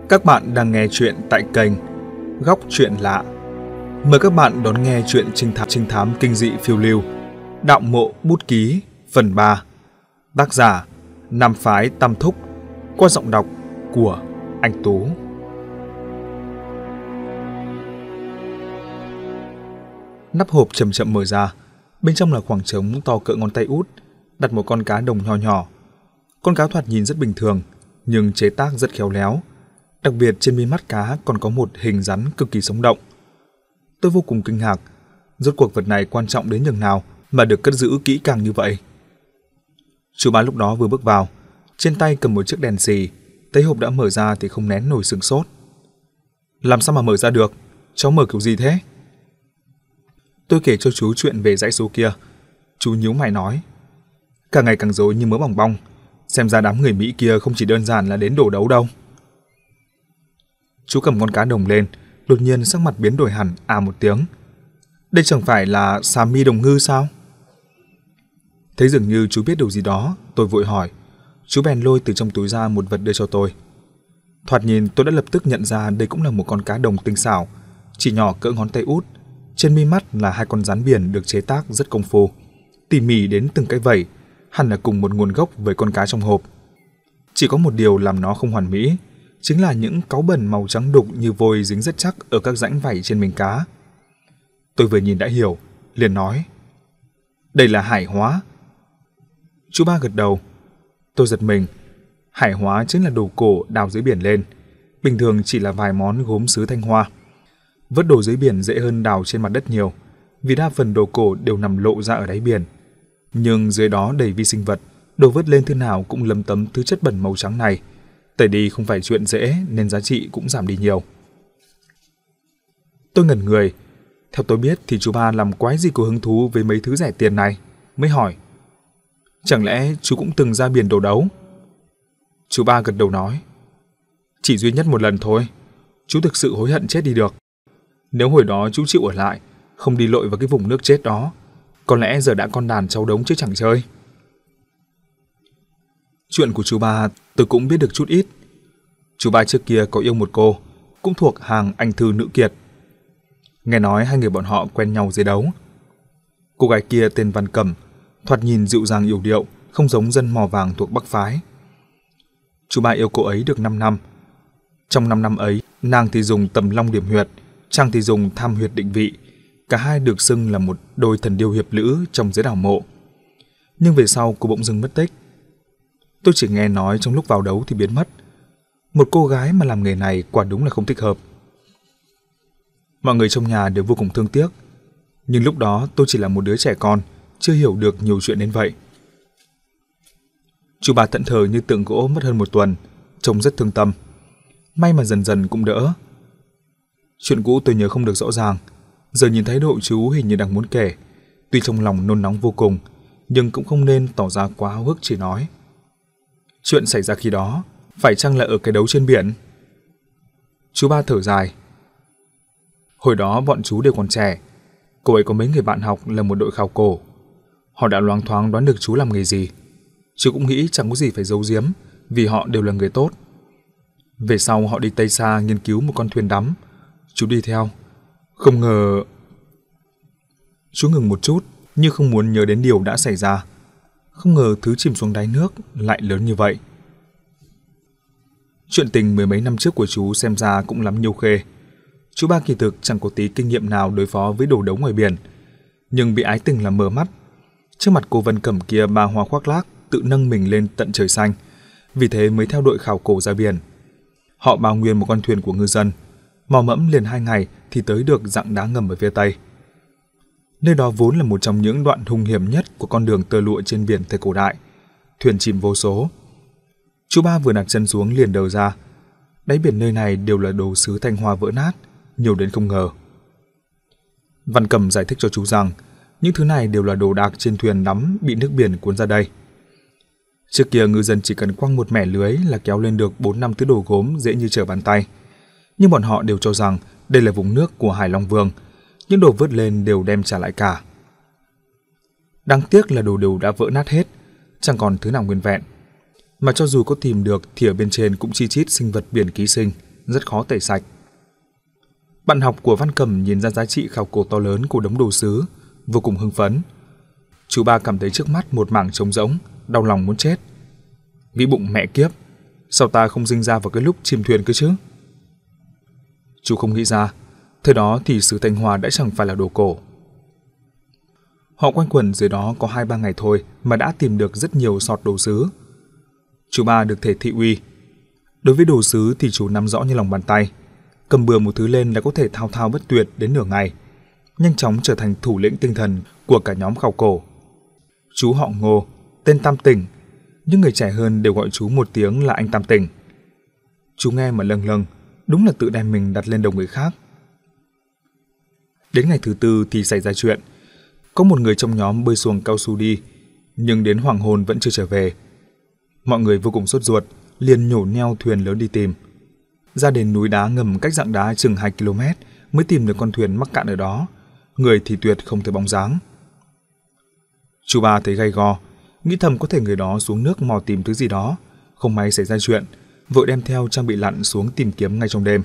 Các bạn đang nghe chuyện tại kênh Góc Chuyện Lạ. Mời các bạn đón nghe chuyện trinh thám kinh dị phiêu lưu Đạo Mộ Bút Ký phần 3. Tác giả Nam Phái Tam Thúc, qua giọng đọc của anh Tú. Nắp hộp chậm chậm mở ra, bên trong là khoảng trống to cỡ ngón tay út, đặt một con cá đồng nho nhỏ. Con cá thoạt nhìn rất bình thường, nhưng chế tác rất khéo léo. Đặc biệt trên mi mắt cá còn có một hình rắn cực kỳ sống động. Tôi vô cùng kinh ngạc, rốt cuộc vật này quan trọng đến nhường nào mà được cất giữ kỹ càng như vậy. Chú ba lúc đó vừa bước vào, trên tay cầm một chiếc đèn xì, thấy hộp đã mở ra thì không nén nổi sửng sốt. Làm sao mà mở ra được? Cháu mở kiểu gì thế? Tôi kể cho chú chuyện về dãy số kia. Chú nhíu mày nói, càng ngày càng rối như mớ bòng bong, xem ra đám người Mỹ kia không chỉ đơn giản là đến đổ đấu đâu. Chú cầm con cá đồng lên, đột nhiên sắc mặt biến đổi hẳn, một tiếng. Đây chẳng phải là xà mi đồng ngư sao? Thấy dường như chú biết điều gì đó, tôi vội hỏi. Chú bèn lôi từ trong túi ra một vật đưa cho tôi. Thoạt nhìn tôi đã lập tức nhận ra đây cũng là một con cá đồng tinh xảo, chỉ nhỏ cỡ ngón tay út. Trên mi mắt là hai con rắn biển được chế tác rất công phu, tỉ mỉ đến từng cái vảy, hẳn là cùng một nguồn gốc với con cá trong hộp. Chỉ có một điều làm nó không hoàn mỹ, chính là những cáu bẩn màu trắng đục như vôi dính rất chắc ở các rãnh vảy trên mình cá. Tôi vừa nhìn đã hiểu, liền nói, đây là hải hóa. Chú ba gật đầu. Tôi giật mình. Hải hóa chính là đồ cổ đào dưới biển lên, bình thường chỉ là vài món gốm sứ Thanh Hoa. Vớt đồ dưới biển dễ hơn đào trên mặt đất nhiều, vì đa phần đồ cổ đều nằm lộ ra ở đáy biển. Nhưng dưới đó đầy vi sinh vật, đồ vớt lên thứ nào cũng lấm tấm thứ chất bẩn màu trắng này. Tẩy đi không phải chuyện dễ nên giá trị cũng giảm đi nhiều. Tôi ngẩn người. Theo tôi biết thì chú ba làm quái gì có hứng thú với mấy thứ rẻ tiền này, mới hỏi, chẳng lẽ chú cũng từng ra biển đổ đấu? Chú ba gật đầu nói, chỉ duy nhất một lần thôi. Chú thực sự hối hận chết đi được. Nếu hồi đó chú chịu ở lại, không đi lội vào cái vùng nước chết đó, có lẽ giờ đã con đàn cháu đống chứ chẳng chơi. Chuyện của chú ba tôi cũng biết được chút ít. Chú ba trước kia có yêu một cô, cũng thuộc hàng anh thư nữ kiệt. Nghe nói hai người bọn họ quen nhau dưới đấu. Cô gái kia tên Văn Cẩm, thoạt nhìn dịu dàng yểu điệu, không giống dân mò vàng thuộc Bắc phái. Chú ba yêu cô ấy được 5 năm. Trong 5 năm ấy, nàng thì dùng tầm long điểm huyệt, chàng thì dùng tham huyệt định vị. Cả hai được xưng là một đôi thần điêu hiệp lữ trong giới đảo mộ. Nhưng về sau cô bỗng dưng mất tích. Tôi chỉ nghe nói trong lúc vào đấu thì biến mất. Một cô gái mà làm nghề này quả đúng là không thích hợp. Mọi người trong nhà đều vô cùng thương tiếc. Nhưng lúc đó tôi chỉ là một đứa trẻ con, chưa hiểu được nhiều chuyện đến vậy. Chú bà thẫn thờ như tượng gỗ mất hơn 1 tuần, trông rất thương tâm. May mà dần dần cũng đỡ. Chuyện cũ tôi nhớ không được rõ ràng. Giờ nhìn thái độ chú hình như đang muốn kể. Tuy trong lòng nôn nóng vô cùng, nhưng cũng không nên tỏ ra quá háo hức, chỉ nói, chuyện xảy ra khi đó phải chăng là ở cái đấu trên biển? Chú ba thở dài. Hồi đó bọn chú đều còn trẻ. Cô ấy có mấy người bạn học là một đội khảo cổ. Họ đã loáng thoáng đoán được chú làm nghề gì. Chú cũng nghĩ chẳng có gì phải giấu giếm, vì họ đều là người tốt. Về sau họ đi Tây Sa nghiên cứu một con thuyền đắm. Chú đi theo. Không ngờ... Chú ngừng một chút, như không muốn nhớ đến điều đã xảy ra. Không ngờ thứ chìm xuống đáy nước lại lớn như vậy. Chuyện tình 10 mấy năm trước của chú xem ra cũng lắm nhiêu khê. Chú ba kỳ thực chẳng có tí kinh nghiệm nào đối phó với đồ đấu ngoài biển, nhưng bị ái tình làm mờ mắt. Trước mặt cô Vân Cẩm kia ba hoa khoác lác, tự nâng mình lên tận trời xanh. Vì thế mới theo đội khảo cổ ra biển. Họ bao nguyên một con thuyền của ngư dân, mò mẫm liền 2 ngày thì tới được dặng đá ngầm ở phía tây. Nơi đó vốn là một trong những đoạn hung hiểm nhất của con đường tơ lụa trên biển thời cổ đại. Thuyền chìm vô số. Chú ba vừa đặt chân xuống liền đờ ra. Đáy biển nơi này đều là đồ sứ Thanh Hoa vỡ nát, nhiều đến không ngờ. Văn Cẩm giải thích cho chú rằng những thứ này đều là đồ đạc trên thuyền đắm bị nước biển cuốn ra đây. Trước kia ngư dân chỉ cần quăng một mẻ lưới là kéo lên được 4-5 thứ đồ gốm dễ như trở bàn tay. Nhưng bọn họ đều cho rằng đây là vùng nước của Hải Long Vương, những đồ vớt lên đều đem trả lại cả. Đáng tiếc là đồ đều đã vỡ nát hết, chẳng còn thứ nào nguyên vẹn. Mà cho dù có tìm được thì ở bên trên cũng chi chít sinh vật biển ký sinh, rất khó tẩy sạch. Bạn học của Văn Cẩm nhìn ra giá trị khảo cổ to lớn của đống đồ sứ, vô cùng hưng phấn. Chú ba cảm thấy trước mắt một mảng trống rỗng, đau lòng muốn chết. Nghĩ bụng mẹ kiếp, sao ta không sinh ra vào cái lúc chìm thuyền cơ chứ? Chú không nghĩ ra, thời đó thì xứ Thanh Hoa đã chẳng phải là đồ cổ. Họ quanh quẩn dưới đó có 2-3 ngày thôi mà đã tìm được rất nhiều sọt đồ sứ. Chú ba được thể thị uy. Đối với đồ sứ thì chú nắm rõ như lòng bàn tay. Cầm bừa một thứ lên là có thể thao thao bất tuyệt đến nửa ngày, nhanh chóng trở thành thủ lĩnh tinh thần của cả nhóm khảo cổ. Chú họ Ngô, tên Tam Tỉnh, nhưng người trẻ hơn đều gọi chú một tiếng là anh Tam Tỉnh. Chú nghe mà lâng lâng, đúng là tự đem mình đặt lên đầu người khác. Đến ngày thứ 4 thì xảy ra chuyện. Có một người trong nhóm bơi xuồng cao su đi, nhưng đến hoàng hôn vẫn chưa trở về. Mọi người vô cùng sốt ruột, liền nhổ neo thuyền lớn đi tìm. Ra đến núi đá ngầm cách rặng đá chừng 2 km mới tìm được con thuyền mắc cạn ở đó, người thì tuyệt không thấy bóng dáng. Chú ba thấy gay go, nghĩ thầm có thể người đó xuống nước mò tìm thứ gì đó, không may xảy ra chuyện, vội đem theo trang bị lặn xuống tìm kiếm ngay trong đêm.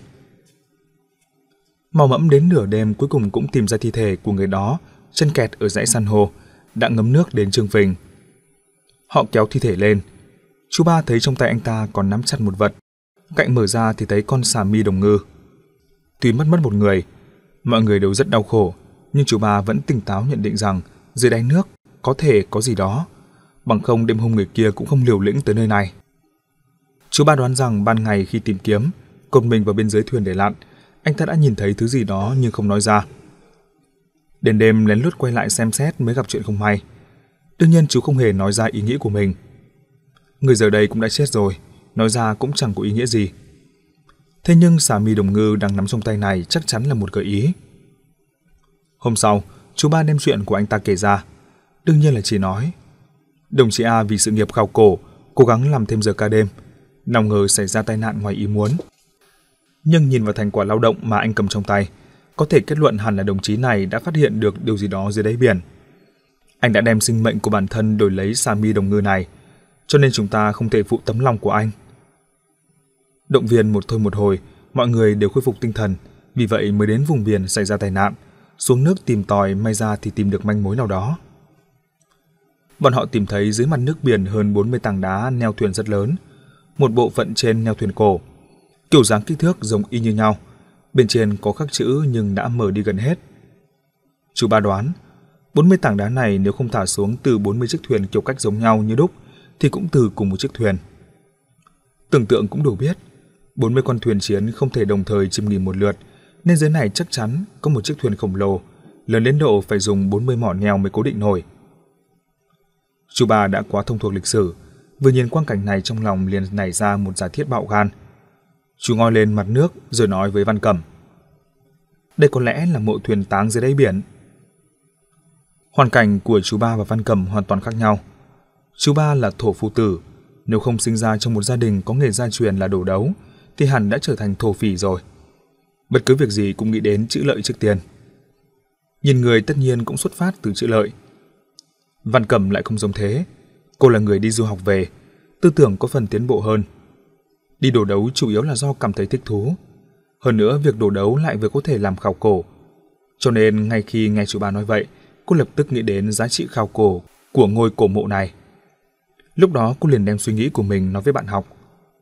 Mò mẫm đến nửa đêm cuối cùng cũng tìm ra thi thể của người đó, chân kẹt ở dãy san hô, đã ngấm nước đến trương phình. Họ kéo thi thể lên. Chú ba thấy trong tay anh ta còn nắm chặt một vật, cạnh mở ra thì thấy con xà mi đồng ngư. Tuy mất một người, mọi người đều rất đau khổ, nhưng chú ba vẫn tỉnh táo nhận định rằng dưới đáy nước có thể có gì đó, bằng không đêm hôm người kia cũng không liều lĩnh tới nơi này. Chú ba đoán rằng ban ngày khi tìm kiếm, cột mình vào bên dưới thuyền để lặn, anh ta đã nhìn thấy thứ gì đó nhưng không nói ra. Đến đêm lén lút quay lại xem xét mới gặp chuyện không may. Đương nhiên chú không hề nói ra ý nghĩ của mình. Người giờ đây cũng đã chết rồi, nói ra cũng chẳng có ý nghĩa gì. Thế nhưng xà mi đồng ngư đang nắm trong tay này chắc chắn là một gợi ý. Hôm sau, chú ba đem chuyện của anh ta kể ra. Đương nhiên là chỉ nói: đồng chí A vì sự nghiệp khảo cổ, cố gắng làm thêm giờ ca đêm, nào ngờ xảy ra tai nạn ngoài ý muốn. Nhưng nhìn vào thành quả lao động mà anh cầm trong tay, có thể kết luận hẳn là đồng chí này đã phát hiện được điều gì đó dưới đáy biển. Anh đã đem sinh mệnh của bản thân đổi lấy xà mi đồng ngư này, cho nên chúng ta không thể phụ tấm lòng của anh. Động viên một thôi một hồi, mọi người đều khôi phục tinh thần, vì vậy mới đến vùng biển xảy ra tai nạn, xuống nước tìm tòi, may ra thì tìm được manh mối nào đó. Bọn họ tìm thấy dưới mặt nước biển hơn 40 tảng đá neo thuyền rất lớn, một bộ phận trên neo thuyền cổ, kiểu dáng kích thước giống y như nhau, bên trên có khắc chữ nhưng đã mờ đi gần hết. Chú ba đoán, 40 tảng đá này nếu không thả xuống từ 40 chiếc thuyền kiểu cách giống nhau như đúc, thì cũng từ cùng một chiếc thuyền. Tưởng tượng cũng đủ biết, 40 con thuyền chiến không thể đồng thời chìm nghỉm một lượt, nên dưới này chắc chắn có một chiếc thuyền khổng lồ, lớn đến độ phải dùng 40 mỏ neo mới cố định nổi. Chú ba đã quá thông thuộc lịch sử, vừa nhìn quang cảnh này trong lòng liền nảy ra một giả thiết bạo gan. Chú ngoi lên mặt nước rồi nói với Văn Cẩm: đây có lẽ là mộ thuyền táng dưới đáy biển. Hoàn cảnh của chú ba và Văn Cẩm hoàn toàn khác nhau. Chú ba là thổ phu tử, nếu không sinh ra trong một gia đình có nghề gia truyền là đổ đấu, thì hẳn đã trở thành thổ phỉ rồi. Bất cứ việc gì cũng nghĩ đến chữ lợi trước tiên. Nhìn người tất nhiên cũng xuất phát từ chữ lợi. Văn Cẩm lại không giống thế. Cô là người đi du học về, tư tưởng có phần tiến bộ hơn. Đi đổ đấu chủ yếu là do cảm thấy thích thú. Hơn nữa việc đổ đấu lại vừa có thể làm khảo cổ. Cho nên ngay khi nghe chú ba nói vậy, cô lập tức nghĩ đến giá trị khảo cổ của ngôi cổ mộ này. Lúc đó cô liền đem suy nghĩ của mình nói với bạn học.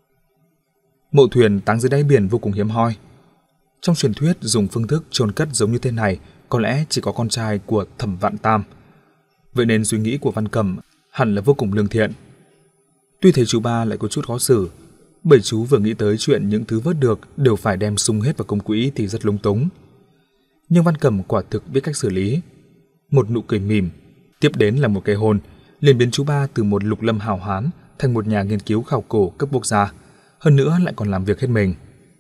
Mộ thuyền táng dưới đáy biển vô cùng hiếm hoi. Trong truyền thuyết dùng phương thức chôn cất giống như thế này có lẽ chỉ có con trai của Thẩm Vạn Tam. Vậy nên suy nghĩ của Văn Cẩm hẳn là vô cùng lương thiện. Tuy thế chú ba lại có chút khó xử, bởi chú vừa nghĩ tới chuyện những thứ vớt được đều phải đem sung hết vào công quỹ thì rất lúng túng. Nhưng Văn Cẩm quả thực biết cách xử lý. Một nụ cười mỉm, tiếp đến là một cái hôn, liền biến chú ba từ một lục lâm hào hán thành một nhà nghiên cứu khảo cổ cấp quốc gia, hơn nữa lại còn làm việc hết mình.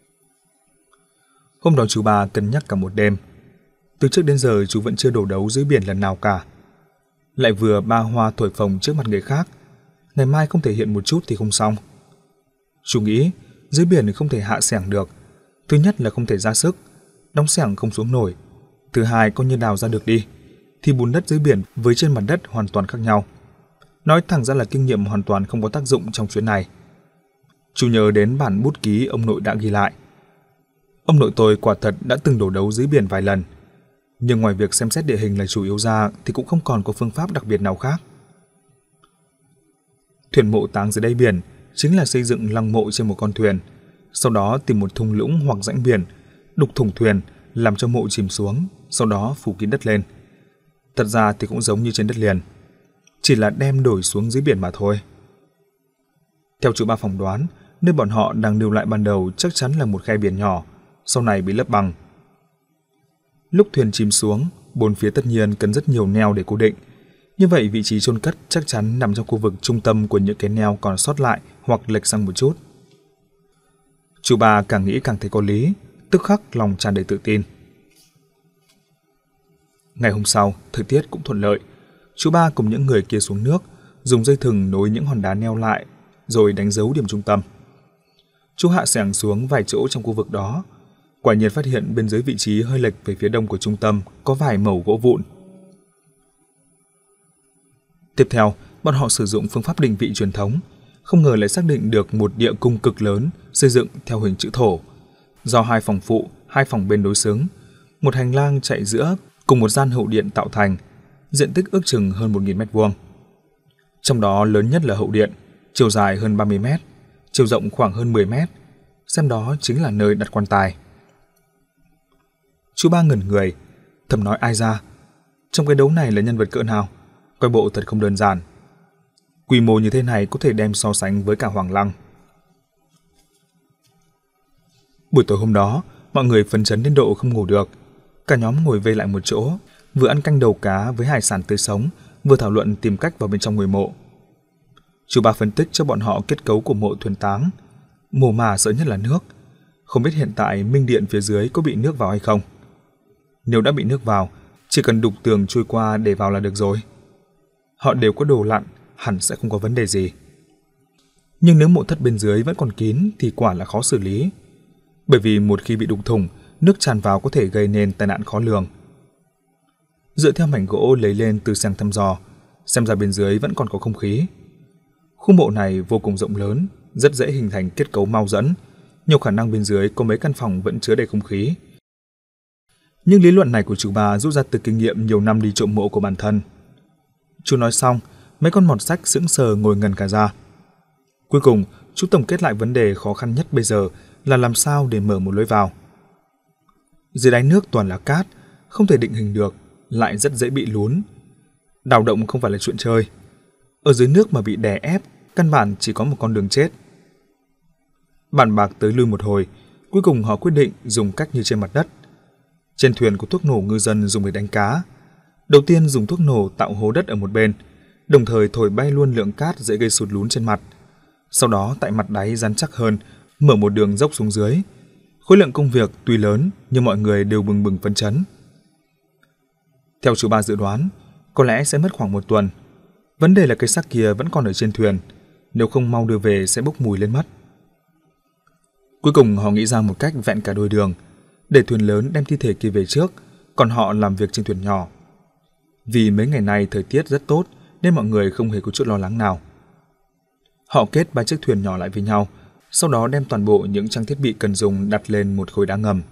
Hôm đó chú ba cân nhắc cả một đêm. Từ trước đến giờ chú vẫn chưa đổ đấu dưới biển lần nào cả. Lại vừa ba hoa thổi phồng trước mặt người khác, ngày mai không thể hiện một chút thì không xong. Chú nghĩ dưới biển không thể hạ xẻng được. Thứ nhất là không thể ra sức, đóng xẻng không xuống nổi. Thứ hai coi như đào ra được đi, thì bùn đất dưới biển với trên mặt đất hoàn toàn khác nhau. Nói thẳng ra là kinh nghiệm hoàn toàn không có tác dụng trong chuyến này. Chú nhớ đến bản bút ký ông nội đã ghi lại. Ông nội tôi quả thật đã từng đổ đấu dưới biển vài lần, nhưng ngoài việc xem xét địa hình là chủ yếu ra thì cũng không còn có phương pháp đặc biệt nào khác. Thuyền mộ táng dưới đáy biển chính là xây dựng lăng mộ trên một con thuyền, sau đó tìm một thung lũng hoặc rãnh biển, đục thủng thuyền, làm cho mộ chìm xuống, sau đó phủ kín đất lên. Thật ra thì cũng giống như trên đất liền, chỉ là đem đổi xuống dưới biển mà thôi. Theo chú Ba phỏng đoán, nơi bọn họ đang lưu lại ban đầu chắc chắn là một khe biển nhỏ, sau này bị lấp bằng. Lúc thuyền chìm xuống, bốn phía tất nhiên cần rất nhiều neo để cố định. Như vậy vị trí chôn cất chắc chắn nằm trong khu vực trung tâm của những cái neo còn sót lại hoặc lệch sang một chút. Chú Ba càng nghĩ càng thấy có lý, tức khắc lòng tràn đầy tự tin. Ngày hôm sau, thời tiết cũng thuận lợi. Chú Ba cùng những người kia xuống nước, dùng dây thừng nối những hòn đá neo lại, rồi đánh dấu điểm trung tâm. Chú hạ xẻng xuống vài chỗ trong khu vực đó, quả nhiên phát hiện bên dưới vị trí hơi lệch về phía đông của trung tâm có vài mẩu gỗ vụn. Tiếp theo, bọn họ sử dụng phương pháp định vị truyền thống, không ngờ lại xác định được một địa cung cực lớn xây dựng theo hình chữ thổ, do 2 phòng phụ, 2 phòng bên đối xứng, một hành lang chạy giữa cùng một gian hậu điện tạo thành, diện tích ước chừng hơn 1.000 m². Trong đó lớn nhất là hậu điện, chiều dài hơn 30 m, chiều rộng khoảng hơn 10 m, xem đó chính là nơi đặt quan tài. Chú Ba ngẩn người, thầm nói ai ra, trong cái đấu này là nhân vật cỡ nào, coi bộ thật không đơn giản. Quy mô như thế này có thể đem so sánh với cả Hoàng Lăng. Buổi tối hôm đó, mọi người phấn chấn đến độ không ngủ được. Cả nhóm ngồi vây lại một chỗ, vừa ăn canh đầu cá với hải sản tươi sống, vừa thảo luận tìm cách vào bên trong ngôi mộ. Chú Ba phân tích cho bọn họ kết cấu của mộ thuyền táng. Mồ mả sợ nhất là nước. Không biết hiện tại minh điện phía dưới có bị nước vào hay không. Nếu đã bị nước vào, chỉ cần đục tường chui qua để vào là được rồi. Họ đều có đồ lặn, hẳn sẽ không có vấn đề gì. Nhưng nếu mộ thất bên dưới vẫn còn kín thì quả là khó xử lý. Bởi vì một khi bị đục thủng, nước tràn vào có thể gây nên tai nạn khó lường. Dựa theo mảnh gỗ lấy lên từ xẻng thăm dò, xem ra bên dưới vẫn còn có không khí. Khu mộ này vô cùng rộng lớn, rất dễ hình thành kết cấu mau dẫn, nhiều khả năng bên dưới có mấy căn phòng vẫn chứa đầy không khí. Nhưng lý luận này của chú Ba rút ra từ kinh nghiệm nhiều năm đi trộm mộ của bản thân. Chú nói xong, mấy con mọt sách sững sờ ngồi ngần cả ra. Cuối cùng, chú tổng kết lại vấn đề khó khăn nhất bây giờ là làm sao để mở một lối vào. Dưới đáy nước toàn là cát, không thể định hình được, lại rất dễ bị lún. Đào động không phải là chuyện chơi. Ở dưới nước mà bị đè ép, căn bản chỉ có một con đường chết. Bàn bạc tới lui một hồi, cuối cùng họ quyết định dùng cách như trên mặt đất. Trên thuyền có thuốc nổ ngư dân dùng để đánh cá. Đầu tiên dùng thuốc nổ tạo hố đất ở một bên, đồng thời thổi bay luôn lượng cát dễ gây sụt lún trên mặt. Sau đó tại mặt đáy rắn chắc hơn, mở một đường dốc xuống dưới. Khối lượng công việc tuy lớn nhưng mọi người đều bừng bừng phấn chấn. Theo chú Ba dự đoán, có lẽ sẽ mất khoảng 1 tuần. Vấn đề là cái xác kia vẫn còn ở trên thuyền, nếu không mau đưa về sẽ bốc mùi lên mất. Cuối cùng họ nghĩ ra một cách vẹn cả đôi đường, để thuyền lớn đem thi thể kia về trước, còn họ làm việc trên thuyền nhỏ. Vì mấy ngày nay thời tiết rất tốt nên mọi người không hề có chút lo lắng nào. Họ kết 3 chiếc thuyền nhỏ lại với nhau, sau đó đem toàn bộ những trang thiết bị cần dùng đặt lên một khối đá ngầm.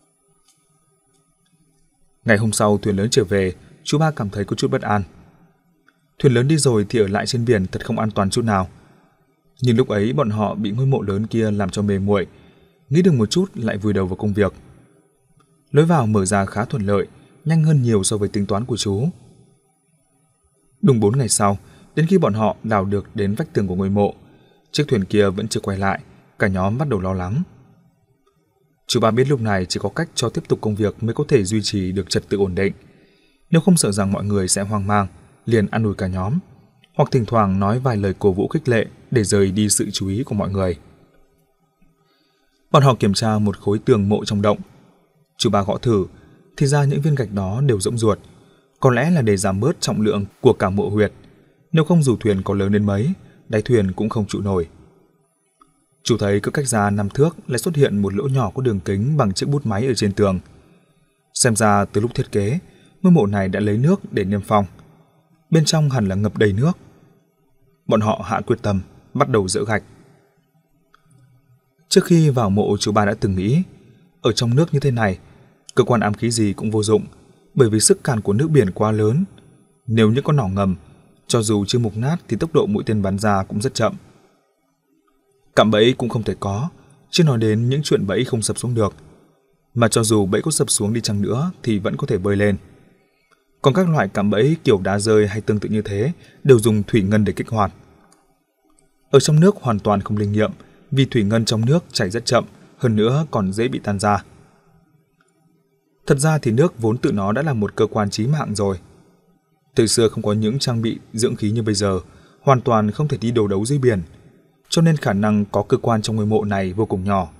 Ngày hôm sau thuyền lớn trở về, chú Ba cảm thấy có chút bất an. Thuyền lớn đi rồi thì ở lại trên biển thật không an toàn chút nào. Nhưng lúc ấy bọn họ bị ngôi mộ lớn kia làm cho mê muội, nghĩ được một chút lại vùi đầu vào công việc. Lối vào mở ra khá thuận lợi, nhanh hơn nhiều so với tính toán của chú. Đúng 4 ngày sau, đến khi bọn họ đào được đến vách tường của ngôi mộ, chiếc thuyền kia vẫn chưa quay lại, cả nhóm bắt đầu lo lắng. Chú Ba biết lúc này chỉ có cách cho tiếp tục công việc mới có thể duy trì được trật tự ổn định. Nếu không sợ rằng mọi người sẽ hoang mang, liền an ủi cả nhóm, hoặc thỉnh thoảng nói vài lời cổ vũ khích lệ để rời đi sự chú ý của mọi người. Bọn họ kiểm tra một khối tường mộ trong động. Chú Ba gõ thử, thì ra những viên gạch đó đều rỗng ruột, có lẽ là để giảm bớt trọng lượng của cả mộ huyệt. Nếu không dù thuyền có lớn đến mấy, đáy thuyền cũng không trụ nổi. Chú thấy cứ cách ra 5 thước lại xuất hiện một lỗ nhỏ có đường kính bằng chiếc bút máy ở trên tường. Xem ra từ lúc thiết kế, ngôi mộ này đã lấy nước để niêm phong. Bên trong hẳn là ngập đầy nước. Bọn họ hạ quyết tâm, bắt đầu dỡ gạch. Trước khi vào mộ, chú Ba đã từng nghĩ, Ở trong nước như thế này, cơ quan ám khí gì cũng vô dụng, bởi vì sức cản của nước biển quá lớn. Nếu như có nỏ ngầm, cho dù chưa mục nát thì tốc độ mũi tên bắn ra cũng rất chậm. Cạm bẫy cũng không thể có, chưa nói đến những chuyện bẫy không sập xuống được. Mà cho dù bẫy có sập xuống đi chăng nữa thì vẫn có thể bơi lên. Còn các loại cạm bẫy kiểu đá rơi hay tương tự như thế đều dùng thủy ngân để kích hoạt. Ở trong nước hoàn toàn không linh nghiệm, vì thủy ngân trong nước chảy rất chậm, hơn nữa còn dễ bị tan ra. Thật ra thì nước vốn tự nó đã là một cơ quan chí mạng rồi. Từ xưa không có những trang bị dưỡng khí như bây giờ, hoàn toàn không thể đi đồ đấu dưới biển, cho nên khả năng có cơ quan trong ngôi mộ này vô cùng nhỏ.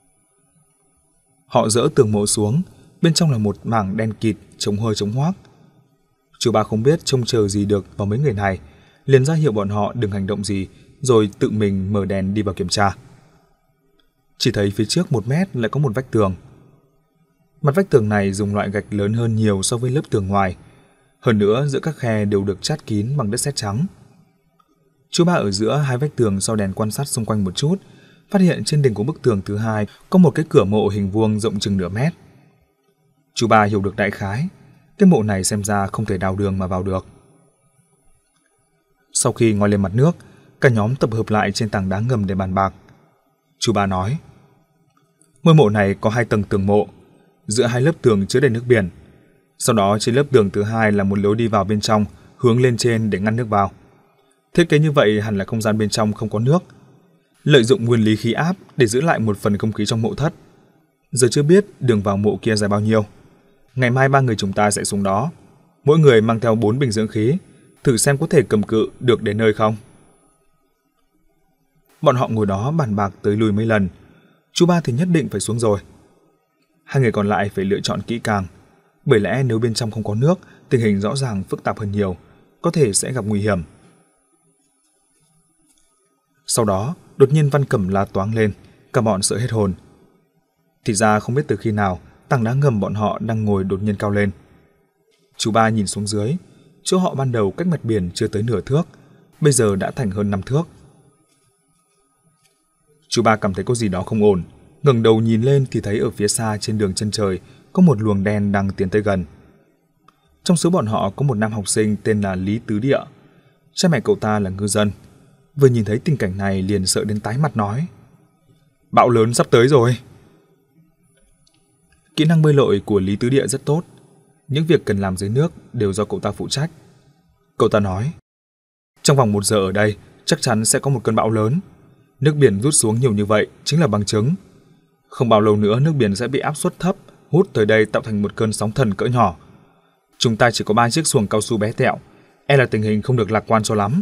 Họ dỡ tường mộ xuống, bên trong là một mảng đen kịt, trống hơi trống hoác. Chú ba không biết trông chờ gì được vào mấy người này, liền ra hiệu bọn họ đừng hành động gì, rồi tự mình mở đèn đi vào kiểm tra. Chỉ thấy phía trước 1 mét lại có một vách tường. Mặt vách tường này dùng loại gạch lớn hơn nhiều so với lớp tường ngoài. Hơn nữa, giữa các khe đều được chát kín bằng đất sét trắng. Chú ba ở giữa hai vách tường sau đèn quan sát xung quanh một chút, phát hiện trên đỉnh của bức tường thứ hai có một cái cửa mộ hình vuông rộng chừng nửa mét. Chú ba hiểu được đại khái, cái mộ này xem ra không thể đào đường mà vào được. Sau khi ngoi lên mặt nước, cả nhóm tập hợp lại trên tảng đá ngầm để bàn bạc. Chú ba nói, ngôi mộ này có 2 tầng tường mộ, giữa 2 lớp tường chứa đầy nước biển. Sau đó trên lớp tường thứ hai là một lối đi vào bên trong, hướng lên trên để ngăn nước vào. Thiết kế như vậy hẳn là không gian bên trong không có nước, lợi dụng nguyên lý khí áp để giữ lại một phần không khí trong mộ thất. Giờ chưa biết đường vào mộ kia dài bao nhiêu. Ngày mai 3 người chúng ta sẽ xuống đó, mỗi người mang theo 4 bình dưỡng khí, thử xem có thể cầm cự được đến nơi không. Bọn họ ngồi đó bàn bạc tới lui mấy lần. Chú ba thì nhất định phải xuống rồi. 2 người còn lại phải lựa chọn kỹ càng, bởi lẽ nếu bên trong không có nước, tình hình rõ ràng phức tạp hơn nhiều, có thể sẽ gặp nguy hiểm. Sau đó, đột nhiên Văn Cẩm la toáng lên, cả bọn sợ hết hồn. Thì ra không biết từ khi nào, tảng đá ngầm bọn họ đang ngồi đột nhiên cao lên. Chú ba nhìn xuống dưới, chỗ họ ban đầu cách mặt biển chưa tới nửa thước, bây giờ đã thành hơn 5 thước. Chú ba cảm thấy có gì đó không ổn, ngẩng đầu nhìn lên thì thấy ở phía xa trên đường chân trời có một luồng đen đang tiến tới gần. Trong số bọn họ có một nam học sinh tên là Lý Tứ Địa. Cha mẹ cậu ta là ngư dân. Vừa nhìn thấy tình cảnh này liền sợ đến tái mặt nói, bão lớn sắp tới rồi. Kỹ năng bơi lội của Lý Tứ Địa rất tốt, những việc cần làm dưới nước đều do cậu ta phụ trách. Cậu ta nói, trong vòng 1 giờ ở đây chắc chắn sẽ có một cơn bão lớn. Nước biển rút xuống nhiều như vậy chính là bằng chứng. Không bao lâu nữa nước biển sẽ bị áp suất thấp hút tới đây tạo thành một cơn sóng thần cỡ nhỏ. Chúng ta chỉ có 3 chiếc xuồng cao su bé tẹo, e là tình hình không được lạc quan cho lắm.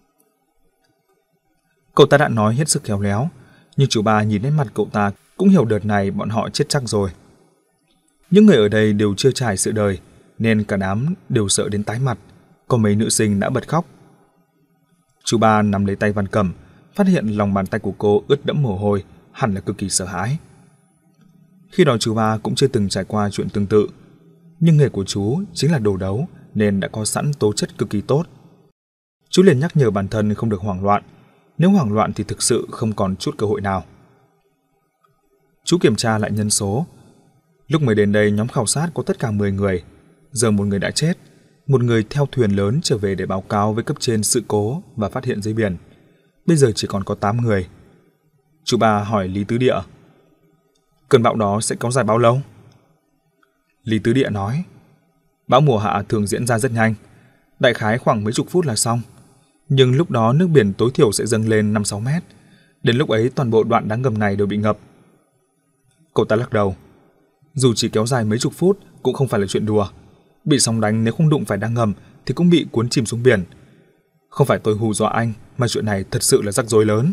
Cậu ta đã nói hết sức khéo léo, nhưng chú ba nhìn nét mặt cậu ta cũng hiểu đợt này bọn họ chết chắc rồi. Những người ở đây đều chưa trải sự đời, nên cả đám đều sợ đến tái mặt, có mấy nữ sinh đã bật khóc. Chú ba nắm lấy tay Văn Cẩm, phát hiện lòng bàn tay của cô ướt đẫm mồ hôi, hẳn là cực kỳ sợ hãi. Khi đó chú ba cũng chưa từng trải qua chuyện tương tự, nhưng nghề của chú chính là đồ đấu nên đã có sẵn tố chất cực kỳ tốt. Chú liền nhắc nhở bản thân không được hoảng loạn, nếu hoảng loạn thì thực sự không còn chút cơ hội nào. Chú kiểm tra lại nhân số. Lúc mới đến đây nhóm khảo sát có tất cả 10 người, giờ 1 người đã chết, 1 người theo thuyền lớn trở về để báo cáo với cấp trên sự cố và phát hiện dưới biển. Bây giờ chỉ còn có 8 người. Chú ba hỏi Lý Tứ Địa, cơn bão đó sẽ kéo dài bao lâu? Lý Tứ Địa nói, bão mùa hạ thường diễn ra rất nhanh, đại khái khoảng mấy chục phút là xong. Nhưng lúc đó nước biển tối thiểu sẽ dâng lên 5-6 mét. Đến lúc ấy toàn bộ đoạn đá ngầm này đều bị ngập. Cậu ta lắc đầu, dù chỉ kéo dài mấy chục phút cũng không phải là chuyện đùa. Bị sóng đánh nếu không đụng phải đá ngầm thì cũng bị cuốn chìm xuống biển. Không phải tôi hù dọa anh, mà chuyện này thật sự là rắc rối lớn.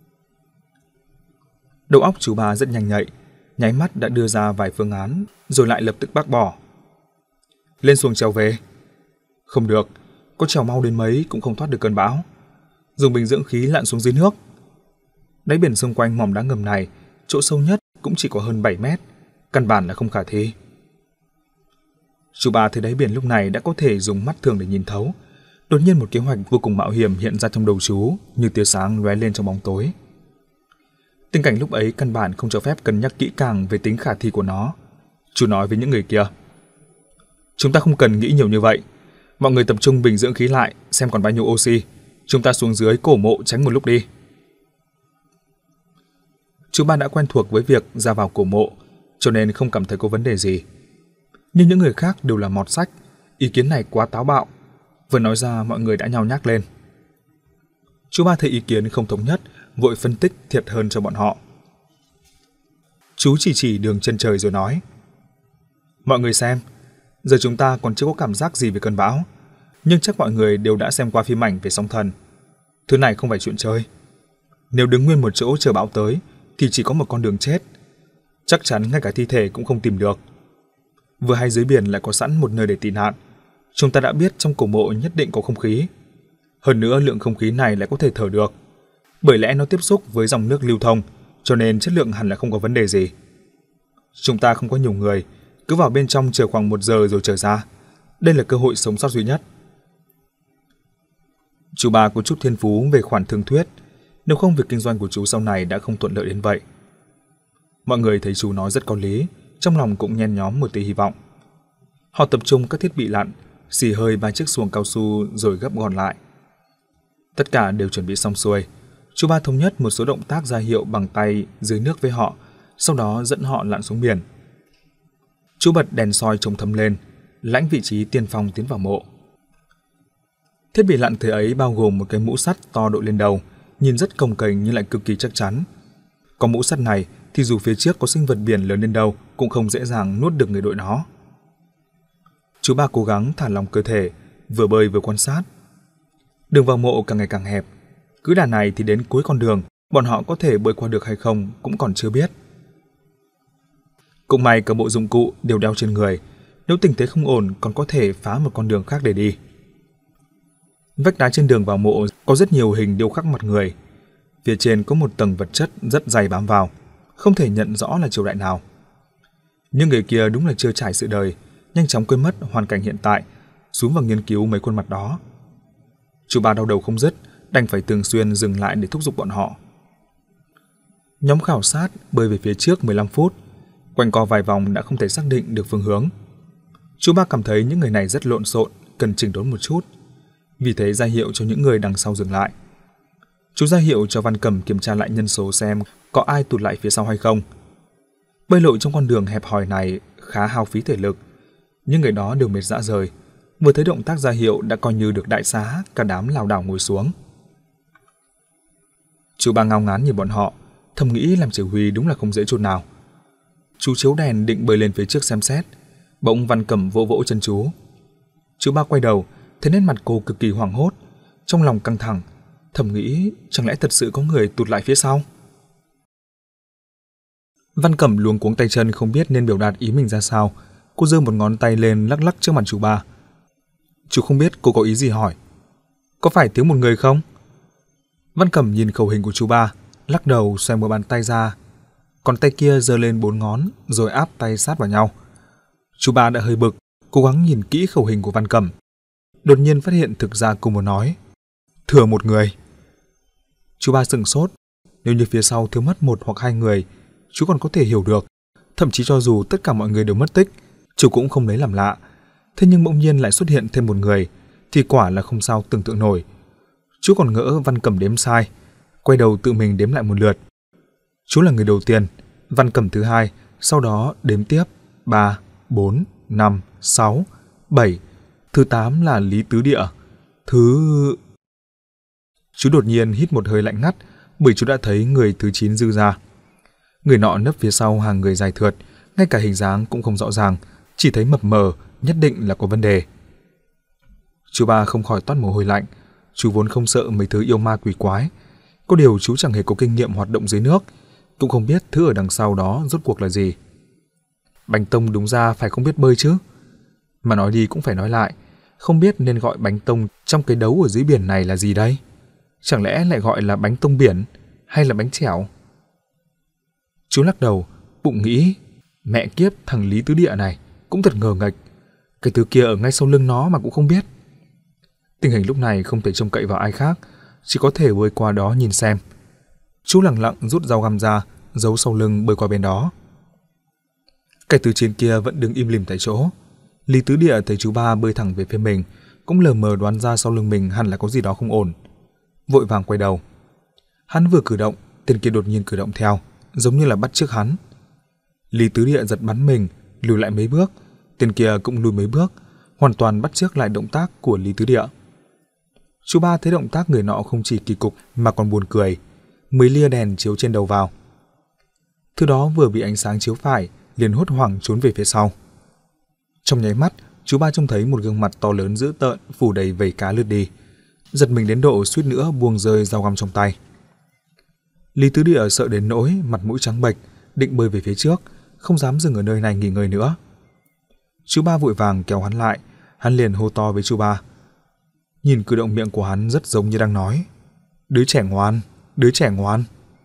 Đầu óc chú ba rất nhanh nhạy, nháy mắt đã đưa ra vài phương án, rồi lại lập tức bác bỏ. Lên xuồng trèo về. Không được, có trèo mau đến mấy cũng không thoát được cơn bão. Dùng bình dưỡng khí lặn xuống dưới nước. Đáy biển xung quanh mỏm đá ngầm này, chỗ sâu nhất cũng chỉ có hơn 7 mét, căn bản là không khả thi. Chú ba thấy đáy biển lúc này đã có thể dùng mắt thường để nhìn thấu. Đột nhiên một kế hoạch vô cùng mạo hiểm hiện ra trong đầu chú, như tia sáng lóe lên trong bóng tối. Tình cảnh lúc ấy căn bản không cho phép cân nhắc kỹ càng về tính khả thi của nó. Chú nói với những người kia: "Chúng ta không cần nghĩ nhiều như vậy. Mọi người tập trung bình dưỡng khí lại, xem còn bao nhiêu oxy. Chúng ta xuống dưới cổ mộ tránh một lúc đi." Chú ba đã quen thuộc với việc ra vào cổ mộ, cho nên không cảm thấy có vấn đề gì. Nhưng những người khác đều là mọt sách, ý kiến này quá táo bạo. Vừa nói ra mọi người đã nhao nhác lên. Chú ba thấy ý kiến không thống nhất, vội phân tích thiệt hơn cho bọn họ. Chú chỉ đường chân trời rồi nói: "Mọi người xem, giờ chúng ta còn chưa có cảm giác gì về cơn bão, nhưng chắc mọi người đều đã xem qua phim ảnh về sóng thần. Thứ này không phải chuyện chơi. Nếu đứng nguyên một chỗ chờ bão tới thì chỉ có một con đường chết. Chắc chắn ngay cả thi thể cũng không tìm được. Vừa hay dưới biển lại có sẵn một nơi để tị nạn. Chúng ta đã biết trong cổ mộ nhất định có không khí. Hơn nữa lượng không khí này lại có thể thở được. Bởi lẽ nó tiếp xúc với dòng nước lưu thông, cho nên chất lượng hẳn là không có vấn đề gì. Chúng ta không có nhiều người, cứ vào bên trong chờ khoảng 1 giờ rồi trở ra. Đây là cơ hội sống sót duy nhất." Chú ba có chút thiên phú về khoản thương thuyết, nếu không việc kinh doanh của chú sau này đã không thuận lợi đến vậy. Mọi người thấy chú nói rất có lý, trong lòng cũng nhen nhóm một tí hy vọng. Họ tập trung các thiết bị lặn, xì hơi 3 chiếc xuồng cao su rồi gấp gọn lại. Tất cả đều chuẩn bị xong xuôi. Chú ba thống nhất một số động tác ra hiệu bằng tay dưới nước với họ, sau đó dẫn họ lặn xuống biển. Chú bật đèn soi chống thấm lên, lãnh vị trí tiên phong tiến vào mộ. Thiết bị lặn thời ấy bao gồm một cái mũ sắt to đội lên đầu, nhìn rất cồng kềnh nhưng lại cực kỳ chắc chắn. Có mũ sắt này thì dù phía trước có sinh vật biển lớn đến đâu cũng không dễ dàng nuốt được người đội nó. Chú ba cố gắng thả lỏng cơ thể, vừa bơi vừa quan sát. Đường vào mộ càng ngày càng hẹp. Cứ đà này thì đến cuối con đường, bọn họ có thể bơi qua được hay không cũng còn chưa biết. Cũng may cả bộ dụng cụ đều đeo trên người, nếu tình thế không ổn còn có thể phá một con đường khác để đi. Vách đá trên đường vào mộ có rất nhiều hình điêu khắc mặt người. Phía trên có một tầng vật chất rất dày bám vào, không thể nhận rõ là triều đại nào. Nhưng người kia đúng là chưa trải sự đời, nhanh chóng quên mất hoàn cảnh hiện tại, xuống vào nghiên cứu mấy khuôn mặt đó. Chú ba đau đầu không dứt, đành phải thường xuyên dừng lại để thúc giục bọn họ. Nhóm khảo sát bơi về phía trước 15 phút, quanh co vài vòng đã không thể xác định được phương hướng. Chú ba cảm thấy những người này rất lộn xộn, cần chỉnh đốn một chút, vì thế ra hiệu cho những người đằng sau dừng lại. Chú ra hiệu cho Văn Cẩm kiểm tra lại nhân số xem có ai tụt lại phía sau hay không. Bơi lội trong con đường hẹp hòi này khá hao phí thể lực, nhưng người đó đều mệt rã rời. Vừa thấy động tác ra hiệu đã coi như được đại xá, cả đám lảo đảo ngồi xuống. Chú ba ngao ngán nhìn bọn họ, thầm nghĩ làm chỉ huy đúng là không dễ chút nào. Chú chiếu đèn định bơi lên phía trước xem xét, bỗng Văn Cẩm vỗ vỗ chân chú. Chú ba quay đầu, thấy nét mặt cô cực kỳ hoảng hốt, trong lòng căng thẳng, thầm nghĩ chẳng lẽ thật sự có người tụt lại phía sau. Văn Cẩm luống cuống tay chân không biết nên biểu đạt ý mình ra sao. Cô giơ một ngón tay lên lắc lắc trước mặt chú ba. Chú không biết cô có ý gì hỏi. Có phải thiếu một người không? Văn Cẩm nhìn khẩu hình của chú ba, lắc đầu xoay một bàn tay ra, còn tay kia giơ lên 4 ngón rồi áp tay sát vào nhau. Chú ba đã hơi bực, cố gắng nhìn kỹ khẩu hình của Văn Cẩm. Đột nhiên phát hiện thực ra cô muốn nói thừa một người. Chú ba sửng sốt. Nếu như phía sau thiếu mất 1 hoặc 2 người, chú còn có thể hiểu được. Thậm chí cho dù tất cả mọi người đều mất tích, chú cũng không lấy làm lạ. Thế nhưng bỗng nhiên lại xuất hiện thêm một người, thì quả là không sao tưởng tượng nổi. Chú còn ngỡ Văn Cẩm đếm sai, quay đầu tự mình đếm lại một lượt. Chú là người đầu tiên, Văn Cẩm thứ hai, sau đó đếm tiếp 3, 4, 5, 6, 7. Thứ 8 là Lý Tứ Địa. Chú đột nhiên hít một hơi lạnh ngắt, bởi chú đã thấy người thứ 9 dư ra. Người nọ nấp phía sau hàng người dài thượt, ngay cả hình dáng cũng không rõ ràng, chỉ thấy mập mờ, nhất định là có vấn đề. Chú ba không khỏi toát mồ hôi lạnh. Chú vốn không sợ mấy thứ yêu ma quỷ quái, có điều chú chẳng hề có kinh nghiệm hoạt động dưới nước, cũng không biết thứ ở đằng sau đó rốt cuộc là gì. Bánh tông đúng ra phải không biết bơi chứ. Mà nói đi cũng phải nói lại, không biết nên gọi bánh tông trong cái đấu ở dưới biển này là gì đây? Chẳng lẽ lại gọi là bánh tông biển hay là bánh chèo? Chú lắc đầu, bụng nghĩ, mẹ kiếp thằng Lý Tứ Địa này cũng thật ngờ nghệch, cái thứ kia ở ngay sau lưng nó mà cũng không biết. Tình hình lúc này không thể trông cậy vào ai khác, chỉ có thể bơi qua đó nhìn xem. Chú lẳng lặng rút dao găm ra, giấu sau lưng bơi qua bên đó. Kẻ từ trên kia vẫn đứng im lìm tại chỗ. Lý Tứ Địa thấy chú ba bơi thẳng về phía mình, cũng lờ mờ đoán ra sau lưng mình hẳn là có gì đó không ổn. Vội vàng quay đầu. Hắn vừa cử động, tên kia đột nhiên cử động theo, giống như là bắt chước hắn. Lý Tứ Địa giật bắn mình, lùi lại mấy bước, tên kia cũng lùi mấy bước, hoàn toàn bắt chước lại động tác của Lý Tứ Địa. Chú ba thấy động tác người nọ không chỉ kỳ cục mà còn buồn cười, mới lia đèn chiếu trên đầu vào. Thứ đó vừa bị ánh sáng chiếu phải, liền hốt hoảng trốn về phía sau. Trong nháy mắt, chú ba trông thấy một gương mặt to lớn dữ tợn phủ đầy vảy cá lướt đi, giật mình đến độ suýt nữa buông rơi dao găm trong tay. Lý Tứ Địa sợ đến nỗi mặt mũi trắng bệch, định bơi về phía trước, không dám dừng ở nơi này nghỉ ngơi nữa. Chú ba vội vàng kéo hắn lại, hắn liền hô to với chú ba. Nhìn cử động miệng của hắn rất giống như đang nói: "Đứa trẻ ngoan, đứa trẻ ngoan."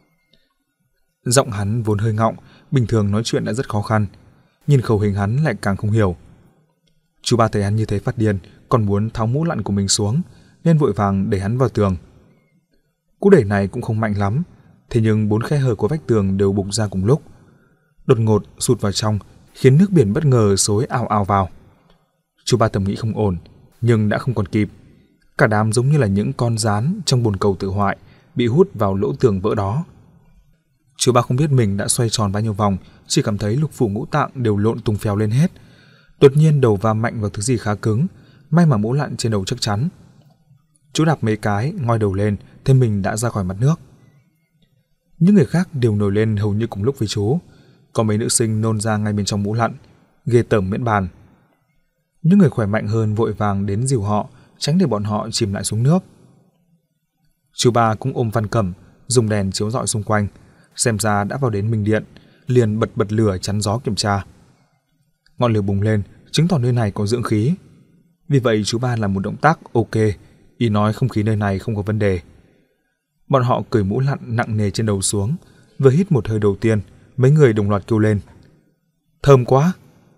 Giọng hắn vốn hơi ngọng, bình thường nói chuyện đã rất khó khăn, nhìn khẩu hình hắn lại càng không hiểu. Chú ba thấy hắn như thế phát điên, còn muốn tháo mũ lặn của mình xuống, nên vội vàng đẩy hắn vào tường. Cú đẩy này cũng không mạnh lắm, thế nhưng 4 khe hở của vách tường đều bục ra cùng lúc, đột ngột sụt vào trong, khiến nước biển bất ngờ xối ào ào vào. Chú ba thầm nghĩ không ổn, nhưng đã không còn kịp. Cả đám giống như là những con gián trong bồn cầu tự hoại, bị hút vào lỗ tường vỡ đó. Chú ba không biết mình đã xoay tròn bao nhiêu vòng, chỉ cảm thấy lục phủ ngũ tạng đều lộn tung phèo lên hết. Đột nhiên đầu va mạnh vào thứ gì khá cứng, may mà mũ lặn trên đầu chắc chắn. Chú đạp mấy cái, ngoi đầu lên, thấy mình đã ra khỏi mặt nước. Những người khác đều nổi lên hầu như cùng lúc với chú, có mấy nữ sinh nôn ra ngay bên trong mũ lặn, ghê tởm miễn bàn. Những người khỏe mạnh hơn vội vàng đến dìu họ, tránh để bọn họ chìm lại xuống nước. Chú ba cũng ôm Văn Cẩm, dùng đèn chiếu rọi xung quanh, xem ra đã vào đến Minh Điện, liền bật lửa chắn gió kiểm tra. Ngọn lửa bùng lên, chứng tỏ nơi này có dưỡng khí. Vì vậy chú ba làm một động tác ok, ý nói không khí nơi này không có vấn đề. Bọn họ cởi mũ lặn nặng nề trên đầu xuống, vừa hít một hơi đầu tiên, mấy người đồng loạt kêu lên: "Thơm quá!"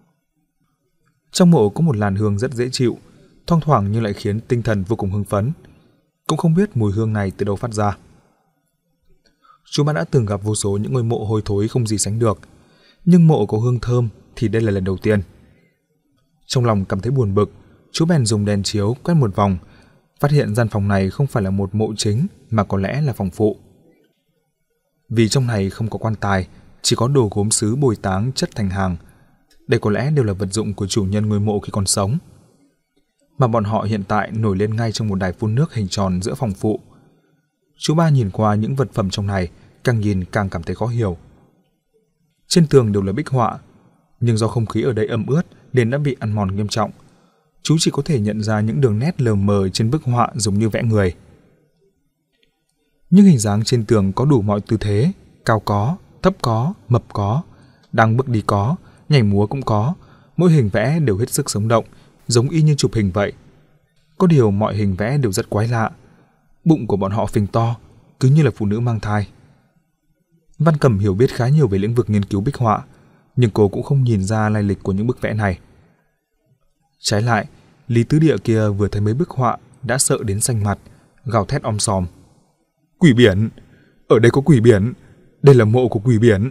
Trong mộ có một làn hương rất dễ chịu, thoang thoảng nhưng lại khiến tinh thần vô cùng hưng phấn. Cũng không biết mùi hương này từ đâu phát ra. Chú ba đã từng gặp vô số những ngôi mộ hôi thối không gì sánh được, nhưng mộ có hương thơm thì đây là lần đầu tiên. Trong lòng cảm thấy buồn bực, chú bèn dùng đèn chiếu quét một vòng, phát hiện gian phòng này không phải là một mộ chính mà có lẽ là phòng phụ. Vì trong này không có quan tài, chỉ có đồ gốm sứ bồi táng chất thành hàng. Đây có lẽ đều là vật dụng của chủ nhân ngôi mộ khi còn sống, mà bọn họ hiện tại nổi lên ngay trong một đài phun nước hình tròn giữa phòng phụ. Chú ba nhìn qua những vật phẩm trong này, càng nhìn càng cảm thấy khó hiểu. Trên tường đều là bích họa, nhưng do không khí ở đây ẩm ướt nên đã bị ăn mòn nghiêm trọng. Chú chỉ có thể nhận ra những đường nét lờ mờ trên bức họa giống như vẽ người. Những hình dáng trên tường có đủ mọi tư thế, cao có, thấp có, mập có, đang bước đi có, nhảy múa cũng có, mỗi hình vẽ đều hết sức sống động, giống y như chụp hình vậy. Có điều mọi hình vẽ đều rất quái lạ. Bụng của bọn họ phình to, cứ như là phụ nữ mang thai. Văn Cẩm hiểu biết khá nhiều về lĩnh vực nghiên cứu bích họa, nhưng cô cũng không nhìn ra lai lịch của những bức vẽ này. Trái lại, Lý Tứ Địa kia vừa thấy mấy bức họa đã sợ đến xanh mặt, gào thét om sòm: "Quỷ biển! Ở đây có quỷ biển! Đây là mộ của quỷ biển!"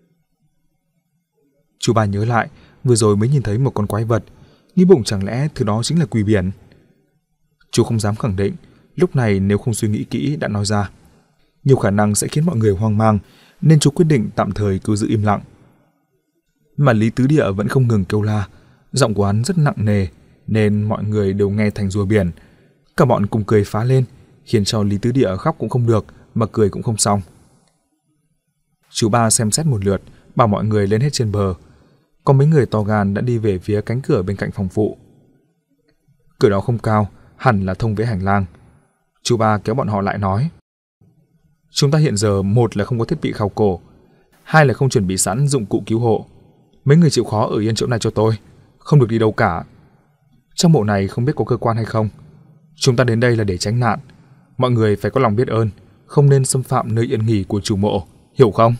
Chú ba nhớ lại, vừa rồi mới nhìn thấy một con quái vật, nghĩ bụng chẳng lẽ thứ đó chính là quỷ biển. Chú không dám khẳng định, lúc này nếu không suy nghĩ kỹ đã nói ra, nhiều khả năng sẽ khiến mọi người hoang mang, nên chú quyết định tạm thời cứ giữ im lặng. Mà Lý Tứ Địa vẫn không ngừng kêu la, giọng của hắn rất nặng nề, nên mọi người đều nghe thành rùa biển. Cả bọn cùng cười phá lên, khiến cho Lý Tứ Địa khóc cũng không được, mà cười cũng không xong. Chú ba xem xét một lượt, bảo mọi người lên hết trên bờ. Có mấy người to gan đã đi về phía cánh cửa bên cạnh phòng phụ. Cửa đó không cao, hẳn là thông với hành lang. Chú ba kéo bọn họ lại nói: "Chúng ta hiện giờ một là không có thiết bị khảo cổ, hai là không chuẩn bị sẵn dụng cụ cứu hộ. Mấy người chịu khó ở yên chỗ này cho tôi, không được đi đâu cả. Trong mộ này không biết có cơ quan hay không. Chúng ta đến đây là để tránh nạn. Mọi người phải có lòng biết ơn, không nên xâm phạm nơi yên nghỉ của chủ mộ, hiểu không?"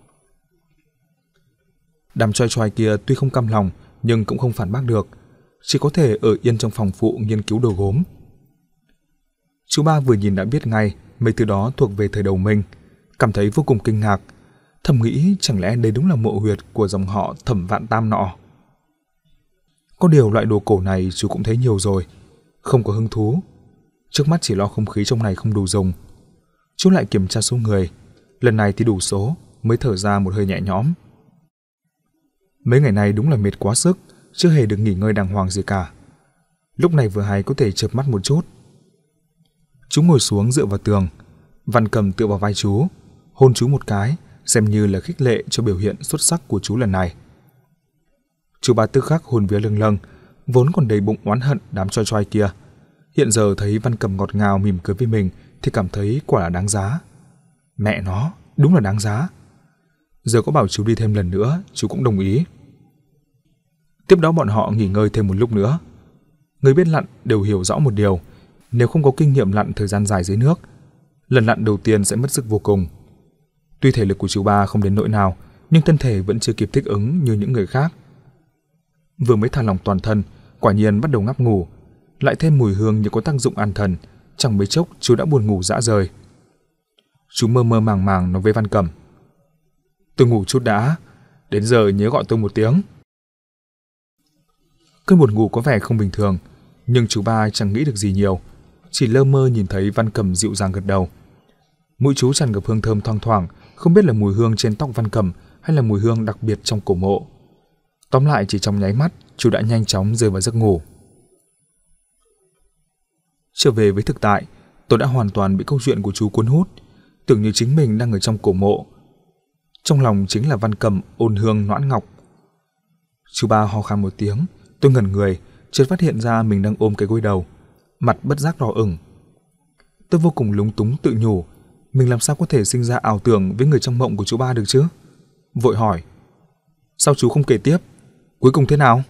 Đám choi choi kia tuy không cam lòng nhưng cũng không phản bác được, chỉ có thể ở yên trong phòng phụ nghiên cứu đồ gốm. Chú ba vừa nhìn đã biết ngay mấy thứ đó thuộc về thời đầu Minh, cảm thấy vô cùng kinh ngạc, thầm nghĩ chẳng lẽ đây đúng là mộ huyệt của dòng họ Thẩm Vạn Tam nọ. Có điều loại đồ cổ này chú cũng thấy nhiều rồi, không có hứng thú. Trước mắt chỉ lo không khí trong này không đủ dùng. Chú lại kiểm tra số người, lần này thì đủ số, mới thở ra một hơi nhẹ nhõm. Mấy ngày này đúng là mệt quá sức, chưa hề được nghỉ ngơi đàng hoàng gì cả. Lúc này vừa hay có thể chợp mắt một chút. Chú ngồi xuống dựa vào tường, Văn Cầm tựa vào vai chú, hôn chú một cái, xem như là khích lệ cho biểu hiện xuất sắc của chú lần này. Chú Ba tức khắc hồn vía lâng lâng, vốn còn đầy bụng oán hận đám choi choi kia, hiện giờ thấy Văn Cầm ngọt ngào mỉm cười với mình thì cảm thấy quả là đáng giá. Mẹ nó, đúng là đáng giá. Giờ có bảo chú đi thêm lần nữa, chú cũng đồng ý. Tiếp đó bọn họ nghỉ ngơi thêm một lúc nữa. Người biết lặn đều hiểu rõ một điều, nếu không có kinh nghiệm lặn thời gian dài dưới nước, lần lặn đầu tiên sẽ mất sức vô cùng. Tuy thể lực của chú Ba không đến nỗi nào, nhưng thân thể vẫn chưa kịp thích ứng như những người khác. Vừa mới thả lỏng toàn thân, quả nhiên bắt đầu ngáp ngủ, lại thêm mùi hương như có tác dụng an thần, chẳng mấy chốc chú đã buồn ngủ rã rời. Chú mơ mơ màng màng nói với Văn Cầm: "Tôi ngủ chút đã, đến giờ nhớ gọi tôi một tiếng." Cơn buồn ngủ có vẻ không bình thường, nhưng chú Ba chẳng nghĩ được gì nhiều, chỉ lơ mơ nhìn thấy Văn Cầm dịu dàng gật đầu. Mũi chú tràn ngập hương thơm thoang thoảng, không biết là mùi hương trên tóc Văn Cầm hay là mùi hương đặc biệt trong cổ mộ. Tóm lại chỉ trong nháy mắt, chú đã nhanh chóng rơi vào giấc ngủ. Trở về với thực tại, tôi đã hoàn toàn bị câu chuyện của chú cuốn hút, tưởng như chính mình đang ở trong cổ mộ. Trong lòng chính là Văn Cầm ôn hương noãn ngọc. Chú Ba ho khan một tiếng, tôi ngẩn người, chợt phát hiện ra mình đang ôm cái gối đầu, mặt bất giác đỏ ửng. Tôi vô cùng lúng túng tự nhủ, mình làm sao có thể sinh ra ảo tưởng với người trong mộng của chú Ba được chứ? Vội hỏi: "Sao chú không kể tiếp? Cuối cùng thế nào?"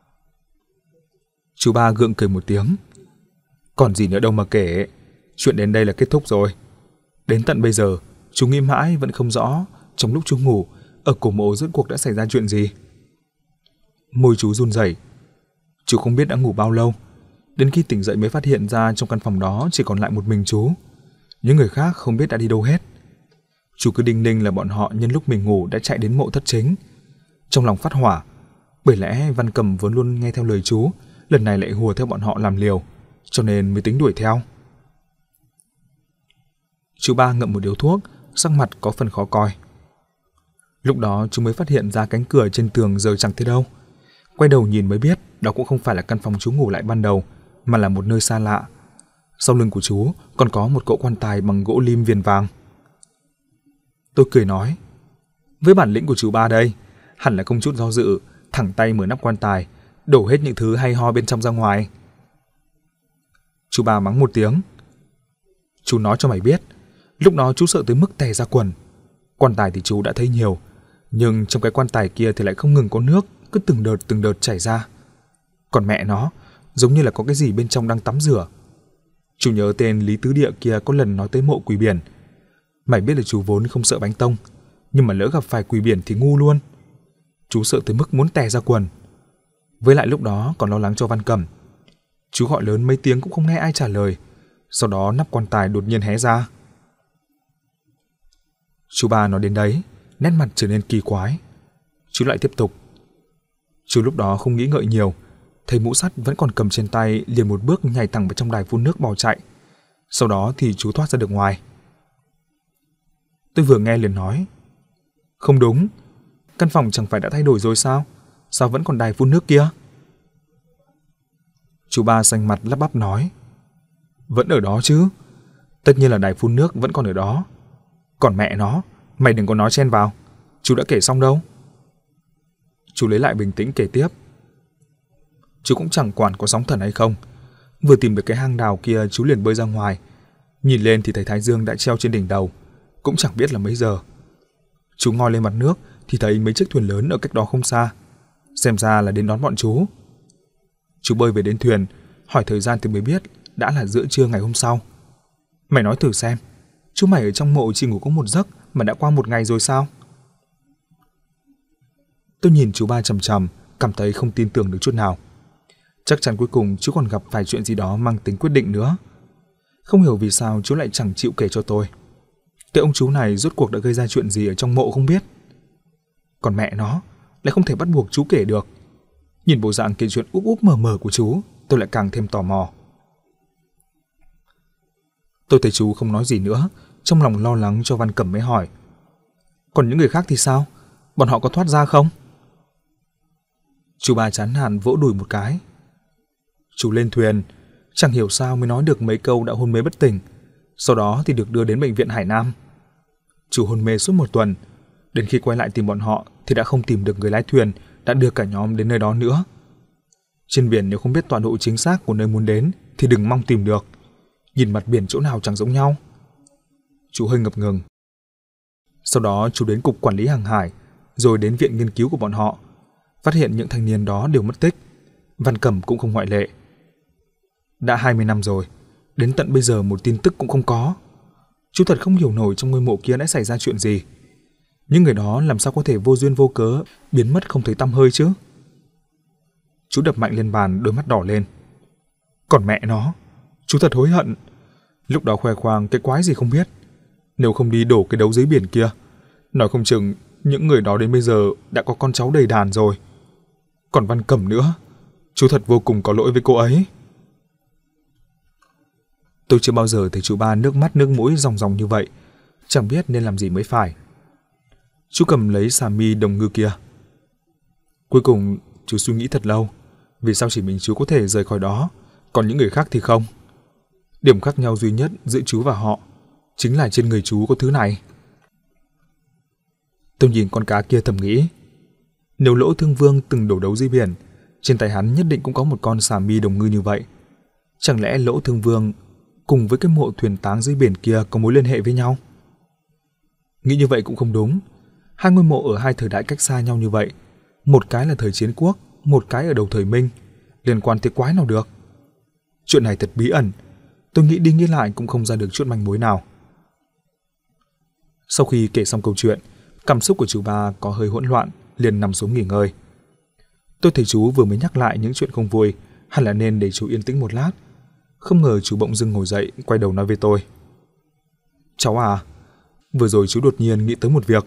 Chú Ba gượng cười một tiếng: "Còn gì nữa đâu mà kể, chuyện đến đây là kết thúc rồi. Đến tận bây giờ, chú nghĩ mãi vẫn không rõ trong lúc chú ngủ ở cổ mộ rốt cuộc đã xảy ra chuyện gì." Môi chú run rẩy. Chú không biết đã ngủ bao lâu, đến khi tỉnh dậy mới phát hiện ra trong căn phòng đó chỉ còn lại một mình chú. Những người khác không biết đã đi đâu hết. Chú cứ đinh ninh là bọn họ nhân lúc mình ngủ đã chạy đến mộ thất chính. Trong lòng phát hỏa, bởi lẽ Văn Cầm vốn luôn nghe theo lời chú, lần này lại hùa theo bọn họ làm liều, cho nên mới tính đuổi theo. Chú Ba ngậm một điếu thuốc, sắc mặt có phần khó coi. Lúc đó chú mới phát hiện ra cánh cửa trên tường giờ chẳng thấy đâu. Quay đầu nhìn mới biết đó cũng không phải là căn phòng chú ngủ lại ban đầu, mà là một nơi xa lạ. Sau lưng của chú còn có một cỗ quan tài bằng gỗ lim viền vàng. Tôi cười nói: "Với bản lĩnh của chú Ba đây, hẳn là không chút do dự, thẳng tay mở nắp quan tài, đổ hết những thứ hay ho bên trong ra ngoài." Chú Ba mắng một tiếng: "Chú nói cho mày biết, lúc đó chú sợ tới mức tè ra quần. Quan tài thì chú đã thấy nhiều, nhưng trong cái quan tài kia thì lại không ngừng có nước, cứ từng đợt chảy ra. Còn mẹ nó, giống như là có cái gì bên trong đang tắm rửa. Chú nhớ tên Lý Tứ Địa kia có lần nói tới mộ quỷ biển. Mày biết là chú vốn không sợ bánh tông, nhưng mà lỡ gặp phải quỷ biển thì ngu luôn. Chú sợ tới mức muốn tè ra quần. Với lại lúc đó còn lo lắng cho Văn Cầm. Chú gọi lớn mấy tiếng cũng không nghe ai trả lời. Sau đó nắp quan tài đột nhiên hé ra." Chú Ba nói đến đấy, nét mặt trở nên kỳ quái. Chú lại tiếp tục: "Chú lúc đó không nghĩ ngợi nhiều, thấy mũ sắt vẫn còn cầm trên tay, liền một bước nhảy thẳng vào trong đài phun nước bỏ chạy. Sau đó thì chú thoát ra được ngoài." Tôi vừa nghe liền nói: "Không đúng, căn phòng chẳng phải đã thay đổi rồi sao? Sao vẫn còn đài phun nước kia?" Chú Ba xanh mặt lắp bắp nói: "Vẫn ở đó chứ, tất nhiên là đài phun nước vẫn còn ở đó. Còn mẹ nó, mày đừng có nói chen vào, chú đã kể xong đâu." Chú lấy lại bình tĩnh kể tiếp: "Chú cũng chẳng quản có sóng thần hay không, vừa tìm được cái hang đào kia chú liền bơi ra ngoài, nhìn lên thì thấy thái dương đã treo trên đỉnh đầu, cũng chẳng biết là mấy giờ. Chú ngoi lên mặt nước thì thấy mấy chiếc thuyền lớn ở cách đó không xa, xem ra là đến đón bọn chú. Chú bơi về đến thuyền, hỏi thời gian thì mới biết đã là giữa trưa ngày hôm sau. Mày nói thử xem, chú mày ở trong mộ chỉ ngủ có một giấc mà đã qua một ngày rồi sao?" Tôi nhìn chú Ba chằm chằm, cảm thấy không tin tưởng được chút nào. Chắc chắn cuối cùng chú còn gặp phải chuyện gì đó mang tính quyết định nữa. Không hiểu vì sao chú lại chẳng chịu kể cho tôi. Cái ông chú này rốt cuộc đã gây ra chuyện gì ở trong mộ không biết. Còn mẹ nó lại không thể bắt buộc chú kể được. Nhìn bộ dạng kể chuyện úp úp mờ mờ của chú, tôi lại càng thêm tò mò. Tôi thấy chú không nói gì nữa, trong lòng lo lắng cho Văn Cẩm mới hỏi. Còn những người khác thì sao? Bọn họ có thoát ra không? Chú ba chán nản vỗ đùi một cái. Chú lên thuyền, chẳng hiểu sao mới nói được mấy câu đã hôn mê bất tỉnh. Sau đó thì được đưa đến bệnh viện Hải Nam. Chú hôn mê suốt 1 tuần. Đến khi quay lại tìm bọn họ thì đã không tìm được người lái thuyền đã đưa cả nhóm đến nơi đó nữa. Trên biển nếu không biết tọa độ chính xác của nơi muốn đến thì đừng mong tìm được. Nhìn mặt biển chỗ nào chẳng giống nhau. Chú hơi ngập ngừng. Sau đó chú đến cục quản lý hàng hải, rồi đến viện nghiên cứu của bọn họ, phát hiện những thanh niên đó đều mất tích. Văn Cẩm cũng không ngoại lệ. Đã 20 năm rồi, đến tận bây giờ một tin tức cũng không có. Chú thật không hiểu nổi trong ngôi mộ kia đã xảy ra chuyện gì. Những người đó làm sao có thể vô duyên vô cớ biến mất không thấy tăm hơi chứ? Chú đập mạnh lên bàn, đôi mắt đỏ lên. Còn mẹ nó, chú thật hối hận. Lúc đó khoe khoang cái quái gì không biết. Nếu không đi đổ cái đấu dưới biển kia, nói không chừng những người đó đến bây giờ đã có con cháu đầy đàn rồi. Còn Văn Cẩm nữa, chú thật vô cùng có lỗi với cô ấy. Tôi chưa bao giờ thấy chú ba nước mắt nước mũi ròng ròng như vậy, chẳng biết nên làm gì mới phải. Chú cầm lấy xà mi đồng ngư kia. Cuối cùng chú suy nghĩ thật lâu, vì sao chỉ mình chú có thể rời khỏi đó, còn những người khác thì không. Điểm khác nhau duy nhất giữa chú và họ chính là trên người chú có thứ này. Tôi nhìn con cá kia thầm nghĩ, nếu Lỗ Thương Vương từng đổ đấu dưới biển, trên tay hắn nhất định cũng có một con xà mi đồng ngư như vậy. Chẳng lẽ Lỗ Thương Vương cùng với cái mộ thuyền táng dưới biển kia có mối liên hệ với nhau? Nghĩ như vậy cũng không đúng. Hai ngôi mộ ở hai thời đại cách xa nhau như vậy, một cái là thời Chiến Quốc, một cái ở đầu thời Minh, liên quan tới quái nào được? Chuyện này thật bí ẩn, tôi nghĩ đi nghĩ lại cũng không ra được chút manh mối nào. Sau khi kể xong câu chuyện, cảm xúc của chú ba có hơi hỗn loạn, liền nằm xuống nghỉ ngơi. Tôi thấy chú vừa mới nhắc lại những chuyện không vui, hẳn là nên để chú yên tĩnh một lát. Không ngờ chú bỗng dưng ngồi dậy, quay đầu nói với tôi. Cháu à, vừa rồi chú đột nhiên nghĩ tới một việc.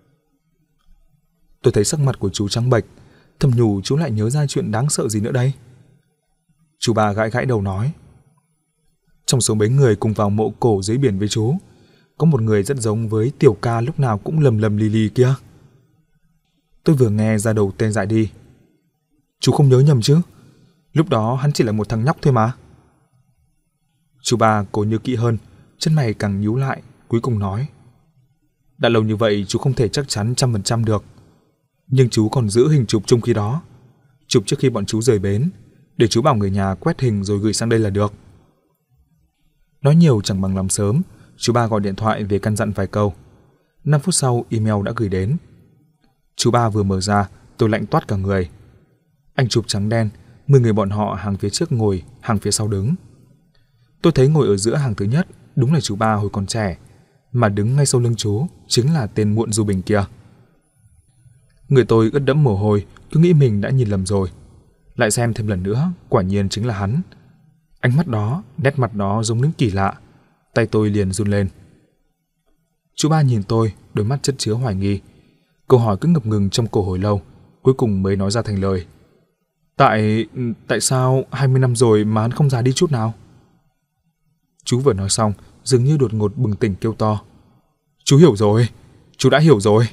Tôi thấy sắc mặt của chú trắng bệch, thầm nhủ chú lại nhớ ra chuyện đáng sợ gì nữa đây. Chú ba gãi gãi đầu nói. Trong số mấy người cùng vào mộ cổ dưới biển với chú, có một người rất giống với Tiểu Ca lúc nào cũng lầm lầm lì lì kia. Tôi vừa nghe ra đầu tên dại đi. Chú không nhớ nhầm chứ? Lúc đó hắn chỉ là một thằng nhóc thôi mà. Chú ba cố nhớ kỹ hơn, chân mày càng nhíu lại, cuối cùng nói. Đã lâu như vậy chú không thể chắc chắn 100% được. Nhưng chú còn giữ hình chụp chung khi đó. Chụp trước khi bọn chú rời bến, để chú bảo người nhà quét hình rồi gửi sang đây là được. Nói nhiều chẳng bằng làm sớm, chú ba gọi điện thoại về căn dặn vài câu. 5 phút sau email đã gửi đến. Chú ba vừa mở ra, tôi lạnh toát cả người. Ảnh chụp trắng đen, 10 người bọn họ hàng phía trước ngồi, hàng phía sau đứng. Tôi thấy ngồi ở giữa hàng thứ nhất đúng là chú ba hồi còn trẻ, mà đứng ngay sau lưng chú chính là tên Muộn Du Bình kia. Người tôi ướt đẫm mồ hôi, cứ nghĩ mình đã nhìn lầm rồi. Lại xem thêm lần nữa, quả nhiên chính là hắn. Ánh mắt đó, nét mặt đó giống đến kỳ lạ, tay tôi liền run lên. Chú ba nhìn tôi, đôi mắt chất chứa hoài nghi. Câu hỏi cứ ngập ngừng trong cổ hồi lâu, cuối cùng mới nói ra thành lời. Tại sao 20 năm rồi mà hắn không già đi chút nào? Chú vừa nói xong, dường như đột ngột bừng tỉnh kêu to. Chú hiểu rồi, chú đã hiểu rồi.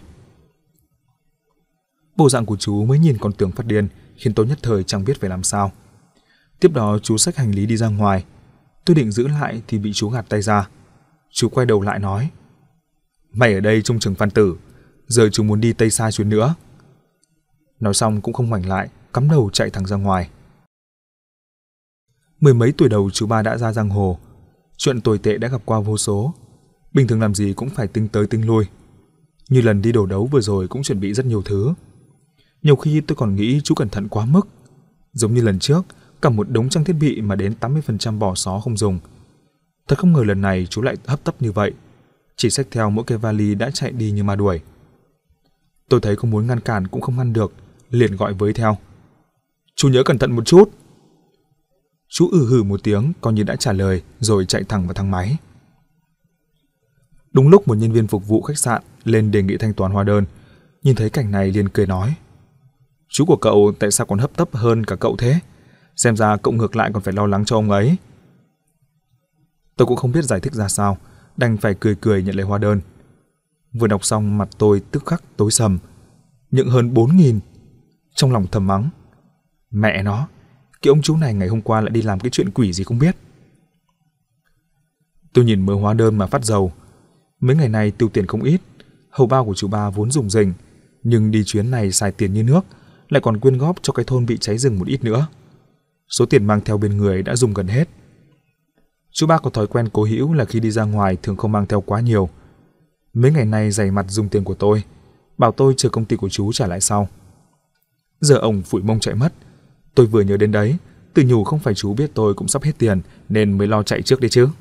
Bộ dạng của chú mới nhìn còn tưởng phát điên, khiến tôi nhất thời chẳng biết phải làm sao. Tiếp đó chú xách hành lý đi ra ngoài. Tôi định giữ lại thì bị chú gạt tay ra. Chú quay đầu lại nói. Mày ở đây trông chừng Phan Tử, giờ chú muốn đi Tây Sa chuyến nữa. Nói xong cũng không ngoảnh lại, cắm đầu chạy thẳng ra ngoài. Mười mấy tuổi đầu chú ba đã ra giang hồ. Chuyện tồi tệ đã gặp qua vô số. Bình thường làm gì cũng phải tính tới tính lui. Như lần đi đổ đấu vừa rồi cũng chuẩn bị rất nhiều thứ. Nhiều khi tôi còn nghĩ chú cẩn thận quá mức. Giống như lần trước, cả một đống trang thiết bị mà đến 80% bỏ xó không dùng. Thật không ngờ lần này chú lại hấp tấp như vậy. Chỉ xách theo mỗi cái vali đã chạy đi như ma đuổi. Tôi thấy không muốn ngăn cản cũng không ngăn được, liền gọi với theo. Chú nhớ cẩn thận một chút. Chú hừ một tiếng coi như đã trả lời rồi chạy thẳng vào thang máy. Đúng lúc một nhân viên phục vụ khách sạn lên đề nghị thanh toán hóa đơn, nhìn thấy cảnh này liền cười nói: "Chú của cậu tại sao còn hấp tấp hơn cả cậu thế? Xem ra cậu ngược lại còn phải lo lắng cho ông ấy." Tôi cũng không biết giải thích ra sao, đành phải cười cười nhận lấy hóa đơn. Vừa đọc xong mặt tôi tức khắc tối sầm. Những hơn 4.000. Trong lòng thầm mắng: mẹ nó, cái ông chú này ngày hôm qua lại đi làm cái chuyện quỷ gì không biết. Tôi nhìn mớ hóa đơn mà phát dầu. Mấy ngày này tiêu tiền không ít, hầu bao của chú ba vốn rủng rỉnh, nhưng đi chuyến này xài tiền như nước, lại còn quyên góp cho cái thôn bị cháy rừng một ít nữa. Số tiền mang theo bên người đã dùng gần hết. Chú ba có thói quen cố hữu là khi đi ra ngoài thường không mang theo quá nhiều. Mấy ngày nay dày mặt dùng tiền của tôi, bảo tôi chờ công ty của chú trả lại sau. Giờ ông phủi mông chạy mất. Tôi vừa nhớ đến đấy, tự nhủ không phải chú biết tôi cũng sắp hết tiền nên mới lo chạy trước đấy chứ.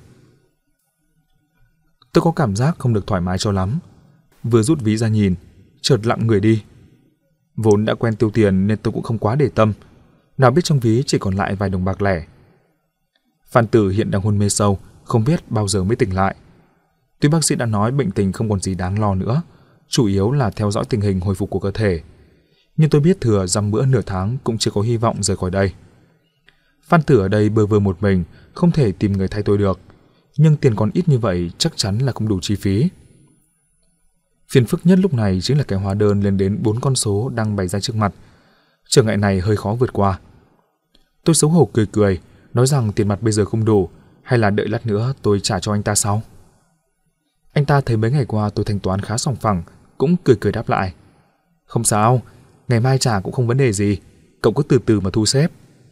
Tôi có cảm giác không được thoải mái cho lắm. Vừa rút ví ra nhìn, chợt lặng người đi. Vốn đã quen tiêu tiền nên tôi cũng không quá để tâm, nào biết trong ví chỉ còn lại vài đồng bạc lẻ. Phan Tử hiện đang hôn mê sâu, không biết bao giờ mới tỉnh lại. Tuy bác sĩ đã nói bệnh tình không còn gì đáng lo nữa, chủ yếu là theo dõi tình hình hồi phục của cơ thể, nhưng tôi biết thừa dăm bữa nửa tháng cũng chưa có hy vọng rời khỏi đây. Phan Tử ở đây bơ vơ một mình, không thể tìm người thay tôi được, nhưng tiền còn ít như vậy chắc chắn là không đủ chi phí. Phiền phức nhất lúc này chính là cái hóa đơn lên đến 4 con số đang bày ra trước mặt. Trở ngại này hơi khó vượt qua. Tôi xấu hổ cười cười, nói rằng tiền mặt bây giờ không đủ, hay là đợi lát nữa tôi trả cho anh ta sau. Anh ta thấy mấy ngày qua tôi thanh toán khá sòng phẳng, cũng cười cười đáp lại: "Không sao, ngày mai trả cũng không vấn đề gì, cậu cứ từ từ mà thu xếp."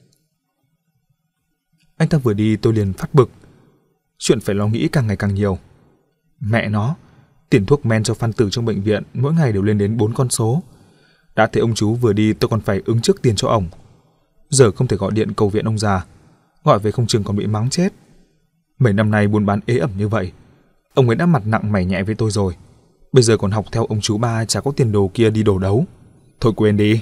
Anh ta vừa đi tôi liền phát bực. Chuyện phải lo nghĩ càng ngày càng nhiều. Mẹ nó, tiền thuốc men cho Phan Tử trong bệnh viện mỗi ngày đều lên đến 4 con số. Đã thấy ông chú vừa đi tôi còn phải ứng trước tiền cho ổng. Giờ không thể gọi điện cầu viện ông già, gọi về không chừng còn bị mắng chết. Mấy năm nay buôn bán ế ẩm như vậy, ông ấy đã mặt nặng mày nhẹ với tôi rồi. Bây giờ còn học theo ông chú ba chả có tiền đồ kia đi đổ đấu. Thôi quên đi.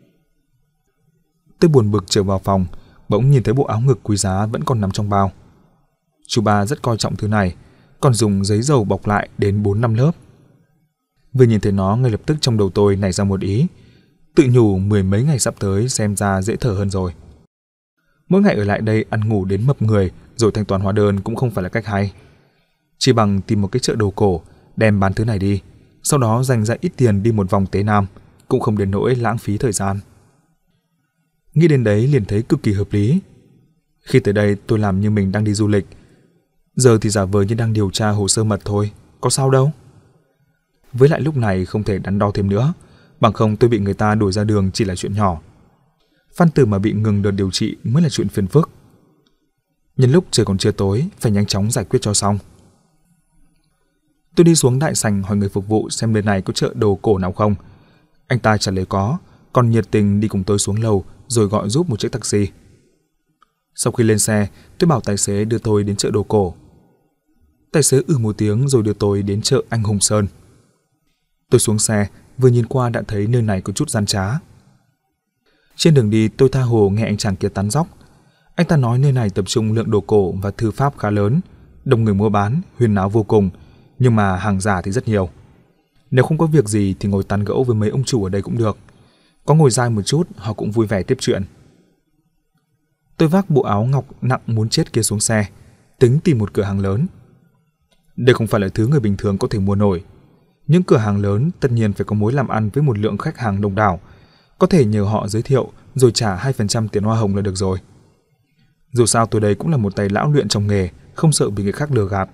Tôi buồn bực trở vào phòng, bỗng nhìn thấy bộ áo ngực quý giá vẫn còn nằm trong bao. Chú ba rất coi trọng thứ này, còn dùng giấy dầu bọc lại đến 4-5 lớp. Vừa nhìn thấy nó, ngay lập tức trong đầu tôi nảy ra một ý, tự nhủ 10 mấy ngày sắp tới xem ra dễ thở hơn rồi. Mỗi ngày ở lại đây ăn ngủ đến mập người rồi thanh toán hóa đơn cũng không phải là cách hay. Chỉ bằng tìm một cái chợ đồ cổ, đem bán thứ này đi, sau đó dành ra ít tiền đi một vòng Tế Nam, cũng không đến nỗi lãng phí thời gian. Nghĩ đến đấy liền thấy cực kỳ hợp lý. Khi tới đây tôi làm như mình đang đi du lịch, giờ thì giả vờ như đang điều tra hồ sơ mật thôi, có sao đâu. Với lại lúc này không thể đắn đo thêm nữa, bằng không tôi bị người ta đuổi ra đường chỉ là chuyện nhỏ. Phan Tử mà bị ngừng đợt điều trị mới là chuyện phiền phức. Nhân lúc trời còn chưa tối, phải nhanh chóng giải quyết cho xong. Tôi đi xuống đại sảnh hỏi người phục vụ xem bên này có chợ đồ cổ nào không. Anh ta trả lời có, còn nhiệt tình đi cùng tôi xuống lầu rồi gọi giúp một chiếc taxi. Sau khi lên xe, tôi bảo tài xế đưa tôi đến chợ đồ cổ. Tài xế một tiếng rồi đưa tôi đến chợ Anh Hùng Sơn. Tôi xuống xe, vừa nhìn qua đã thấy nơi này có chút gian trá. Trên đường đi tôi tha hồ nghe anh chàng kia tán dóc. Anh ta nói nơi này tập trung lượng đồ cổ và thư pháp khá lớn, đông người mua bán, huyên náo vô cùng, nhưng mà hàng giả thì rất nhiều. Nếu không có việc gì thì ngồi tán gẫu với mấy ông chủ ở đây cũng được. Có ngồi dai một chút, họ cũng vui vẻ tiếp chuyện. Tôi vác bộ áo ngọc nặng muốn chết kia xuống xe, tính tìm một cửa hàng lớn. Đây không phải là thứ người bình thường có thể mua nổi. Những cửa hàng lớn tất nhiên phải có mối làm ăn với một lượng khách hàng đông đảo, có thể nhờ họ giới thiệu rồi trả 2% tiền hoa hồng là được rồi. Dù sao tôi đây cũng là một tay lão luyện trong nghề, không sợ bị người khác lừa gạt.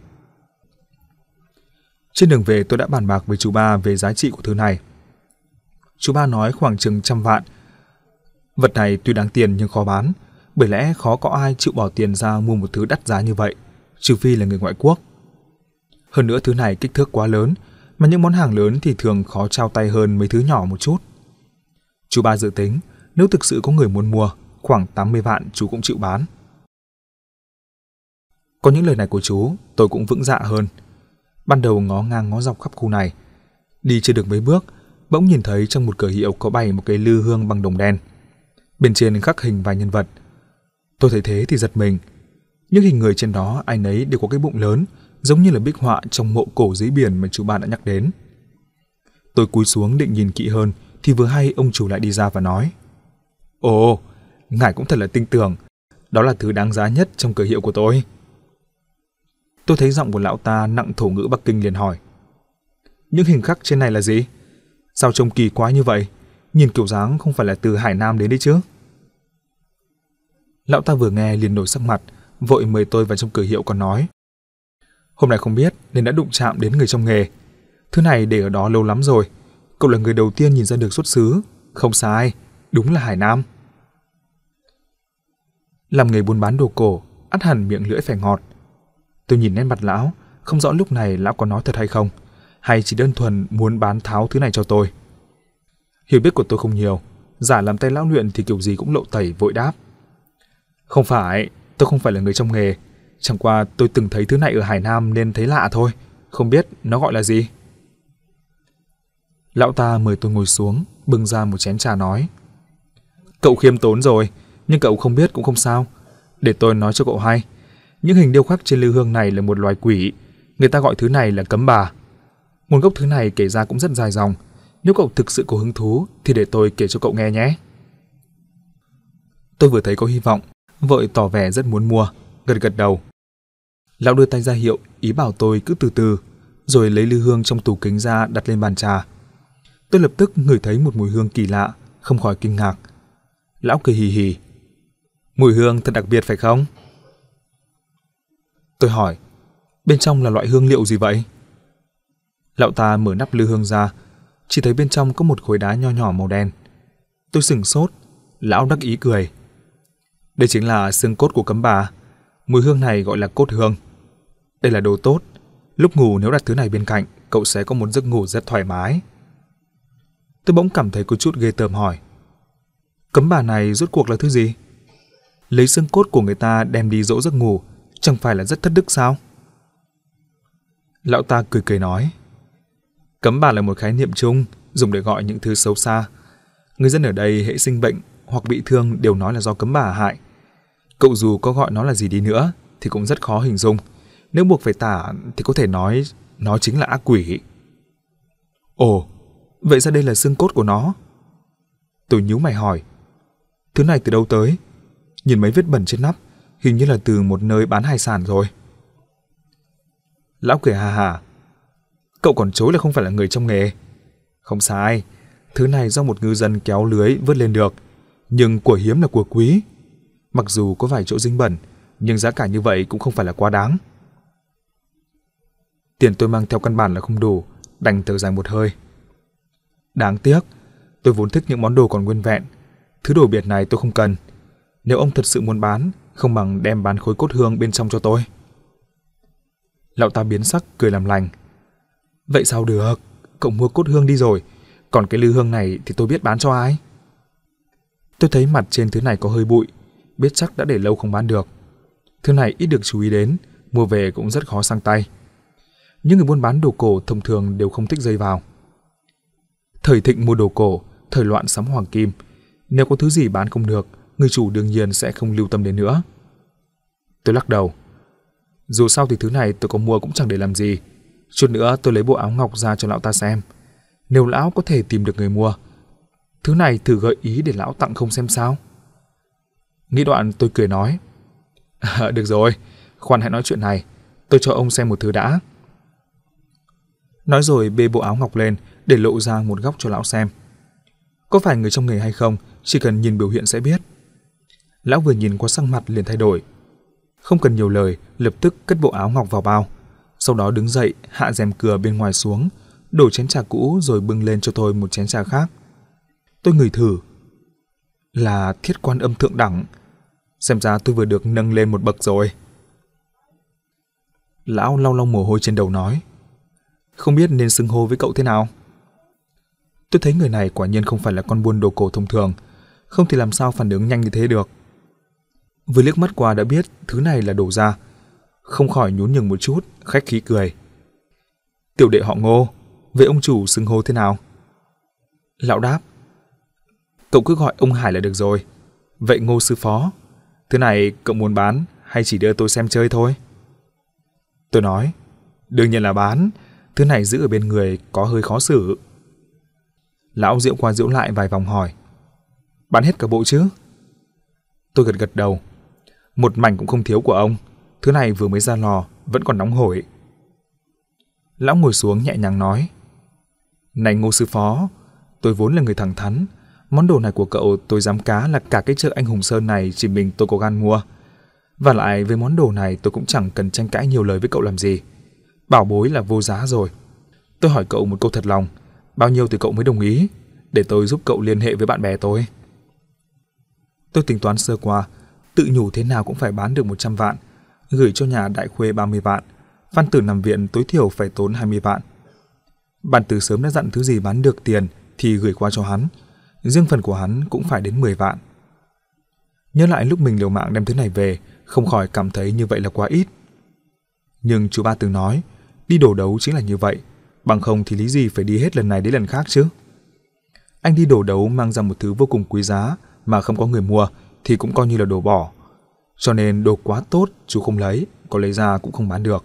Trên đường về tôi đã bàn bạc với chú ba về giá trị của thứ này. Chú ba nói khoảng chừng 100 vạn. Vật này tuy đáng tiền nhưng khó bán, bởi lẽ khó có ai chịu bỏ tiền ra mua một thứ đắt giá như vậy, trừ phi là người ngoại quốc. Hơn nữa thứ này kích thước quá lớn, mà những món hàng lớn thì thường khó trao tay hơn mấy thứ nhỏ một chút. Chú ba dự tính nếu thực sự có người muốn mua, khoảng 80 vạn chú cũng chịu bán. Có những lời này của chú, tôi cũng vững dạ hơn. Ban đầu ngó ngang ngó dọc khắp khu này, đi chưa được mấy bước, bỗng nhìn thấy trong một cửa hiệu có bày một cái lư hương bằng đồng đen. Bên trên khắc hình vài nhân vật. Tôi thấy thế thì giật mình. Những hình người trên đó ai nấy đều có cái bụng lớn, giống như là bích họa trong mộ cổ dưới biển mà chú bạn đã nhắc đến. Tôi cúi xuống định nhìn kỹ hơn thì vừa hay ông chủ lại đi ra và nói: "Ồ, ngài cũng thật là tinh tường, đó là thứ đáng giá nhất trong cửa hiệu của tôi." Tôi thấy giọng của lão ta nặng thổ ngữ Bắc Kinh liền hỏi: "Những hình khắc trên này là gì? Sao trông kỳ quái như vậy? Nhìn kiểu dáng không phải là từ Hải Nam đến đấy chứ?" Lão ta vừa nghe liền đổi sắc mặt, vội mời tôi vào trong cửa hiệu còn nói: "Hôm nay không biết nên đã đụng chạm đến người trong nghề. Thứ này để ở đó lâu lắm rồi. Cậu là người đầu tiên nhìn ra được xuất xứ. Không sai, đúng là Hải Nam." Làm nghề buôn bán đồ cổ, ắt hẳn miệng lưỡi phải ngọt. Tôi nhìn nét mặt lão, không rõ lúc này lão có nói thật hay không, hay chỉ đơn thuần muốn bán tháo thứ này cho tôi. Hiểu biết của tôi không nhiều, giả làm tay lão luyện thì kiểu gì cũng lộ tẩy vội đáp: "Không phải, tôi không phải là người trong nghề. Chẳng qua tôi từng thấy thứ này ở Hải Nam nên thấy lạ thôi, không biết nó gọi là gì." Lão ta mời tôi ngồi xuống, bưng ra một chén trà nói: "Cậu khiêm tốn rồi, nhưng cậu không biết cũng không sao. Để tôi nói cho cậu hay. Những hình điêu khắc trên lư hương này là một loài quỷ. Người ta gọi thứ này là cấm bà. Nguồn gốc thứ này kể ra cũng rất dài dòng. Nếu cậu thực sự có hứng thú thì để tôi kể cho cậu nghe nhé." Tôi vừa thấy có hy vọng, vội tỏ vẻ rất muốn mua, gật gật đầu. Lão đưa tay ra hiệu, ý bảo tôi cứ từ từ, rồi lấy lư hương trong tủ kính ra đặt lên bàn trà. Tôi lập tức ngửi thấy một mùi hương kỳ lạ, không khỏi kinh ngạc. Lão cười hì hì: "Mùi hương thật đặc biệt phải không?" Tôi hỏi: "Bên trong là loại hương liệu gì vậy?" Lão ta mở nắp lư hương ra, chỉ thấy bên trong có một khối đá nho nhỏ màu đen. Tôi sửng sốt, lão đắc ý cười: "Đây chính là xương cốt của cấm bà. Mùi hương này gọi là cốt hương. Đây là đồ tốt. Lúc ngủ nếu đặt thứ này bên cạnh, cậu sẽ có một giấc ngủ rất thoải mái." Tôi bỗng cảm thấy có chút ghê tởm hỏi: "Cấm bà này rốt cuộc là thứ gì? Lấy xương cốt của người ta đem đi dỗ giấc ngủ, chẳng phải là rất thất đức sao?" Lão ta cười cười nói: "Cấm bà là một khái niệm chung, dùng để gọi những thứ xấu xa. Người dân ở đây hễ sinh bệnh hoặc bị thương đều nói là do cấm bà hại. Cậu dù có gọi nó là gì đi nữa thì cũng rất khó hình dung. Nếu buộc phải tả thì có thể nói nó chính là ác quỷ." "Ồ, vậy ra đây là xương cốt của nó?" Tôi nhíu mày hỏi: "Thứ này từ đâu tới? Nhìn mấy vết bẩn trên nắp, hình như là từ một nơi bán hải sản rồi." Lão cười hà hà: "Cậu còn chối là không phải là người trong nghề. Không sai, thứ này do một ngư dân kéo lưới vớt lên được, nhưng của hiếm là của quý. Mặc dù có vài chỗ dính bẩn, nhưng giá cả như vậy cũng không phải là quá đáng." Tiền tôi mang theo căn bản là không đủ, đành thở dài một hơi. Đáng tiếc, tôi vốn thích những món đồ còn nguyên vẹn. Thứ đồ biệt này tôi không cần. Nếu ông thật sự muốn bán, không bằng đem bán khối cốt hương bên trong cho tôi. Lão ta biến sắc cười làm lành: "Vậy sao được, cậu mua cốt hương đi rồi, còn cái lư hương này thì tôi biết bán cho ai?" Tôi thấy mặt trên thứ này có hơi bụi, biết chắc đã để lâu không bán được. Thứ này ít được chú ý đến, mua về cũng rất khó sang tay. Những người buôn bán đồ cổ thông thường đều không thích dây vào. Thời thịnh mua đồ cổ, thời loạn sắm hoàng kim. Nếu có thứ gì bán không được, người chủ đương nhiên sẽ không lưu tâm đến nữa. Tôi lắc đầu: "Dù sao thì thứ này tôi có mua cũng chẳng để làm gì. Chút nữa tôi lấy bộ áo ngọc ra cho lão ta xem. Nếu lão có thể tìm được người mua, thứ này thử gợi ý để lão tặng không xem sao." Nghĩ đoạn tôi cười nói: "Được rồi, khoan hãy nói chuyện này, tôi cho ông xem một thứ đã." Nói rồi bê bộ áo ngọc lên để lộ ra một góc cho lão xem. Có phải người trong nghề hay không, chỉ cần nhìn biểu hiện sẽ biết. Lão vừa nhìn qua sắc mặt liền thay đổi. Không cần nhiều lời, lập tức cất bộ áo ngọc vào bao. Sau đó đứng dậy, hạ rèm cửa bên ngoài xuống, đổ chén trà cũ rồi bưng lên cho tôi một chén trà khác. Tôi ngửi thử. Là Thiết Quan Âm thượng đẳng. Xem ra tôi vừa được nâng lên một bậc rồi. Lão lau lau mồ hôi trên đầu nói: "Không biết nên xưng hô với cậu thế nào?" Tôi thấy người này quả nhiên không phải là con buôn đồ cổ thông thường, không thì làm sao phản ứng nhanh như thế được. Vừa liếc mắt qua đã biết thứ này là đồ ra, không khỏi nhún nhường một chút, khách khí cười: "Tiểu đệ họ Ngô, vậy ông chủ xưng hô thế nào?" Lão đáp: "Cậu cứ gọi ông Hải là được rồi. Vậy Ngô sư phó, thứ này cậu muốn bán hay chỉ đưa tôi xem chơi thôi?" Tôi nói: Đương nhiên là bán, thứ này giữ ở bên người có hơi khó xử. Lão diễu qua diễu lại vài vòng hỏi. Bán hết cả bộ chứ? Tôi gật gật đầu. Một mảnh cũng không thiếu của ông, thứ này vừa mới ra lò, vẫn còn nóng hổi. Lão ngồi xuống nhẹ nhàng nói. Này Ngô sư phó, tôi vốn là người thẳng thắn, món đồ này của cậu tôi dám cá là cả cái chợ Anh Hùng Sơn này chỉ mình tôi có gan mua. Và lại với món đồ này tôi cũng chẳng cần tranh cãi nhiều lời với cậu làm gì. Bảo bối là vô giá rồi. Tôi hỏi cậu một câu thật lòng, bao nhiêu thì cậu mới đồng ý, để tôi giúp cậu liên hệ với bạn bè tôi. Tôi tính toán sơ qua, tự nhủ thế nào cũng phải bán được 100 vạn, gửi cho nhà Đại Khuê 30 vạn, Phan Tử nằm viện tối thiểu phải tốn 20 vạn. Bản Tử sớm đã dặn thứ gì bán được tiền thì gửi qua cho hắn, riêng phần của hắn cũng phải đến 10 vạn. Nhớ lại lúc mình liều mạng đem thứ này về, không khỏi cảm thấy như vậy là quá ít. Nhưng chú ba từng nói, đi đổ đấu chính là như vậy, bằng không thì lý gì phải đi hết lần này đến lần khác chứ. Anh đi đổ đấu mang ra một thứ vô cùng quý giá mà không có người mua thì cũng coi như là đồ bỏ. Cho nên đồ quá tốt chú không lấy, có lấy ra cũng không bán được.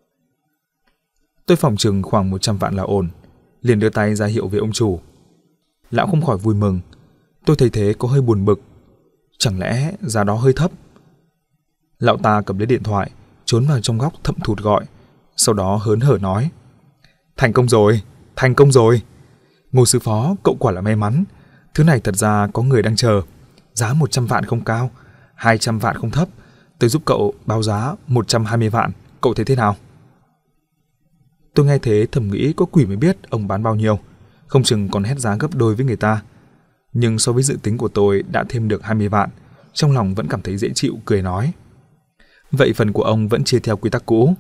Tôi phỏng chừng khoảng 100 vạn là ổn, liền đưa tay ra hiệu với ông chủ. Lão không khỏi vui mừng. Tôi thấy thế có hơi buồn bực. Chẳng lẽ giá đó hơi thấp? Lão ta cầm lấy điện thoại, trốn vào trong góc thậm thụt gọi, sau đó hớn hở nói. Thành công rồi, thành công rồi. Ngô sư phó, cậu quả là may mắn. Thứ này thật ra có người đang chờ. Giá 100 vạn không cao, 200 vạn không thấp. Tôi giúp cậu báo giá 120 vạn, cậu thấy thế nào? Tôi nghe thế thầm nghĩ có quỷ mới biết ông bán bao nhiêu, không chừng còn hét giá gấp đôi với người ta. Nhưng so với dự tính của tôi đã thêm được 20 vạn, trong lòng vẫn cảm thấy dễ chịu, cười nói. Vậy phần của ông vẫn chia theo quy tắc cũ.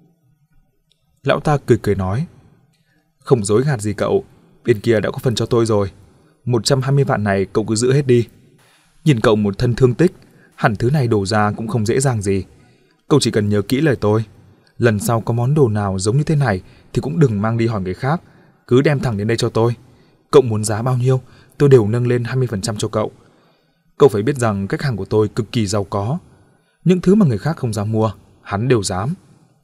Lão ta cười cười nói. Không dối gạt gì cậu, bên kia đã có phần cho tôi rồi. 120 vạn này cậu cứ giữ hết đi. Nhìn cậu một thân thương tích, hẳn thứ này đổ ra cũng không dễ dàng gì. Cậu chỉ cần nhớ kỹ lời tôi. Lần sau có món đồ nào giống như thế này thì cũng đừng mang đi hỏi người khác, cứ đem thẳng đến đây cho tôi. Cậu muốn giá bao nhiêu, tôi đều nâng lên 20% cho cậu. Cậu phải biết rằng khách hàng của tôi cực kỳ giàu có. Những thứ mà người khác không dám mua, hắn đều dám.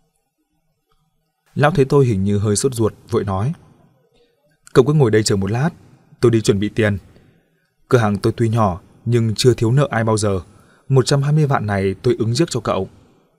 Lão thấy tôi hình như hơi sốt ruột, vội nói. Cậu cứ ngồi đây chờ một lát, tôi đi chuẩn bị tiền. Cửa hàng tôi tuy nhỏ, nhưng chưa thiếu nợ ai bao giờ. 120 vạn này tôi ứng trước cho cậu.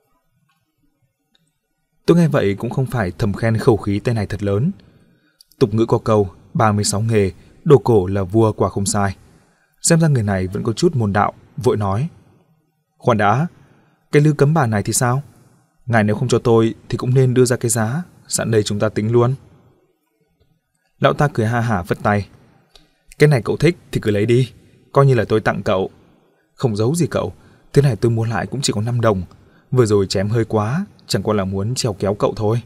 Tôi nghe vậy cũng không phải thầm khen khẩu khí tên này thật lớn. Tục ngữ có câu 36 nghề, đồ cổ là vua quả không sai. Xem ra người này vẫn có chút môn đạo, vội nói. Khoan đã, cái lư cấm bà này thì sao? Ngài nếu không cho tôi thì cũng nên đưa ra cái giá, sẵn đây chúng ta tính luôn. Lão ta cười ha hả vất tay. Cái này cậu thích thì cứ lấy đi, coi như là tôi tặng cậu. Không giấu gì cậu, thế này tôi mua lại cũng chỉ có 5 đồng. Vừa rồi chém hơi quá, chẳng qua là muốn trèo kéo cậu thôi.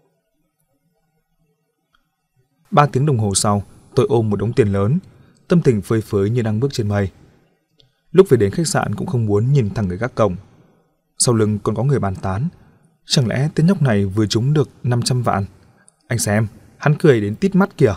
3 tiếng đồng hồ sau, tôi ôm một đống tiền lớn, tâm tình phơi phới như đang bước trên mây. Lúc về đến khách sạn cũng không muốn nhìn thẳng người gác cổng. Sau lưng còn có người bàn tán. Chẳng lẽ tên nhóc này vừa trúng được 500 vạn? Anh xem, hắn cười đến tít mắt kìa.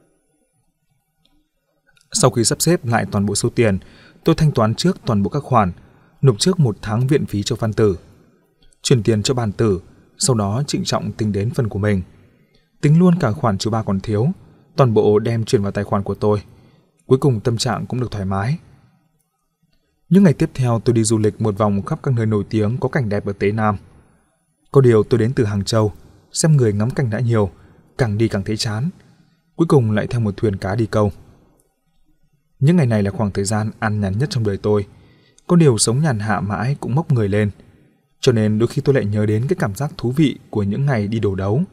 Sau khi sắp xếp lại toàn bộ số tiền, tôi thanh toán trước toàn bộ các khoản, nộp trước 1 tháng viện phí cho Phan Tử, chuyển tiền cho Bản Tử, sau đó trịnh trọng tính đến phần của mình. Tính luôn cả khoản chú ba còn thiếu, toàn bộ đem chuyển vào tài khoản của tôi. Cuối cùng tâm trạng cũng được thoải mái. Những ngày tiếp theo tôi đi du lịch một vòng khắp các nơi nổi tiếng có cảnh đẹp ở Tế Nam. Có điều tôi đến từ Hàng Châu, xem người ngắm cảnh đã nhiều, càng đi càng thấy chán. Cuối cùng lại theo một thuyền cá đi câu. Những ngày này là khoảng thời gian an nhàn nhất trong đời tôi. Có điều sống nhàn hạ mãi cũng mốc người lên. Cho nên đôi khi tôi lại nhớ đến cái cảm giác thú vị của những ngày đi đổ đấu.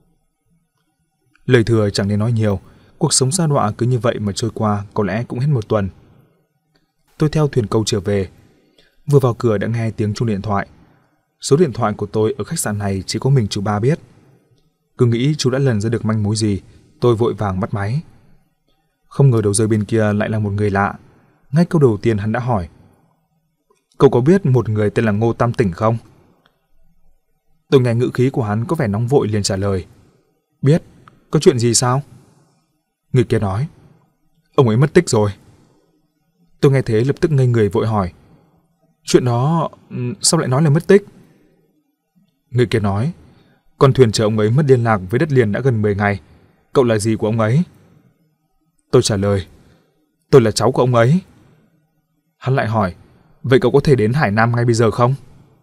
Lời thừa chẳng nên nói nhiều, cuộc sống sa đọa cứ như vậy mà trôi qua có lẽ cũng hết một tuần. Tôi theo thuyền câu trở về. Vừa vào cửa đã nghe tiếng chuông điện thoại. Số điện thoại của tôi ở khách sạn này chỉ có mình chú ba biết. Cứ nghĩ chú đã lần ra được manh mối gì, tôi vội vàng bắt máy. Không ngờ đầu dây bên kia lại là một người lạ. Ngay câu đầu tiên hắn đã hỏi. Cậu có biết một người tên là Ngô Tam Tỉnh không? Tôi nghe ngữ khí của hắn có vẻ nóng vội liền trả lời. Biết, có chuyện gì sao? Người kia nói. Ông ấy mất tích rồi. Tôi nghe thế lập tức ngây người vội hỏi. Chuyện đó sao lại nói là mất tích? Người kia nói. Con thuyền chở ông ấy mất liên lạc với đất liền đã gần 10 ngày. Cậu là gì của ông ấy? Tôi trả lời, tôi là cháu của ông ấy. Hắn lại hỏi, vậy cậu có thể đến Hải Nam ngay bây giờ không?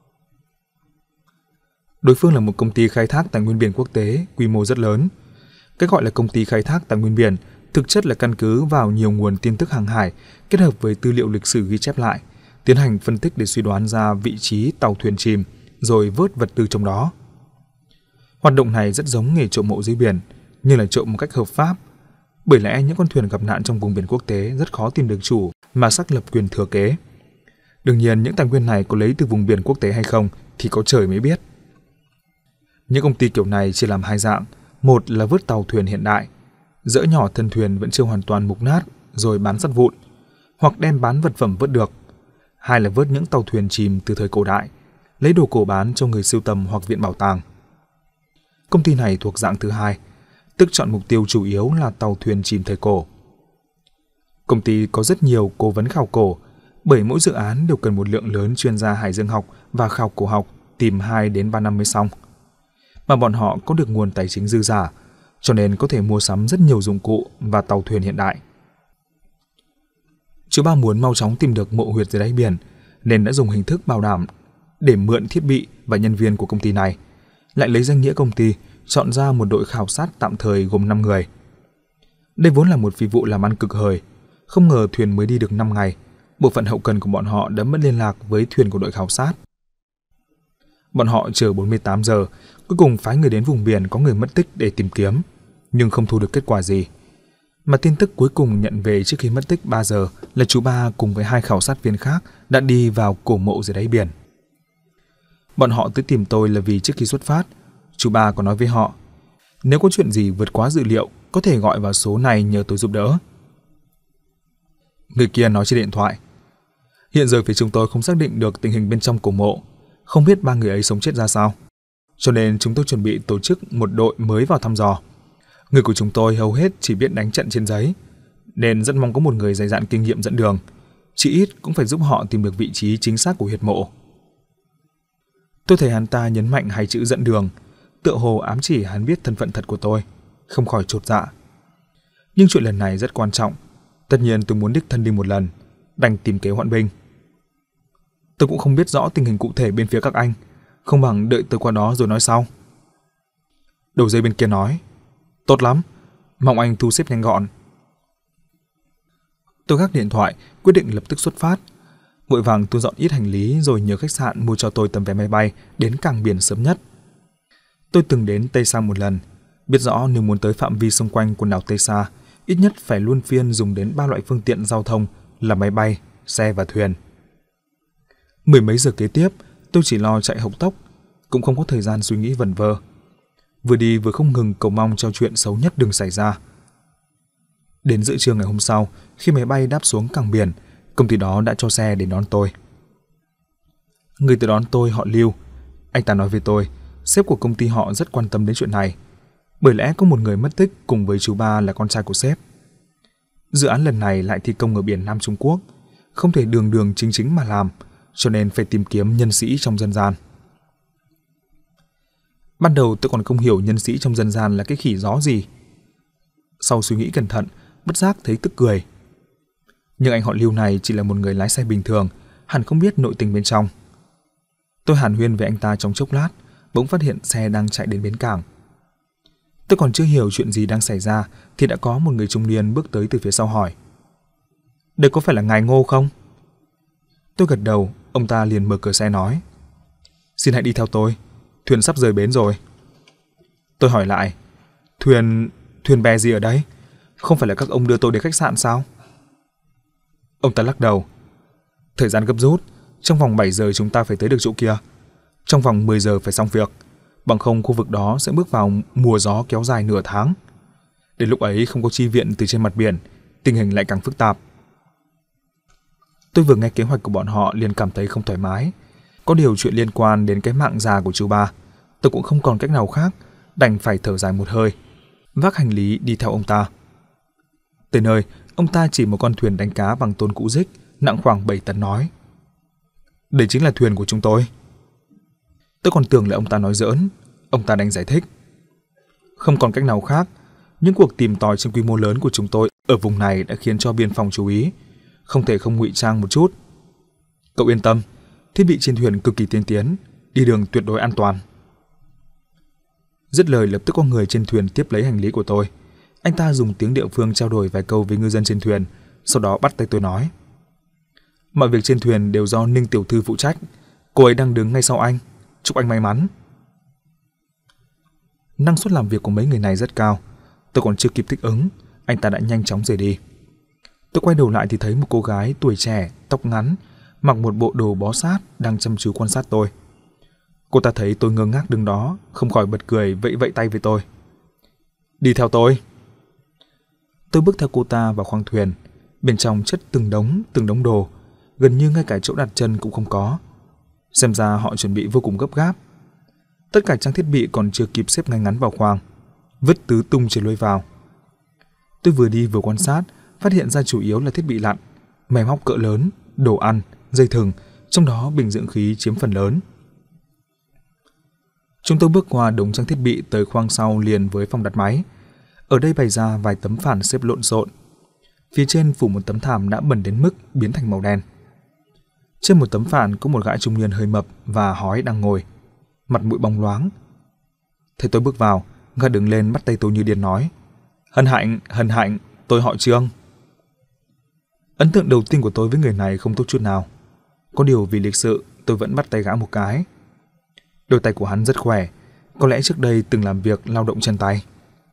Đối phương là một công ty khai thác tài nguyên biển quốc tế quy mô rất lớn. Cái gọi là công ty khai thác tài nguyên biển thực chất là căn cứ vào nhiều nguồn tin tức hàng hải kết hợp với tư liệu lịch sử ghi chép lại, tiến hành phân tích để suy đoán ra vị trí tàu thuyền chìm, rồi vớt vật tư trong đó. Hoạt động này rất giống nghề trộm mộ dưới biển, nhưng là trộm một cách hợp pháp. Bởi lẽ những con thuyền gặp nạn trong vùng biển quốc tế rất khó tìm được chủ mà xác lập quyền thừa kế. Đương nhiên những tài nguyên này có lấy từ vùng biển quốc tế hay không thì có trời mới biết. Những công ty kiểu này chia làm hai dạng. Một là vớt tàu thuyền hiện đại, dỡ nhỏ thân thuyền vẫn chưa hoàn toàn mục nát rồi bán sắt vụn, hoặc đem bán vật phẩm vớt được. Hai là vớt những tàu thuyền chìm từ thời cổ đại, lấy đồ cổ bán cho người sưu tầm hoặc viện bảo tàng. Công ty này thuộc dạng thứ hai, tức chọn mục tiêu chủ yếu là tàu thuyền chìm thời cổ. Công ty có rất nhiều cố vấn khảo cổ, bởi mỗi dự án đều cần một lượng lớn chuyên gia hải dương học và khảo cổ học tìm 2 đến 3 năm mới xong. Mà bọn họ có được nguồn tài chính dư dả, cho nên có thể mua sắm rất nhiều dụng cụ và tàu thuyền hiện đại. Chú ba muốn mau chóng tìm được mộ huyệt dưới đáy biển, nên đã dùng hình thức bảo đảm để mượn thiết bị và nhân viên của công ty này, lại lấy danh nghĩa công ty chọn ra một đội khảo sát tạm thời gồm 5 người. Đây vốn là một phi vụ làm ăn cực hời, không ngờ thuyền mới đi được 5 ngày, bộ phận hậu cần của bọn họ đã mất liên lạc với thuyền của đội khảo sát. Bọn họ chờ 48 giờ, cuối cùng phái người đến vùng biển có người mất tích để tìm kiếm, nhưng không thu được kết quả gì. Mà tin tức cuối cùng nhận về trước khi mất tích 3 giờ là chú ba cùng với 2 khảo sát viên khác đã đi vào cổ mộ dưới đáy biển. Bọn họ tới tìm tôi là vì trước khi xuất phát, chú ba có nói với họ, nếu có chuyện gì vượt quá dự liệu, có thể gọi vào số này nhờ tôi giúp đỡ. Người kia nói trên điện thoại, hiện giờ phía chúng tôi không xác định được tình hình bên trong cổ mộ, không biết 3 người ấy sống chết ra sao. Cho nên chúng tôi chuẩn bị tổ chức một đội mới vào thăm dò. Người của chúng tôi hầu hết chỉ biết đánh trận trên giấy, nên rất mong có một người dày dạn kinh nghiệm dẫn đường, chỉ ít cũng phải giúp họ tìm được vị trí chính xác của huyệt mộ. Tôi thấy hắn ta nhấn mạnh 2 chữ dẫn đường, tựa hồ ám chỉ hắn biết thân phận thật của tôi, không khỏi chột dạ. Nhưng chuyện lần này rất quan trọng, tất nhiên tôi muốn đích thân đi một lần, đành tìm kế hoãn binh. Tôi cũng không biết rõ tình hình cụ thể bên phía các anh, không bằng đợi tôi qua đó rồi nói sau. Đầu dây bên kia nói, tốt lắm, mong anh thu xếp nhanh gọn. Tôi gác điện thoại, quyết định lập tức xuất phát. Vội vàng thu dọn ít hành lý rồi nhờ khách sạn mua cho tôi tấm vé máy bay đến cảng biển sớm nhất. Tôi từng đến Tây Sa một lần, biết rõ nếu muốn tới phạm vi xung quanh quần đảo Tây Sa, ít nhất phải luân phiên dùng đến 3 loại phương tiện giao thông là máy bay, xe và thuyền. Mười mấy giờ kế tiếp, tôi chỉ lo chạy hộc tốc, cũng không có thời gian suy nghĩ vẩn vơ. Vừa đi vừa không ngừng cầu mong cho chuyện xấu nhất đừng xảy ra. Đến giữa trưa ngày hôm sau, khi máy bay đáp xuống cảng biển, công ty đó đã cho xe để đón tôi. Người tới đón tôi họ Lưu. Anh ta nói với tôi, sếp của công ty họ rất quan tâm đến chuyện này, bởi lẽ có một người mất tích cùng với chú ba là con trai của sếp. Dự án lần này lại thi công ở biển Nam Trung Quốc, không thể đường đường chính chính mà làm, cho nên phải tìm kiếm nhân sĩ trong dân gian. Ban đầu tôi còn không hiểu nhân sĩ trong dân gian là cái khỉ gió gì. Sau suy nghĩ cẩn thận, bất giác thấy tức cười. Nhưng anh họ Lưu này chỉ là một người lái xe bình thường, hẳn không biết nội tình bên trong. Tôi hàn huyên với anh ta trong chốc lát, bỗng phát hiện xe đang chạy đến bến cảng. Tôi còn chưa hiểu chuyện gì đang xảy ra thì đã có một người trung niên bước tới từ phía sau hỏi, đây có phải là ngài Ngô không? Tôi gật đầu, ông ta liền mở cửa xe nói, xin hãy đi theo tôi, thuyền sắp rời bến rồi. Tôi hỏi lại, thuyền bè gì ở đây? Không phải là các ông đưa tôi đến khách sạn sao? Ông ta lắc đầu, thời gian gấp rút, trong vòng 7 giờ chúng ta phải tới được chỗ kia, trong vòng 10 giờ phải xong việc, bằng không khu vực đó sẽ bước vào mùa gió kéo dài nửa tháng. Đến lúc ấy không có chi viện từ trên mặt biển, tình hình lại càng phức tạp. Tôi vừa nghe kế hoạch của bọn họ liền cảm thấy không thoải mái. Có điều chuyện liên quan đến cái mạng già của chú ba, tôi cũng không còn cách nào khác, đành phải thở dài một hơi, vác hành lý đi theo ông ta. Tới nơi, ông ta chỉ một con thuyền đánh cá bằng tôn cũ dích, nặng khoảng 7 tấn nói, đây chính là thuyền của chúng tôi. Tôi còn tưởng là ông ta nói giỡn, Ông ta đành giải thích. Không còn cách nào khác, những cuộc tìm tòi trên quy mô lớn của chúng tôi ở vùng này đã khiến cho biên phòng chú ý, không thể không ngụy trang một chút. Cậu yên tâm, thiết bị trên thuyền cực kỳ tiên tiến, đi đường tuyệt đối an toàn. Dứt lời lập tức có người trên thuyền tiếp lấy hành lý của tôi. Anh ta dùng tiếng địa phương trao đổi vài câu với ngư dân trên thuyền, sau đó bắt tay tôi nói. Mọi việc trên thuyền đều do Ninh tiểu thư phụ trách, cô ấy đang đứng ngay sau anh, chúc anh may mắn. Năng suất làm việc của mấy người này rất cao, tôi còn chưa kịp thích ứng, anh ta đã nhanh chóng rời đi. Tôi quay đầu lại thì thấy một cô gái tuổi trẻ, tóc ngắn, mặc một bộ đồ bó sát đang chăm chú quan sát tôi. Cô ta thấy tôi ngơ ngác đứng đó, không khỏi bật cười vẫy vẫy tay với tôi. Đi theo tôi. Tôi bước theo cô ta vào khoang thuyền, bên trong chất từng đống đồ, gần như ngay cả chỗ đặt chân cũng không có. Xem ra họ chuẩn bị vô cùng gấp gáp. Tất cả trang thiết bị còn chưa kịp xếp ngay ngắn vào khoang, vứt tứ tung trên lối vào. Tôi vừa đi vừa quan sát, phát hiện ra chủ yếu là thiết bị lặn, máy móc cỡ lớn, đồ ăn, dây thừng, trong đó bình dưỡng khí chiếm phần lớn. Chúng tôi bước qua đống trang thiết bị tới khoang sau liền với phòng đặt máy. Ở đây bày ra vài tấm phản xếp lộn xộn. Phía trên phủ một tấm thảm đã bẩn đến mức biến thành màu đen. Trên một tấm phản có một gã trung niên hơi mập và hói đang ngồi, mặt mũi bóng loáng. Thấy tôi bước vào, gã đứng lên bắt tay tôi như điên nói: Hân hạnh, tôi họ Trương. Ấn tượng đầu tiên của tôi với người này không tốt chút nào. Có điều vì lịch sự, tôi vẫn bắt tay gã một cái. Đôi tay của hắn rất khỏe, có lẽ trước đây từng làm việc lao động chân tay.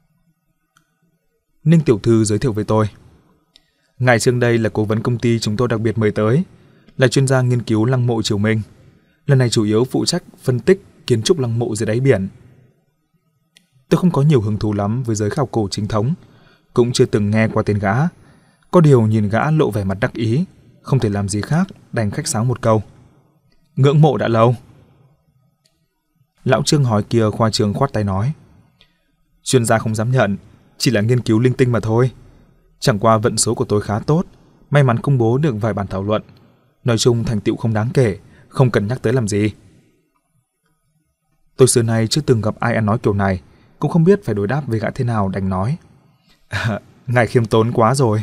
Ninh tiểu thư giới thiệu với tôi. Ngài Trương đây là cố vấn công ty chúng tôi đặc biệt mời tới, là chuyên gia nghiên cứu lăng mộ Triều Minh. Lần này chủ yếu phụ trách phân tích kiến trúc lăng mộ dưới đáy biển. Tôi không có nhiều hứng thú lắm với giới khảo cổ chính thống, cũng chưa từng nghe qua tên gã. Có điều nhìn gã lộ vẻ mặt đắc ý, không thể làm gì khác đành khách sáo một câu. Ngưỡng mộ đã lâu. Lão Trương hỏi kia khoa trương khoát tay nói. Chuyên gia không dám nhận, chỉ là nghiên cứu linh tinh mà thôi. Chẳng qua vận số của tôi khá tốt, may mắn công bố được vài bản thảo luận. Nói chung thành tựu không đáng kể, không cần nhắc tới làm gì. Tôi xưa nay chưa từng gặp ai ăn nói kiểu này, cũng không biết phải đối đáp với gã thế nào đành nói. Ngài khiêm tốn quá rồi.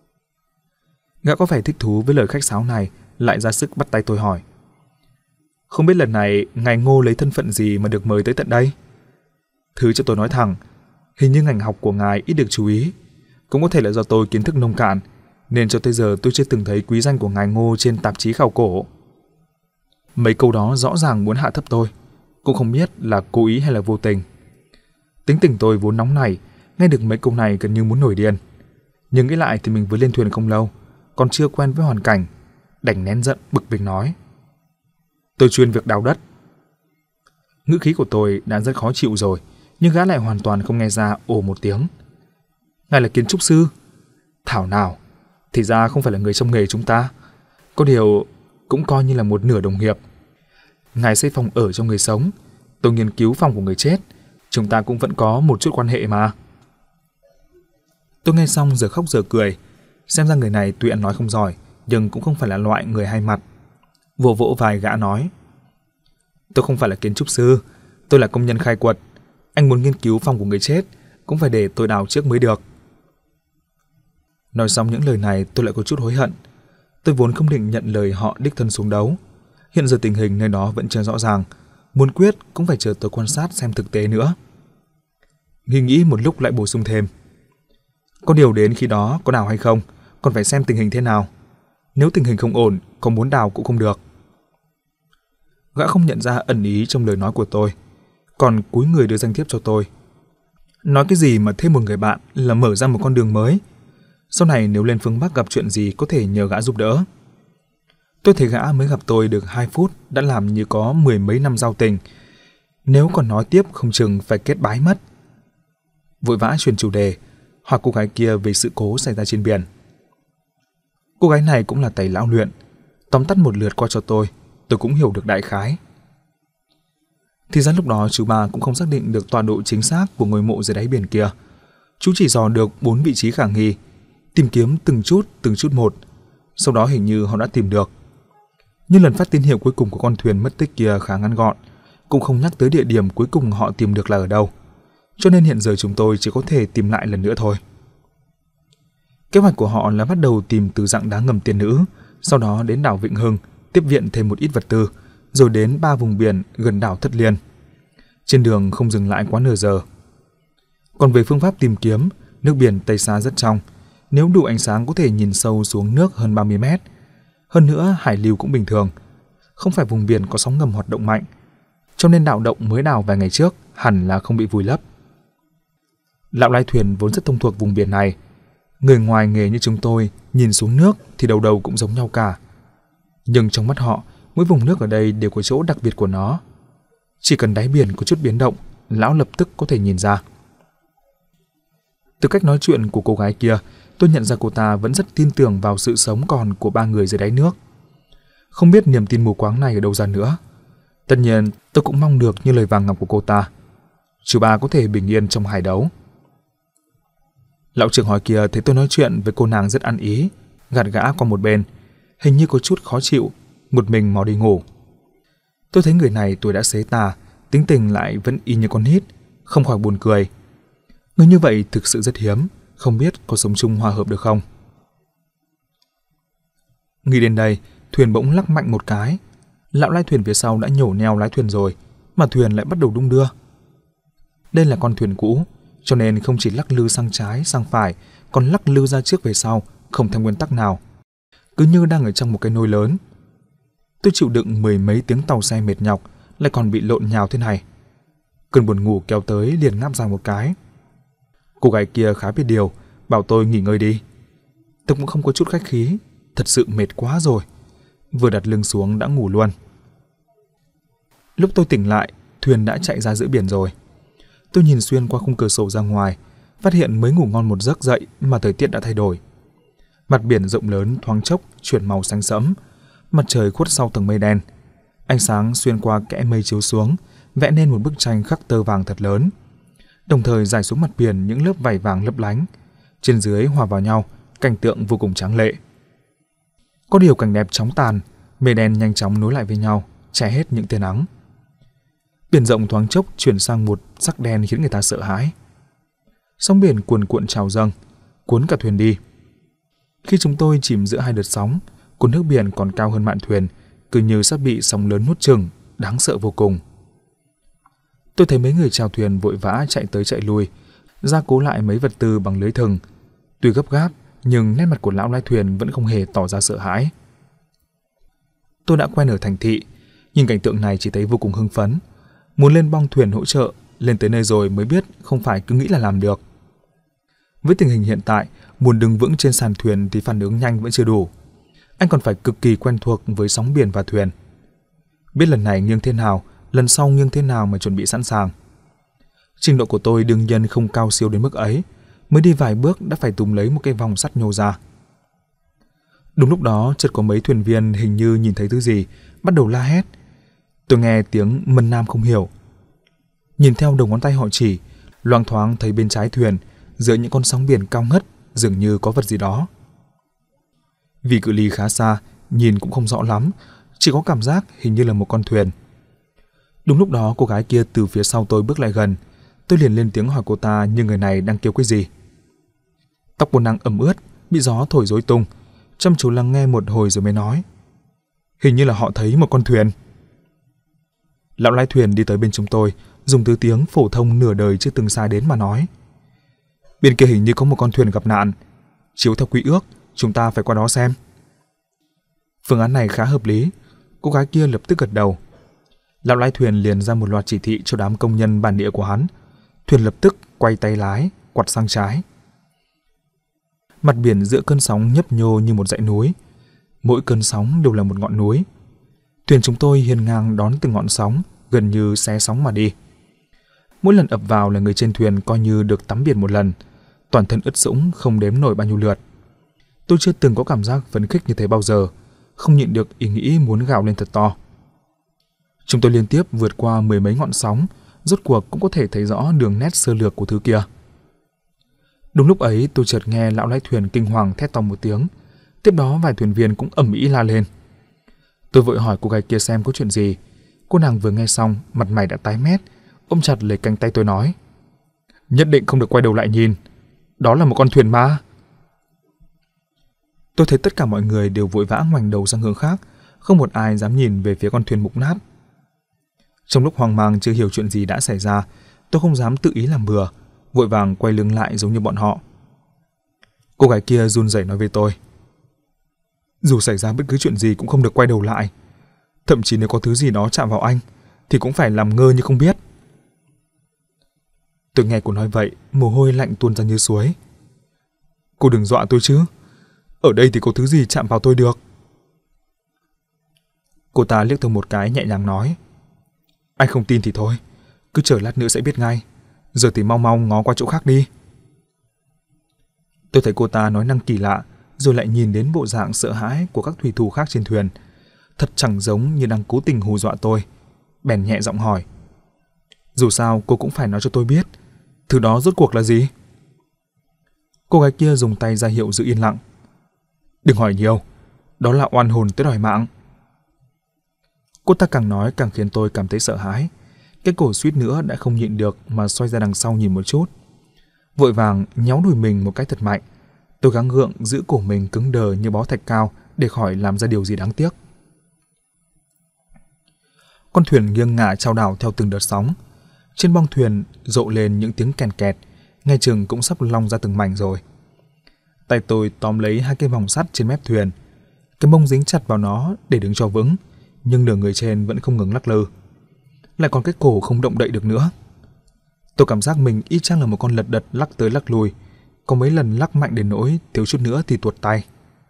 Gã có vẻ thích thú với lời khách sáo này, lại ra sức bắt tay tôi hỏi. Không biết lần này ngài Ngô lấy thân phận gì mà được mời tới tận đây? Thứ cho tôi nói thẳng, hình như ngành học của ngài ít được chú ý. Cũng có thể là do tôi kiến thức nông cạn, nên cho tới giờ tôi chưa từng thấy quý danh của ngài Ngô trên tạp chí khảo cổ. Mấy câu đó rõ ràng muốn hạ thấp tôi, cũng không biết là cố ý hay là vô tình. Tính tình tôi vốn nóng nảy, nghe được mấy câu này gần như muốn nổi điên. Nhưng nghĩ lại thì mình vừa lên thuyền không lâu, còn chưa quen với hoàn cảnh, đành nén giận bực bịch nói. Tôi chuyên việc đào đất. Ngữ khí của tôi đã rất khó chịu rồi, nhưng gã lại hoàn toàn không nghe ra ồ một tiếng. Ngài là kiến trúc sư? Thảo nào, thì ra không phải là người trong nghề chúng ta. Có điều cũng coi như là một nửa đồng nghiệp. Ngài xây phòng ở cho người sống, tôi nghiên cứu phòng của người chết, chúng ta cũng vẫn có một chút quan hệ mà. Tôi nghe xong giờ khóc giờ cười, xem ra người này tuy ăn nói không giỏi, nhưng cũng không phải là loại người hai mặt. Vỗ vỗ vai gã nói. Tôi không phải là kiến trúc sư, tôi là công nhân khai quật. Anh muốn nghiên cứu phòng của người chết, cũng phải để tôi đào trước mới được. Nói xong những lời này tôi lại có chút hối hận. Tôi vốn không định nhận lời họ đích thân xuống đấu. Hiện giờ tình hình nơi đó vẫn chưa rõ ràng, muốn quyết cũng phải chờ tôi quan sát xem thực tế nữa. Nghĩ một lúc lại bổ sung thêm. Có điều đến khi đó có đào hay không, còn phải xem tình hình thế nào. Nếu tình hình không ổn, có muốn đào cũng không được. Gã không nhận ra ẩn ý trong lời nói của tôi, còn cúi người đưa danh thiếp cho tôi. Nói cái gì mà thêm một người bạn là mở ra một con đường mới. Sau này nếu lên phương Bắc gặp chuyện gì có thể nhờ gã giúp đỡ. Tôi thấy gã mới gặp tôi được 2 phút đã làm như có 10 mấy năm giao tình. Nếu còn nói tiếp không chừng phải kết bái mất. Vội vã chuyển chủ đề, hỏi cô gái kia về sự cố xảy ra trên biển. Cô gái này cũng là tẩy lão luyện, tóm tắt một lượt qua cho tôi cũng hiểu được đại khái. Thì ra lúc đó chú ba cũng không xác định được tọa độ chính xác của ngôi mộ dưới đáy biển kia. Chú chỉ dò được 4 vị trí khả nghi, tìm kiếm từng chút một. Sau đó hình như họ đã tìm được. Nhưng lần phát tín hiệu cuối cùng của con thuyền mất tích kia khá ngắn gọn, cũng không nhắc tới địa điểm cuối cùng họ tìm được là ở đâu. Cho nên hiện giờ chúng tôi chỉ có thể tìm lại lần nữa thôi. Kế hoạch của họ là bắt đầu tìm từ rặng đá ngầm Tiên Nữ, sau đó đến đảo Vĩnh Hưng, tiếp viện thêm một ít vật tư, rồi đến 3 vùng biển gần đảo Thất Liên. Trên đường không dừng lại quá nửa giờ. Còn về phương pháp tìm kiếm, nước biển Tây Sa rất trong, nếu đủ ánh sáng có thể nhìn sâu xuống nước hơn 30 mét. Hơn nữa, hải lưu cũng bình thường, không phải vùng biển có sóng ngầm hoạt động mạnh, cho nên đảo động mới đào vài ngày trước hẳn là không bị vùi lấp. Lão lái thuyền vốn rất thông thuộc vùng biển này. Người ngoài nghề như chúng tôi nhìn xuống nước thì đầu đầu cũng giống nhau cả. Nhưng trong mắt họ, mỗi vùng nước ở đây đều có chỗ đặc biệt của nó. Chỉ cần đáy biển có chút biến động, lão lập tức có thể nhìn ra. Từ cách nói chuyện của cô gái kia, tôi nhận ra cô ta vẫn rất tin tưởng vào sự sống còn của 3 người dưới đáy nước. Không biết niềm tin mù quáng này ở đâu ra nữa. Tất nhiên, tôi cũng mong được như lời vàng ngọc của cô ta. Chú ba có thể bình yên trong hải đấu. Lão trưởng hỏi kia thấy tôi nói chuyện với cô nàng rất ăn ý, gạt gã qua một bên, hình như có chút khó chịu, một mình mò đi ngủ. Tôi thấy người này tuổi đã xế tà, tính tình lại vẫn y như con nít, không khỏi buồn cười. Người như vậy thực sự rất hiếm, không biết có sống chung hòa hợp được không. Nghĩ đến đây, thuyền bỗng lắc mạnh một cái. Lão lái thuyền phía sau đã nhổ neo lái thuyền rồi, mà thuyền lại bắt đầu đung đưa. Đây là con thuyền cũ, cho nên không chỉ lắc lư sang trái, sang phải, còn lắc lư ra trước về sau, không theo nguyên tắc nào. Cứ như đang ở trong một cái nồi lớn. Tôi chịu đựng 10 mấy tiếng tàu xe mệt nhọc, lại còn bị lộn nhào thế này. Cơn buồn ngủ kéo tới liền ngáp dài một cái. Cô gái kia khá biết điều, bảo tôi nghỉ ngơi đi. Tôi cũng không có chút khách khí, thật sự mệt quá rồi. Vừa đặt lưng xuống đã ngủ luôn. Lúc tôi tỉnh lại, thuyền đã chạy ra giữa biển rồi. Tôi nhìn xuyên qua khung cửa sổ ra ngoài, phát hiện mới ngủ ngon một giấc dậy mà thời tiết đã thay đổi. Mặt biển rộng lớn thoáng chốc chuyển màu xanh sẫm, mặt trời khuất sau tầng mây đen. Ánh sáng xuyên qua kẽ mây chiếu xuống, vẽ nên một bức tranh khắc tơ vàng thật lớn. Đồng thời rải xuống mặt biển những lớp vảy vàng lấp lánh, trên dưới hòa vào nhau, cảnh tượng vô cùng tráng lệ. Có điều cảnh đẹp chóng tàn, mây đen nhanh chóng nối lại với nhau, che hết những tia nắng. Biển rộng thoáng chốc chuyển sang một sắc đen khiến người ta sợ hãi. Sóng biển cuồn cuộn trào dâng, cuốn cả thuyền đi. Khi chúng tôi chìm giữa hai đợt sóng, cuốn nước biển còn cao hơn mạn thuyền, cứ như sắp bị sóng lớn nuốt chửng, đáng sợ vô cùng. Tôi thấy mấy người chèo thuyền vội vã chạy tới chạy lui, gia cố lại mấy vật tư bằng lưới thừng. Tuy gấp gáp, nhưng nét mặt của lão lái thuyền vẫn không hề tỏ ra sợ hãi. Tôi đã quen ở thành thị, nhìn cảnh tượng này chỉ thấy vô cùng hưng phấn, muốn lên bong thuyền hỗ trợ. Lên tới nơi rồi mới biết không phải cứ nghĩ là làm được. Với tình hình hiện tại, muốn đứng vững trên sàn thuyền thì phản ứng nhanh vẫn chưa đủ. Anh còn phải cực kỳ quen thuộc với sóng biển và thuyền. Biết lần này nghiêng thế nào, lần sau nghiêng thế nào mà chuẩn bị sẵn sàng. Trình độ của tôi đương nhiên không cao siêu đến mức ấy, mới đi vài bước đã phải túm lấy một cái vòng sắt nhô ra. Đúng lúc đó chợt có mấy thuyền viên hình như nhìn thấy thứ gì, bắt đầu la hét. Tôi nghe tiếng mân nam không hiểu. Nhìn theo đầu ngón tay họ chỉ, loang thoáng thấy bên trái thuyền, giữa những con sóng biển cao ngất, dường như có vật gì đó. Vì cự ly khá xa, nhìn cũng không rõ lắm, chỉ có cảm giác hình như là một con thuyền. Đúng lúc đó cô gái kia từ phía sau tôi bước lại gần, tôi liền lên tiếng hỏi cô ta nhưng người này đang kêu cái gì. Tóc cô nàng ẩm ướt, bị gió thổi rối tung, chăm chú lắng nghe một hồi rồi mới nói. Hình như là họ thấy một con thuyền. Lão lái thuyền đi tới bên chúng tôi, dùng thứ tiếng phổ thông nửa đời chưa từng sai đến mà nói. Bên kia hình như có một con thuyền gặp nạn. Chiếu theo quy ước, chúng ta phải qua đó xem. Phương án này khá hợp lý, cô gái kia lập tức gật đầu. Lão lái thuyền liền ra một loạt chỉ thị cho đám công nhân bản địa của hắn. Thuyền lập tức quay tay lái, quặt sang trái. Mặt biển giữa cơn sóng nhấp nhô như một dãy núi. Mỗi cơn sóng đều là một ngọn núi. Thuyền chúng tôi hiên ngang đón từng ngọn sóng, gần như xé sóng mà đi. Mỗi lần ập vào là người trên thuyền coi như được tắm biển một lần, toàn thân ướt sũng không đếm nổi bao nhiêu lượt. Tôi chưa từng có cảm giác phấn khích như thế bao giờ, không nhịn được ý nghĩ muốn gào lên thật to. Chúng tôi liên tiếp vượt qua 10 mấy ngọn sóng, rốt cuộc cũng có thể thấy rõ đường nét sơ lược của thứ kia. Đúng lúc ấy tôi chợt nghe lão lái thuyền kinh hoàng thét to một tiếng, tiếp đó vài thuyền viên cũng ầm ĩ la lên. Tôi vội hỏi cô gái kia xem có chuyện gì. Cô nàng vừa nghe xong, mặt mày đã tái mét, ôm chặt lấy cánh tay tôi nói: Nhất định không được quay đầu lại nhìn, đó là một con thuyền ma. Tôi thấy tất cả mọi người đều vội vã ngoảnh đầu sang hướng khác, không một ai dám nhìn về phía con thuyền mục nát. Trong lúc hoang mang chưa hiểu chuyện gì đã xảy ra, tôi không dám tự ý làm bừa, vội vàng quay lưng lại giống như bọn họ. Cô gái kia run rẩy nói với tôi: Dù xảy ra bất cứ chuyện gì cũng không được quay đầu lại. Thậm chí nếu có thứ gì đó chạm vào anh thì cũng phải làm ngơ như không biết. Tôi nghe cô nói vậy, mồ hôi lạnh tuôn ra như suối. Cô đừng dọa tôi chứ, ở đây thì có thứ gì chạm vào tôi được. Cô ta liếc tôi một cái nhẹ nhàng nói: Anh không tin thì thôi, cứ chờ lát nữa sẽ biết ngay. Giờ thì mau mau ngó qua chỗ khác đi. Tôi thấy cô ta nói năng kỳ lạ, rồi lại nhìn đến bộ dạng sợ hãi của các thủy thủ khác trên thuyền, thật chẳng giống như đang cố tình hù dọa tôi. Bèn nhẹ giọng hỏi: Dù sao cô cũng phải nói cho tôi biết, thứ đó rốt cuộc là gì? Cô gái kia dùng tay ra hiệu giữ yên lặng. Đừng hỏi nhiều, đó là oan hồn tới đòi mạng. Cô ta càng nói càng khiến tôi cảm thấy sợ hãi. Cái cổ suýt nữa đã không nhịn được mà xoay ra đằng sau nhìn một chút. Vội vàng nhéo đùi mình một cái thật mạnh. Tôi gắng gượng giữ cổ mình cứng đờ như bó thạch cao để khỏi làm ra điều gì đáng tiếc. Con thuyền nghiêng ngả chao đảo theo từng đợt sóng. Trên bong thuyền rộ lên những tiếng kèn kẹt, nghe chừng cũng sắp long ra từng mảnh rồi. Tay tôi tóm lấy hai cái vòng sắt trên mép thuyền. Cái mông dính chặt vào nó để đứng cho vững, nhưng nửa người trên vẫn không ngừng lắc lư. Lại còn cái cổ không động đậy được nữa. Tôi cảm giác mình y chang là một con lật đật lắc tới lắc lui, có mấy lần lắc mạnh đến nỗi thiếu chút nữa thì tuột tay.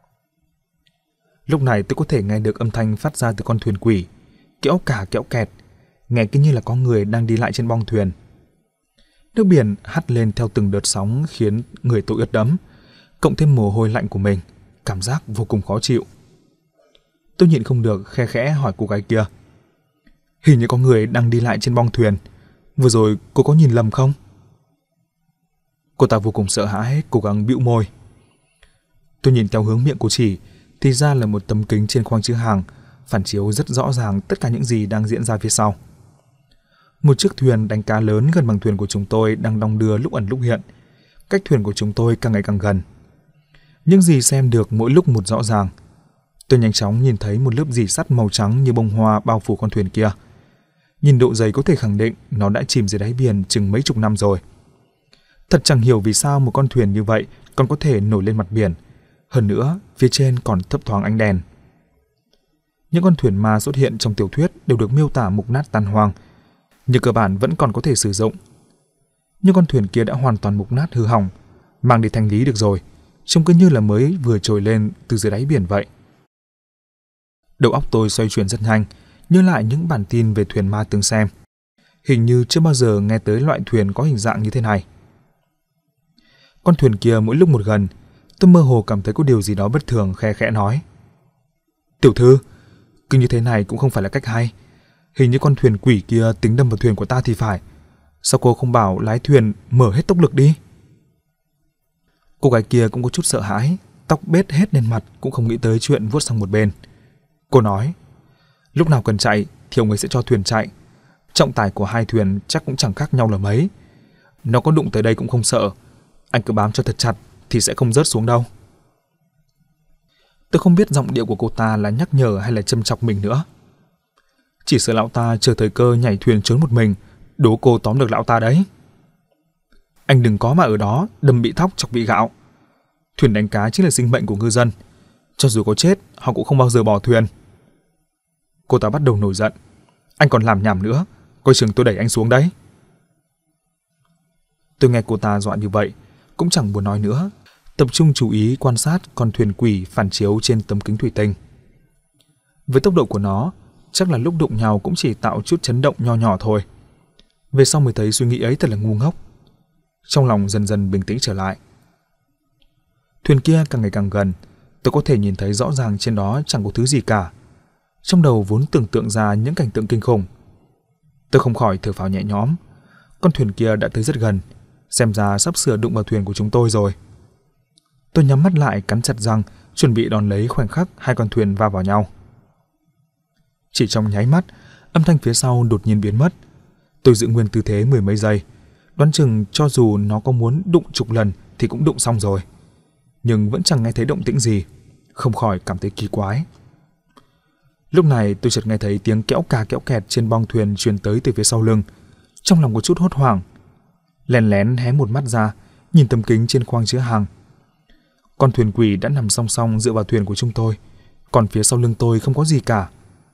Lúc này tôi có thể nghe được âm thanh phát ra từ con thuyền quỷ, kẽo cả kẽo kẹt, nghe cứ như là có người đang đi lại trên bong thuyền. Nước biển hắt lên theo từng đợt sóng khiến người tôi ướt đẫm, cộng thêm mồ hôi lạnh của mình, cảm giác vô cùng khó chịu. Tôi nhịn không được khe khẽ hỏi cô gái kia: Hình như có người đang đi lại trên bong thuyền, vừa rồi cô có nhìn lầm không? Cô ta vô cùng sợ hãi, cố gắng bĩu môi. Tôi nhìn theo hướng miệng cô chỉ, thì ra là một tấm kính trên khoang chứa hàng, phản chiếu rất rõ ràng tất cả những gì đang diễn ra phía sau. Một chiếc thuyền đánh cá lớn gần bằng thuyền của chúng tôi đang đong đưa lúc ẩn lúc hiện, cách thuyền của chúng tôi càng ngày càng gần. Những gì xem được mỗi lúc một rõ ràng. Tôi nhanh chóng nhìn thấy một lớp rỉ sắt màu trắng như bông hoa bao phủ con thuyền kia. Nhìn độ dày có thể khẳng định nó đã chìm dưới đáy biển chừng mấy chục năm rồi. Thật chẳng hiểu vì sao một con thuyền như vậy còn có thể nổi lên mặt biển. Hơn nữa, phía trên còn thấp thoáng ánh đèn. Những con thuyền ma xuất hiện trong tiểu thuyết đều được miêu tả mục nát tan hoang, nhưng cơ bản vẫn còn có thể sử dụng. Nhưng con thuyền kia đã hoàn toàn mục nát hư hỏng, mang đi thanh lý được rồi, trông cứ như là mới vừa trồi lên từ dưới đáy biển vậy. Đầu óc tôi xoay chuyển rất nhanh, nhớ lại những bản tin về thuyền ma từng xem. Hình như chưa bao giờ nghe tới loại thuyền có hình dạng như thế này. Con thuyền kia mỗi lúc một gần, tôi mơ hồ cảm thấy có điều gì đó bất thường, khe khẽ nói: Tiểu thư, cứ như thế này cũng không phải là cách hay. Hình như con thuyền quỷ kia tính đâm vào thuyền của ta thì phải. Sao cô không bảo lái thuyền mở hết tốc lực đi? Cô gái kia cũng có chút sợ hãi, tóc bết hết lên mặt, cũng không nghĩ tới chuyện vuốt sang một bên. Cô nói: Lúc nào cần chạy thì ông ấy sẽ cho thuyền chạy. Trọng tải của hai thuyền chắc cũng chẳng khác nhau là mấy. Nó có đụng tới đây cũng không sợ. Anh cứ bám cho thật chặt thì sẽ không rớt xuống đâu. Tôi không biết giọng điệu của cô ta là nhắc nhở hay là châm chọc mình nữa. Chỉ sợ lão ta chờ thời cơ nhảy thuyền trốn một mình, đố cô tóm được lão ta đấy. Anh đừng có mà ở đó đâm bị thóc chọc bị gạo. Thuyền đánh cá chính là sinh mệnh của ngư dân. Cho dù có chết, họ cũng không bao giờ bỏ thuyền. Cô ta bắt đầu nổi giận. Anh còn làm nhảm nữa, coi chừng tôi đẩy anh xuống đấy. Tôi nghe cô ta dọa như vậy, cũng chẳng buồn nói nữa, tập trung chú ý quan sát con thuyền quỷ phản chiếu trên tấm kính thủy tinh. Với tốc độ của nó, chắc là lúc đụng nhau cũng chỉ tạo chút chấn động nho nhỏ thôi. Về sau mới thấy suy nghĩ ấy thật là ngu ngốc. Trong lòng dần dần bình tĩnh trở lại. Thuyền kia càng ngày càng gần, tôi có thể nhìn thấy rõ ràng trên đó chẳng có thứ gì cả. Trong đầu vốn tưởng tượng ra những cảnh tượng kinh khủng. Tôi không khỏi thở phào nhẹ nhõm. Con thuyền kia đã tới rất gần, xem ra sắp sửa đụng vào thuyền của chúng tôi rồi. Tôi nhắm mắt lại, cắn chặt răng, chuẩn bị đón lấy khoảnh khắc hai con thuyền va vào nhau. Chỉ trong nháy mắt, Âm thanh phía sau đột nhiên biến mất. Tôi giữ nguyên tư thế mười mấy giây, đoán chừng cho dù nó có muốn đụng chục lần thì cũng đụng xong rồi. Nhưng vẫn chẳng nghe thấy động tĩnh gì, không khỏi cảm thấy kỳ quái. Lúc này tôi chợt nghe thấy tiếng kéo cà kéo kẹt trên bong thuyền truyền tới từ phía sau lưng. Trong lòng có chút hốt hoảng, lén lén hé một mắt ra, nhìn tấm kính trên khoang chứa hàng. Con thuyền quỷ đã nằm song song dựa vào thuyền của chúng tôi, còn phía sau lưng tôi không có gì cả.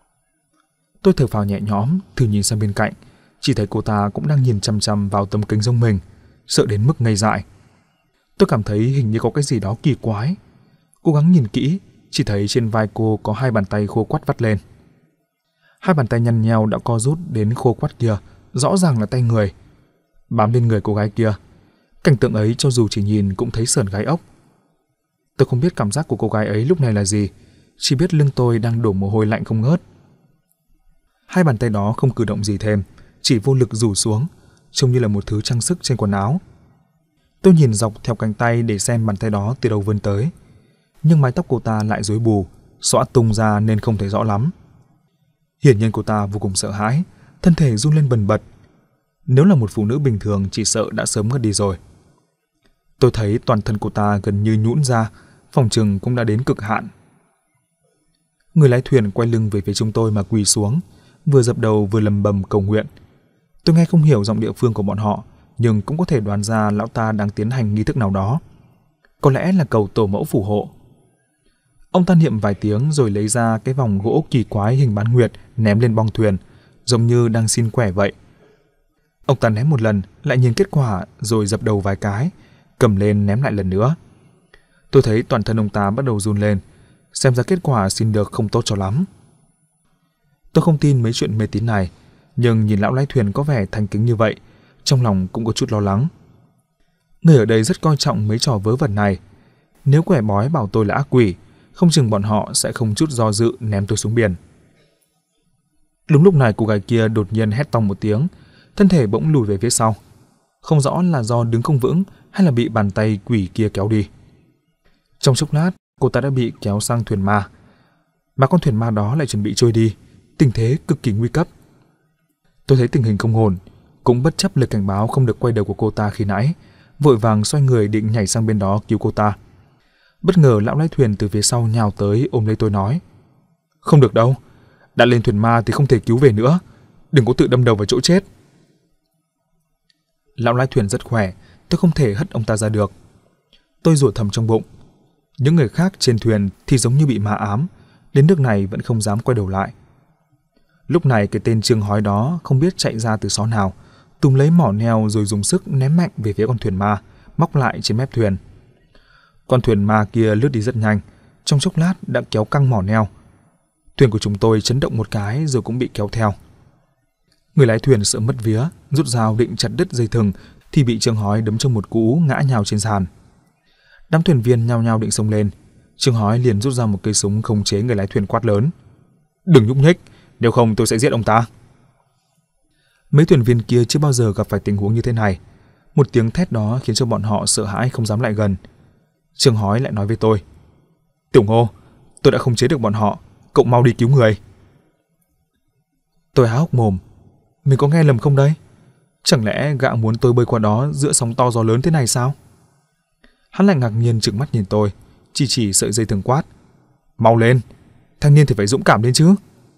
Tôi thở phào nhẹ nhõm, thử nhìn sang bên cạnh, chỉ thấy cô ta cũng đang nhìn chằm chằm vào tấm kính giống mình, sợ đến mức ngây dại. Tôi cảm thấy hình như có cái gì đó kỳ quái. Cố gắng nhìn kỹ, chỉ thấy trên vai cô có hai bàn tay khô quắt vắt lên. Hai bàn tay nhăn nheo đã co rút đến khô quắt kia, rõ ràng là tay người, bám lên người cô gái kia. Cảnh tượng ấy cho dù chỉ nhìn cũng thấy sởn gai ốc. Tôi không biết cảm giác của cô gái ấy lúc này là gì, chỉ biết lưng tôi đang đổ mồ hôi lạnh không ngớt. Hai bàn tay đó không cử động gì thêm, chỉ vô lực rủ xuống, trông như là một thứ trang sức trên quần áo. Tôi nhìn dọc theo cánh tay để xem bàn tay đó từ đâu vươn tới, nhưng mái tóc cô ta lại rối bù, xõa tung ra nên không thấy rõ lắm. Hiển nhiên cô ta vô cùng sợ hãi, thân thể run lên bần bật. Nếu là một phụ nữ bình thường chỉ sợ đã sớm ngất đi rồi. Tôi thấy toàn thân cô ta gần như nhũn ra, phòng chừng cũng đã đến cực hạn. Người lái thuyền quay lưng về phía chúng tôi mà quỳ xuống, vừa dập đầu vừa lầm bầm cầu nguyện. Tôi nghe không hiểu giọng địa phương của bọn họ, nhưng cũng có thể đoán ra lão ta đang tiến hành nghi thức nào đó. Có lẽ là cầu tổ mẫu phù hộ. Ông ta niệm vài tiếng rồi lấy ra cái vòng gỗ kỳ quái hình bán nguyệt ném lên bong thuyền, giống như đang xin quẻ vậy. Ông ta ném một lần, lại nhìn kết quả rồi dập đầu vài cái, cầm lên ném lại lần nữa. Tôi thấy toàn thân ông ta bắt đầu run lên, xem ra kết quả xin được không tốt cho lắm. Tôi không tin mấy chuyện mê tín này, nhưng nhìn lão lái thuyền có vẻ thành kính như vậy, trong lòng cũng có chút lo lắng. Người ở đây rất coi trọng mấy trò vớ vẩn này. Nếu quẻ bói bảo tôi là ác quỷ, không chừng bọn họ sẽ không chút do dự ném tôi xuống biển. Đúng lúc này cô gái kia đột nhiên hét to một tiếng, thân thể bỗng lùi về phía sau. Không rõ là do đứng không vững hay là bị bàn tay quỷ kia kéo đi. Trong chốc lát, cô ta đã bị kéo sang thuyền ma. Mà con thuyền ma đó lại chuẩn bị trôi đi, tình thế cực kỳ nguy cấp. Tôi thấy tình hình không ổn, cũng bất chấp lời cảnh báo không được quay đầu của cô ta khi nãy, vội vàng xoay người định nhảy sang bên đó cứu cô ta. Bất ngờ lão lái thuyền từ phía sau nhào tới ôm lấy tôi nói: "Không được đâu, đã lên thuyền ma thì không thể cứu về nữa, đừng có tự đâm đầu vào chỗ chết." Lão lái thuyền rất khỏe, tôi không thể hất ông ta ra được. Tôi rủa thầm trong bụng. Những người khác trên thuyền thì giống như bị ma ám, đến nước này vẫn không dám quay đầu lại. Lúc này cái tên Trương Hói đó không biết chạy ra từ xó nào, túm lấy mỏ neo rồi dùng sức ném mạnh về phía con thuyền ma, móc lại trên mép thuyền. Con thuyền ma kia lướt đi rất nhanh, trong chốc lát đã kéo căng mỏ neo. Thuyền của chúng tôi chấn động một cái rồi cũng bị kéo theo. Người lái thuyền sợ mất vía, rút dao định chặt đứt dây thừng thì bị Trương Hói đấm cho một cú ngã nhào trên sàn. Đám thuyền viên nhao nhao định xông lên, Trương Hói liền rút ra một cây súng khống chế người lái thuyền quát lớn: "Đừng nhúc nhích, nếu không tôi sẽ giết ông ta." Mấy thuyền viên kia chưa bao giờ gặp phải tình huống như thế này. Một tiếng thét đó khiến cho bọn họ sợ hãi không dám lại gần. Trương Hói lại nói với tôi: "Tiểu Ngô, tôi đã khống chế được bọn họ, cậu mau đi cứu người." Tôi há hốc mồm, mình có nghe lầm không đây? Chẳng lẽ gã muốn tôi bơi qua đó giữa sóng to gió lớn thế này sao? Hắn lại ngạc nhiên trừng mắt nhìn tôi, chỉ sợi dây thừng quát: "Mau lên, thanh niên thì phải dũng cảm lên chứ."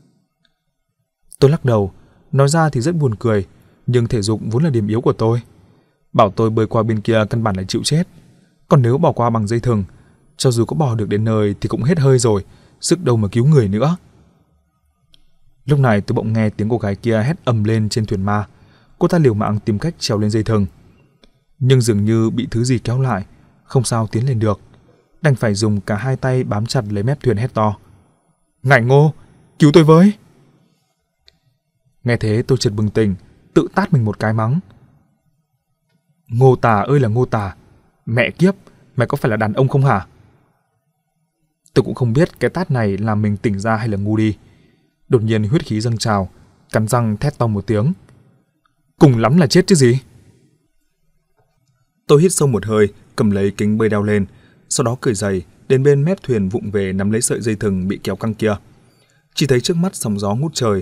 Tôi lắc đầu, nói ra thì rất buồn cười, nhưng thể dục vốn là điểm yếu của tôi. Bảo tôi bơi qua bên kia căn bản là chịu chết. Còn nếu bỏ qua bằng dây thừng, cho dù có bò được đến nơi thì cũng hết hơi rồi, sức đâu mà cứu người nữa. Lúc này tôi bỗng nghe tiếng cô gái kia hét ầm lên trên thuyền ma. Cô ta liều mạng tìm cách trèo lên dây thừng, nhưng dường như bị thứ gì kéo lại, không sao tiến lên được, đành phải dùng cả hai tay bám chặt lấy mép thuyền hét to: "Ngải Ngô, cứu tôi với!" Nghe thế tôi chợt bừng tỉnh, tự tát mình một cái mắng: "Ngô Tà ơi là Ngô Tà, mẹ kiếp, mày có phải là đàn ông không hả?" Tôi cũng không biết cái tát này làm mình tỉnh ra hay là ngu đi. Đột nhiên huyết khí dâng trào, cắn răng thét to một tiếng: "Cùng lắm là chết chứ gì." Tôi hít sâu một hơi, cầm lấy kính bơi đeo lên, sau đó cởi giày, đến bên mép thuyền vụng về nắm lấy sợi dây thừng bị kéo căng kia. Chỉ thấy trước mắt sóng gió ngút trời,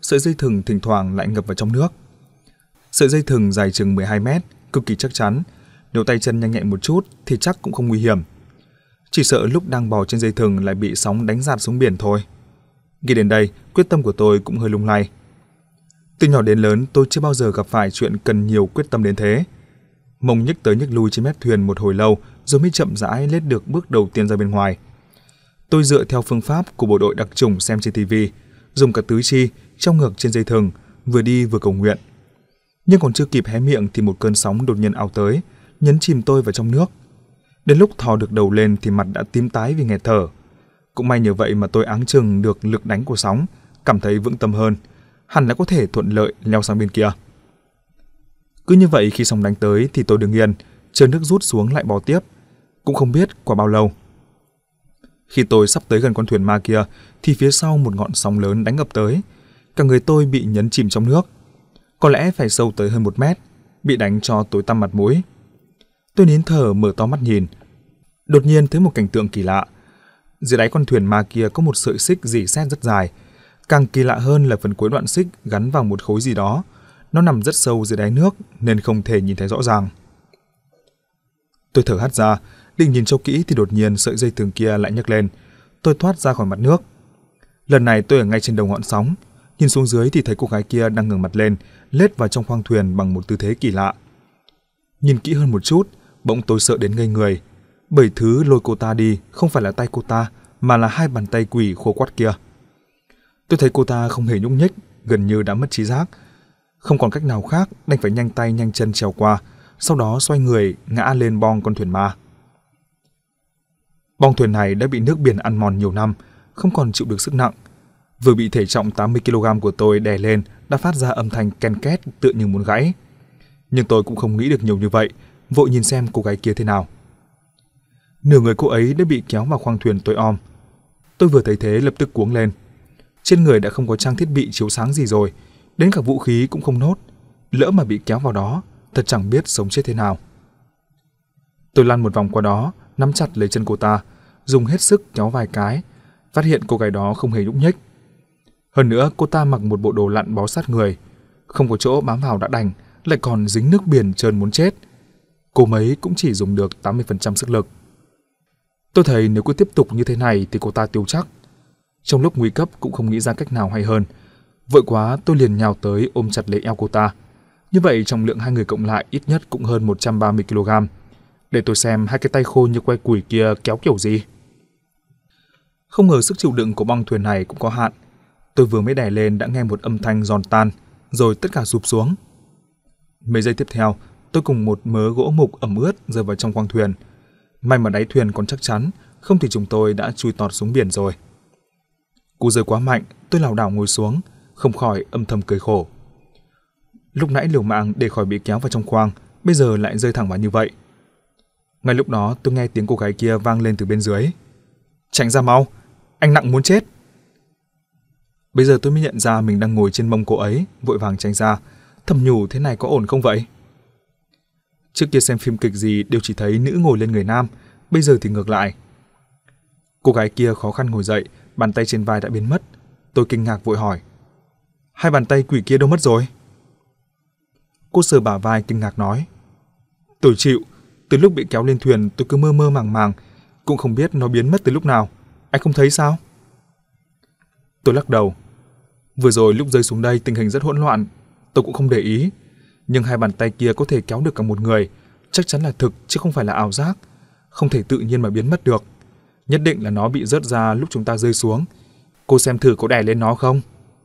Sợi dây thừng thỉnh thoảng lại ngập vào trong nước. Sợi dây thừng dài chừng 12 mét, cực kỳ chắc chắn. Nếu tay chân nhanh nhẹn một chút thì chắc cũng không nguy hiểm. Chỉ sợ lúc đang bò trên dây thừng lại bị sóng đánh dạt xuống biển thôi. Nghĩ đến đây, quyết tâm của tôi cũng hơi lung lay. Từ nhỏ đến lớn tôi chưa bao giờ gặp phải chuyện cần nhiều quyết tâm đến thế. Mông nhức tới nhức lui trên mép thuyền một hồi lâu rồi mới chậm rãi lết được bước đầu tiên ra bên ngoài. Tôi dựa theo phương pháp của bộ đội đặc chủng xem trên TV, dùng cả tứ chi, trong ngược trên dây thừng, vừa đi vừa cầu nguyện. Nhưng còn chưa kịp hé miệng thì một cơn sóng đột nhiên ào tới, nhấn chìm tôi vào trong nước. Đến lúc thò được đầu lên thì mặt đã tím tái vì nghẹt thở. Cũng may nhờ vậy mà tôi áng chừng được lực đánh của sóng, cảm thấy vững tâm hơn, hẳn là có thể thuận lợi leo sang bên kia. Cứ như vậy khi sóng đánh tới thì tôi đứng yên, chờ nước rút xuống lại bò tiếp, cũng không biết qua bao lâu. Khi tôi sắp tới gần con thuyền ma kia thì phía sau một ngọn sóng lớn đánh ập tới, cả người tôi bị nhấn chìm trong nước. Có lẽ phải sâu tới hơn 1 mét, bị đánh cho tối tăm mặt mũi. Tôi nín thở mở to mắt nhìn. Đột nhiên thấy một cảnh tượng kỳ lạ. Dưới đáy con thuyền ma kia có một sợi xích rỉ sét rất dài. Càng kỳ lạ hơn là phần cuối đoạn xích gắn vào một khối gì đó. Nó nằm rất sâu dưới đáy nước nên không thể nhìn thấy rõ ràng. Tôi thở hắt ra, định nhìn cho kỹ thì đột nhiên sợi dây thừng kia lại nhấc lên. Tôi thoát ra khỏi mặt nước. Lần này tôi ở ngay trên đầu ngọn sóng. Nhìn xuống dưới thì thấy cô gái kia đang ngẩng mặt lên, lết vào trong khoang thuyền bằng một tư thế kỳ lạ. Nhìn kỹ hơn một chút, bỗng tôi sợ đến ngây người. Bởi thứ lôi cô ta đi không phải là tay cô ta, mà là 2 bàn tay quỷ khô quắt kia. Tôi thấy cô ta không hề nhúc nhích, gần như đã mất trí giác. Không còn cách nào khác, đành phải nhanh tay nhanh chân trèo qua, sau đó xoay người ngã lên bong con thuyền ma. Bong thuyền này đã bị nước biển ăn mòn nhiều năm, không còn chịu được sức nặng. Vừa bị thể trọng 80 kg của tôi đè lên đã phát ra âm thanh ken két tựa như muốn gãy. Nhưng tôi cũng không nghĩ được nhiều như vậy, vội nhìn xem cô gái kia thế nào. Nửa người cô ấy đã bị kéo vào khoang thuyền tối om. Tôi vừa thấy thế lập tức cuống lên. Trên người đã không có trang thiết bị chiếu sáng gì rồi, đến cả vũ khí cũng không nốt. Lỡ mà bị kéo vào đó, thật chẳng biết sống chết thế nào. Tôi lăn một vòng qua đó, nắm chặt lấy chân cô ta, dùng hết sức kéo vài cái, phát hiện cô gái đó không hề nhúc nhích. Hơn nữa cô ta mặc một bộ đồ lặn bó sát người, không có chỗ bám vào đã đành, lại còn dính nước biển trơn muốn chết. Cô mấy cũng chỉ dùng được 80% sức lực. Tôi thấy nếu cứ tiếp tục như thế này thì cô ta tiêu chắc. Trong lúc nguy cấp cũng không nghĩ ra cách nào hay hơn. Vội quá tôi liền nhào tới ôm chặt lấy eo cô ta. Như vậy trọng lượng hai người cộng lại ít nhất cũng hơn 130 kg. Để tôi xem 2 cái tay khô như que củi kia kéo kiểu gì. Không ngờ sức chịu đựng của bong thuyền này cũng có hạn. Tôi vừa mới đè lên đã nghe một âm thanh giòn tan, rồi tất cả sụp xuống. Mấy giây tiếp theo, tôi cùng một mớ gỗ mục ẩm ướt rơi vào trong khoang thuyền. May mà đáy thuyền còn chắc chắn, không thì chúng tôi đã chui tọt xuống biển rồi. Cú rơi quá mạnh, tôi lảo đảo ngồi xuống, không khỏi âm thầm cười khổ. Lúc nãy liều mạng để khỏi bị kéo vào trong khoang, bây giờ lại rơi thẳng vào như vậy. Ngay lúc đó tôi nghe tiếng cô gái kia vang lên từ bên dưới. Tránh ra mau, anh nặng muốn chết. Bây giờ tôi mới nhận ra mình đang ngồi trên mông cô ấy, vội vàng tránh ra, thầm nhủ thế này có ổn không vậy? Trước kia xem phim kịch gì đều chỉ thấy nữ ngồi lên người nam, bây giờ thì ngược lại. Cô gái kia khó khăn ngồi dậy, bàn tay trên vai đã biến mất. Tôi kinh ngạc vội hỏi. 2 bàn tay quỷ kia đâu mất rồi? Cô sờ bả vai kinh ngạc nói. Tôi chịu, từ lúc bị kéo lên thuyền tôi cứ mơ mơ màng màng, cũng không biết nó biến mất từ lúc nào. Anh không thấy sao? Tôi lắc đầu. Vừa rồi lúc rơi xuống đây tình hình rất hỗn loạn, tôi cũng không để ý. Nhưng 2 bàn tay kia có thể kéo được cả một người, chắc chắn là thực chứ không phải là ảo giác. Không thể tự nhiên mà biến mất được. Nhất định là nó bị rớt ra lúc chúng ta rơi xuống. Cô xem thử có đè lên nó không?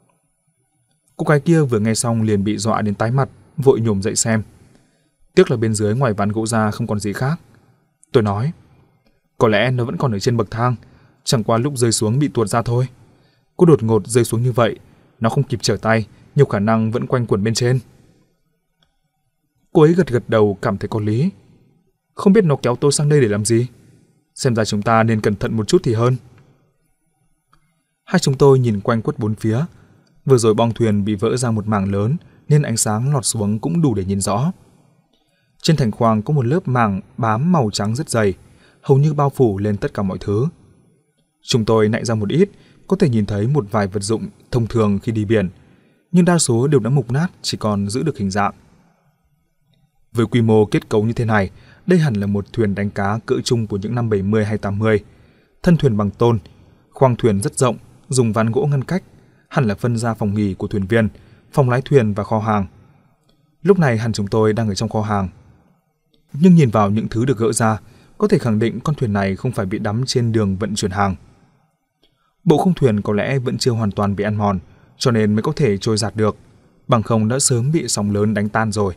Cô gái kia vừa nghe xong liền bị dọa đến tái mặt, vội nhổm dậy xem. Tiếc là bên dưới ngoài ván gỗ ra không còn gì khác. Tôi nói, có lẽ nó vẫn còn ở trên bậc thang, chẳng qua lúc rơi xuống bị tuột ra thôi. Cô đột ngột rơi xuống như vậy, nó không kịp trở tay, nhiều khả năng vẫn quanh quẩn bên trên. Cô ấy gật gật đầu cảm thấy có lý. Không biết nó kéo tôi sang đây để làm gì? Xem ra chúng ta nên cẩn thận một chút thì hơn. Hai chúng tôi nhìn quanh quất bốn phía. Vừa rồi bong thuyền bị vỡ ra một mảng lớn nên ánh sáng lọt xuống cũng đủ để nhìn rõ. Trên thành khoang có một lớp màng bám màu trắng rất dày, hầu như bao phủ lên tất cả mọi thứ. Chúng tôi nạy ra một ít, có thể nhìn thấy một vài vật dụng thông thường khi đi biển. nhưng đa số đều đã mục nát, chỉ còn giữ được hình dạng. Với quy mô kết cấu như thế này, đây hẳn là một thuyền đánh cá cỡ trung của những năm 70 hay 80. Thân thuyền bằng tôn, khoang thuyền rất rộng, dùng ván gỗ ngăn cách, hẳn là phân ra phòng nghỉ của thuyền viên, phòng lái thuyền và kho hàng. Lúc này hẳn chúng tôi đang ở trong kho hàng. Nhưng nhìn vào những thứ được gỡ ra, có thể khẳng định con thuyền này không phải bị đắm trên đường vận chuyển hàng. Bộ khung thuyền có lẽ vẫn chưa hoàn toàn bị ăn mòn, cho nên mới có thể trôi giạt được, bằng không đã sớm bị sóng lớn đánh tan rồi.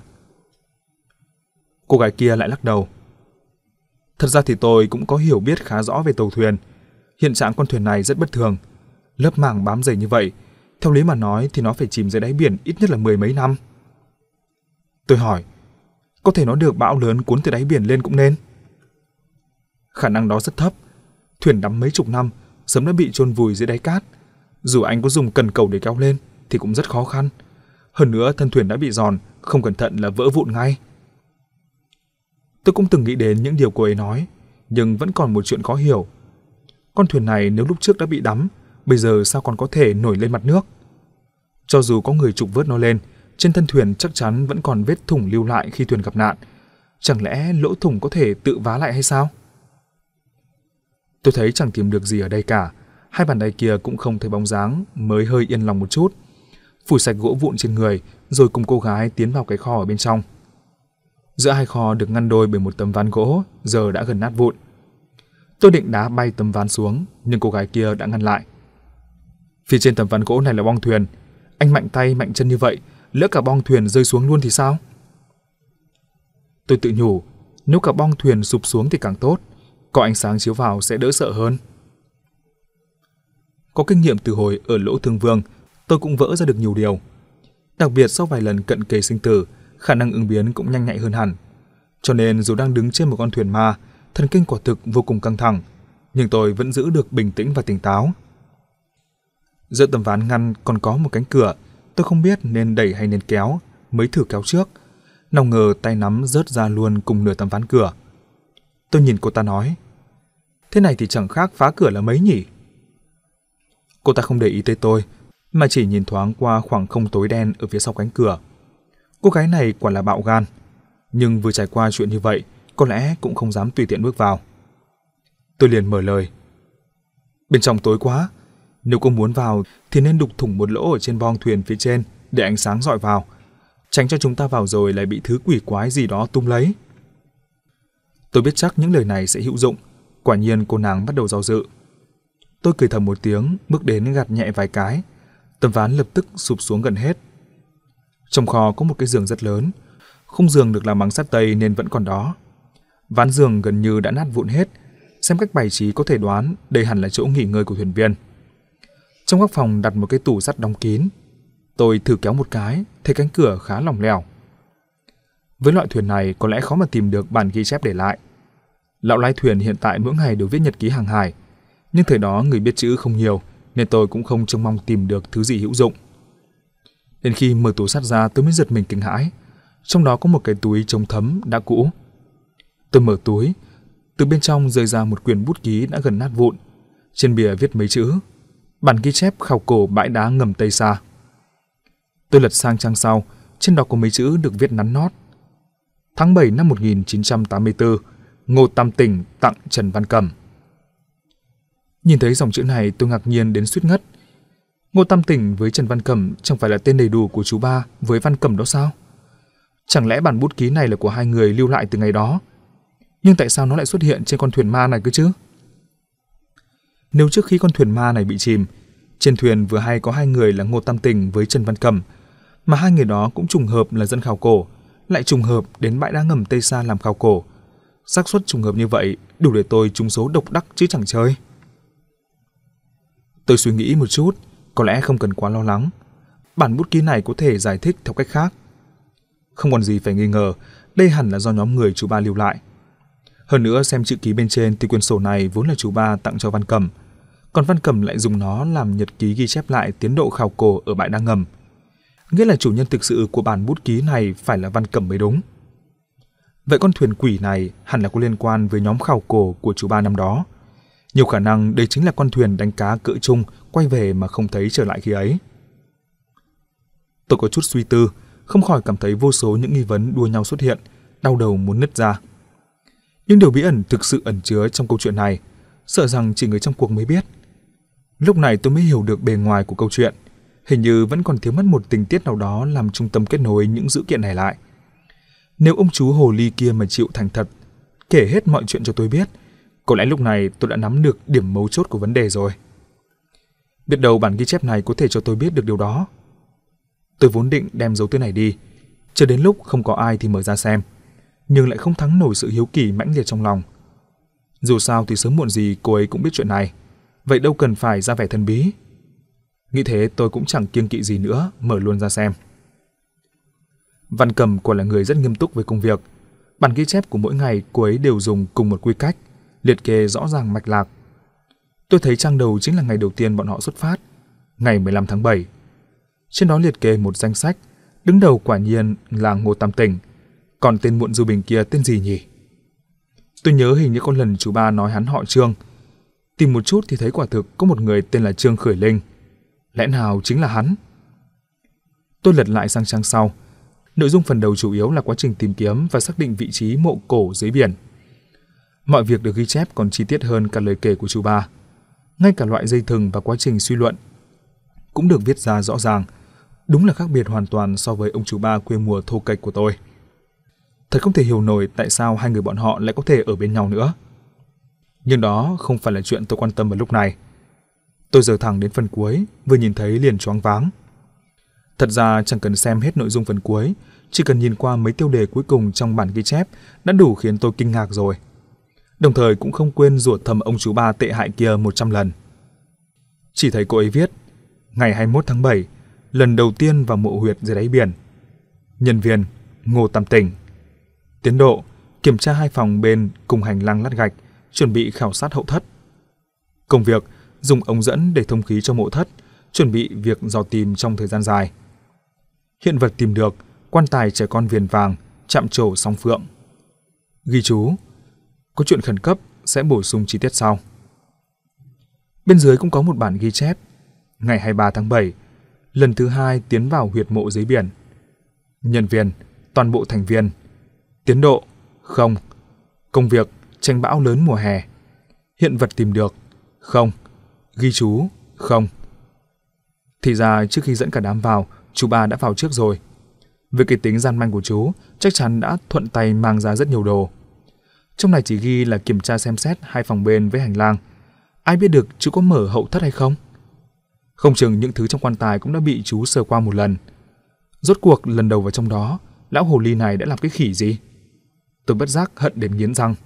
Cô gái kia lại lắc đầu. Thật ra thì tôi cũng có hiểu biết khá rõ về tàu thuyền. Hiện trạng con thuyền này rất bất thường. Lớp màng bám dày như vậy, theo lý mà nói thì nó phải chìm dưới đáy biển ít nhất là 10 mấy năm. Tôi hỏi, có thể nó được bão lớn cuốn từ đáy biển lên cũng nên. Khả năng đó rất thấp. Thuyền đắm mấy chục năm, sớm đã bị chôn vùi dưới đáy cát. Dù anh có dùng cần cầu để kéo lên thì cũng rất khó khăn. Hơn nữa thân thuyền đã bị giòn, không cẩn thận là vỡ vụn ngay. Tôi cũng từng nghĩ đến những điều cô ấy nói, nhưng vẫn còn một chuyện khó hiểu. Con thuyền này nếu lúc trước đã bị đắm, bây giờ sao còn có thể nổi lên mặt nước? Cho dù có người trục vớt nó lên, trên thân thuyền chắc chắn vẫn còn vết thủng lưu lại khi thuyền gặp nạn. Chẳng lẽ lỗ thủng có thể tự vá lại hay sao? Tôi thấy chẳng tìm được gì ở đây cả. Hai bàn tay kia cũng không thấy bóng dáng, mới hơi yên lòng một chút. Phủi sạch gỗ vụn trên người, rồi cùng cô gái tiến vào cái kho ở bên trong. Giữa hai kho được ngăn đôi bởi một tấm ván gỗ, giờ đã gần nát vụn. Tôi định đá bay tấm ván xuống, nhưng cô gái kia đã ngăn lại. Phía trên tấm ván gỗ này là boong thuyền. Anh mạnh tay mạnh chân như vậy, lỡ cả boong thuyền rơi xuống luôn thì sao? Tôi tự nhủ, nếu cả boong thuyền sụp xuống thì càng tốt, có ánh sáng chiếu vào sẽ đỡ sợ hơn. Có kinh nghiệm từ hồi ở Lỗ Thương Vương, tôi cũng vỡ ra được nhiều điều. Đặc biệt sau vài lần cận kề sinh tử, khả năng ứng biến cũng nhanh nhạy hơn hẳn. Cho nên dù đang đứng trên một con thuyền ma, thần kinh quả thực vô cùng căng thẳng, nhưng tôi vẫn giữ được bình tĩnh và tỉnh táo. Giữa tấm ván ngăn còn có một cánh cửa, tôi không biết nên đẩy hay nên kéo, mới thử kéo trước. Nào ngờ tay nắm rớt ra luôn cùng nửa tấm ván cửa. Tôi nhìn cô ta nói, thế này thì chẳng khác phá cửa là mấy nhỉ? Cô ta không để ý tới tôi, mà chỉ nhìn thoáng qua khoảng không tối đen ở phía sau cánh cửa. Cô gái này quả là bạo gan, nhưng vừa trải qua chuyện như vậy, có lẽ cũng không dám tùy tiện bước vào. Tôi liền mở lời. Bên trong tối quá, nếu cô muốn vào thì nên đục thủng một lỗ ở trên boong thuyền phía trên để ánh sáng rọi vào, tránh cho chúng ta vào rồi lại bị thứ quỷ quái gì đó tung lấy. Tôi biết chắc những lời này sẽ hữu dụng, quả nhiên cô nàng bắt đầu do dự. Tôi cười thầm một tiếng, bước đến gạt nhẹ vài cái, tấm ván lập tức sụp xuống gần hết. Trong kho có một cái giường rất lớn, khung giường được làm bằng sắt tây nên vẫn còn đó. Ván giường gần như đã nát vụn hết, xem cách bày trí có thể đoán đây hẳn là chỗ nghỉ ngơi của thuyền viên. Trong góc phòng đặt một cái tủ sắt đóng kín. Tôi thử kéo một cái, thấy cánh cửa khá lỏng lẻo. Với loại thuyền này có lẽ khó mà tìm được bản ghi chép để lại. Lão lái thuyền hiện tại mỗi ngày đều viết nhật ký hàng hải, nhưng thời đó người biết chữ không nhiều nên tôi cũng không trông mong tìm được thứ gì hữu dụng. Đến khi mở tủ sắt ra tôi mới giật mình kinh hãi. Trong đó có một cái túi chống thấm đã cũ. Tôi mở túi, từ bên trong rơi ra một quyển bút ký đã gần nát vụn. Trên bìa viết mấy chữ: bản ghi chép khảo cổ bãi đá ngầm Tây Sa. Tôi lật sang trang sau, trên đó có mấy chữ được viết nắn nót: tháng 7 năm 1984, Ngô Tam Tỉnh tặng Trần Văn Cẩm. Nhìn thấy dòng chữ này tôi ngạc nhiên đến suýt ngất. Ngô Tam Tỉnh với Trần Văn Cẩm chẳng phải là tên đầy đủ của chú ba với Văn Cẩm đó sao? Chẳng lẽ bản bút ký này là của hai người lưu lại từ ngày đó? Nhưng tại sao nó lại xuất hiện trên con thuyền ma này cơ chứ? Nếu trước khi con thuyền ma này bị chìm, trên thuyền vừa hay có hai người là Ngô Tam Tỉnh với Trần Văn Cẩm, mà hai người đó cũng trùng hợp là dân khảo cổ, lại trùng hợp đến bãi đá ngầm Tây Sa làm khảo cổ, xác suất trùng hợp như vậy đủ để tôi trúng số độc đắc chứ chẳng chơi. Tôi suy nghĩ một chút, có lẽ không cần quá lo lắng. Bản bút ký này có thể giải thích theo cách khác. Không còn gì phải nghi ngờ, đây hẳn là do nhóm người chú ba lưu lại. Hơn nữa xem chữ ký bên trên thì quyển sổ này vốn là chú ba tặng cho Văn Cẩm, còn Văn Cẩm lại dùng nó làm nhật ký ghi chép lại tiến độ khảo cổ ở bãi đá ngầm. Nghĩa là chủ nhân thực sự của bản bút ký này phải là Văn Cẩm mới đúng. Vậy con thuyền quỷ này hẳn là có liên quan với nhóm khảo cổ của chú ba năm đó. Nhiều khả năng đây chính là con thuyền đánh cá cỡ trung quay về mà không thấy trở lại khi ấy. Tôi có chút suy tư, không khỏi cảm thấy vô số những nghi vấn đua nhau xuất hiện, đau đầu muốn nứt ra. Nhưng điều bí ẩn thực sự ẩn chứa trong câu chuyện này, sợ rằng chỉ người trong cuộc mới biết. Lúc này tôi mới hiểu được bề ngoài của câu chuyện, hình như vẫn còn thiếu mất một tình tiết nào đó làm trung tâm kết nối những dữ kiện này lại. Nếu ông chú hồ ly kia mà chịu thành thật, kể hết mọi chuyện cho tôi biết, có lẽ lúc này tôi đã nắm được điểm mấu chốt của vấn đề rồi. Biết đâu bản ghi chép này có thể cho tôi biết được điều đó. Tôi vốn định đem dấu thứ này đi, chờ đến lúc không có ai thì mở ra xem, nhưng lại không thắng nổi sự hiếu kỳ mãnh liệt trong lòng. Dù sao thì sớm muộn gì cô ấy cũng biết chuyện này, vậy đâu cần phải ra vẻ thần bí. Nghĩ thế tôi cũng chẳng kiêng kỵ gì nữa, mở luôn ra xem. Văn Cầm quả là người rất nghiêm túc với công việc. Bản ghi chép của mỗi ngày cô ấy đều dùng cùng một quy cách, liệt kê rõ ràng mạch lạc. Tôi thấy trang đầu chính là ngày đầu tiên bọn họ xuất phát, ngày 15 tháng 7. Trên đó liệt kê một danh sách, đứng đầu quả nhiên là Ngô Tam Tỉnh, còn tên muộn du bình kia tên gì nhỉ? Tôi nhớ hình như có lần chú ba nói hắn họ Trương. Tìm một chút thì thấy quả thực có một người tên là Trương Khởi Linh. Lẽ nào chính là hắn? Tôi lật lại sang trang sau. Nội dung phần đầu chủ yếu là quá trình tìm kiếm và xác định vị trí mộ cổ dưới biển. Mọi việc được ghi chép còn chi tiết hơn cả lời kể của chú ba. Ngay cả loại dây thừng và quá trình suy luận cũng được viết ra rõ ràng. Đúng là khác biệt hoàn toàn so với ông chú ba quê mùa thô kệch của tôi. Thật không thể hiểu nổi tại sao hai người bọn họ lại có thể ở bên nhau nữa. Nhưng đó không phải là chuyện tôi quan tâm vào lúc này. Tôi dời thẳng đến phần cuối, vừa nhìn thấy liền choáng váng. Thật ra chẳng cần xem hết nội dung phần cuối, chỉ cần nhìn qua mấy tiêu đề cuối cùng trong bản ghi chép đã đủ khiến tôi kinh ngạc rồi. Đồng thời cũng không quên rủa thầm ông chú ba tệ hại kia 100 lần. Chỉ thấy cô ấy viết, ngày 21 tháng 7, lần đầu tiên vào mộ huyệt dưới đáy biển. Nhân viên, Ngô Tam Tỉnh. Tiến độ, kiểm tra 2 phòng bên cùng hành lang lát gạch, chuẩn bị khảo sát hậu thất. Công việc, dùng ống dẫn để thông khí cho mộ thất, chuẩn bị việc dò tìm trong thời gian dài. Hiện vật tìm được, quan tài trẻ con viền vàng, chạm trổ song phượng. Ghi chú, có chuyện khẩn cấp, sẽ bổ sung chi tiết sau. Bên dưới cũng có một bản ghi chép. Ngày 23 tháng 7, lần thứ 2 tiến vào huyệt mộ dưới biển. Nhân viên, toàn bộ thành viên. Tiến độ, không. Công việc, tranh bão lớn mùa hè. Hiện vật tìm được, không. Ghi chú, không. Thì ra trước khi dẫn cả đám vào, chú ba đã vào trước rồi. Với cái tính gian manh của chú, chắc chắn đã thuận tay mang ra rất nhiều đồ. Trong này chỉ ghi là kiểm tra xem xét 2 phòng bên với hành lang. Ai biết được chú có mở hậu thất hay không? Không chừng những thứ trong quan tài cũng đã bị chú sờ qua một lần. Rốt cuộc lần đầu vào trong đó, lão hồ ly này đã làm cái khỉ gì? Tôi bất giác hận đến nghiến răng.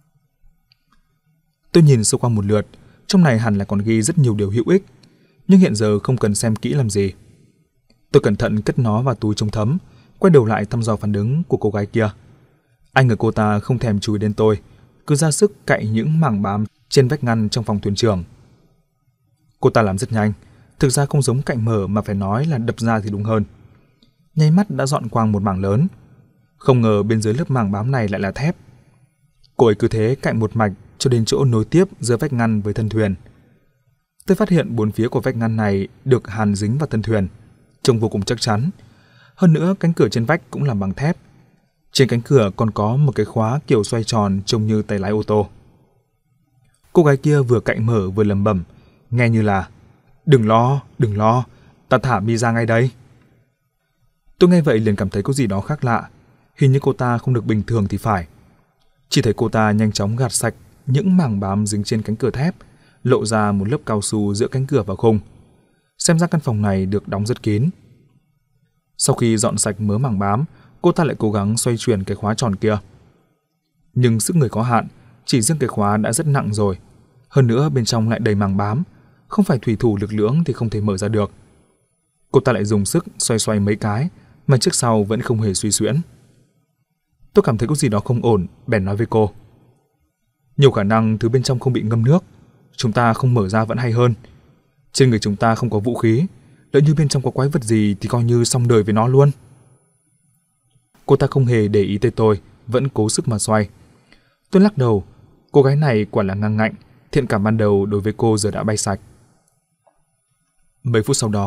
Tôi nhìn sơ qua một lượt, trong này hẳn là còn ghi rất nhiều điều hữu ích, nhưng hiện giờ không cần xem kỹ làm gì. Tôi cẩn thận cất nó vào túi chống thấm, quay đầu lại thăm dò phản ứng của cô gái kia. Anh ngờ cô ta không thèm chú ý đến tôi, cứ ra sức cạy những mảng bám trên vách ngăn trong phòng thuyền trưởng. Cô ta làm rất nhanh, thực ra không giống cạy mở mà phải nói là đập ra thì đúng hơn. Nháy mắt đã dọn quang một mảng lớn. Không ngờ bên dưới lớp mảng bám này lại là thép. Cô ấy cứ thế cạy một mạch cho đến chỗ nối tiếp giữa vách ngăn với thân thuyền. Tôi phát hiện 4 phía của vách ngăn này được hàn dính vào thân thuyền, trông vô cùng chắc chắn. Hơn nữa cánh cửa trên vách cũng làm bằng thép. Trên cánh cửa còn có một cái khóa kiểu xoay tròn trông như tay lái ô tô. Cô gái kia vừa cạy mở vừa lẩm bẩm, nghe như là đừng lo, ta thả mi ra ngay đây. Tôi nghe vậy liền cảm thấy có gì đó khác lạ, hình như cô ta không được bình thường thì phải. Chỉ thấy cô ta nhanh chóng gạt sạch những mảng bám dính trên cánh cửa thép, lộ ra một lớp cao su giữa cánh cửa và khung. Xem ra căn phòng này được đóng rất kín. Sau khi dọn sạch mớ mảng bám, cô ta lại cố gắng xoay chuyển cái khóa tròn kia. Nhưng sức người có hạn, chỉ riêng cái khóa đã rất nặng rồi. Hơn nữa bên trong lại đầy mảng bám, không phải thủy thủ lực lưỡng thì không thể mở ra được. Cô ta lại dùng sức xoay mấy cái, mà trước sau vẫn không hề suy xuyễn. Tôi cảm thấy có gì đó không ổn, bèn nói với cô. Nhiều khả năng thứ bên trong không bị ngâm nước, chúng ta không mở ra vẫn hay hơn. Trên người chúng ta không có vũ khí, lỡ như bên trong có quái vật gì thì coi như xong đời với nó luôn. Cô ta không hề để ý tới tôi, vẫn cố sức mà xoay. Tôi lắc đầu, cô gái này quả là ngang ngạnh, thiện cảm ban đầu đối với cô giờ đã bay sạch. Mấy phút sau đó,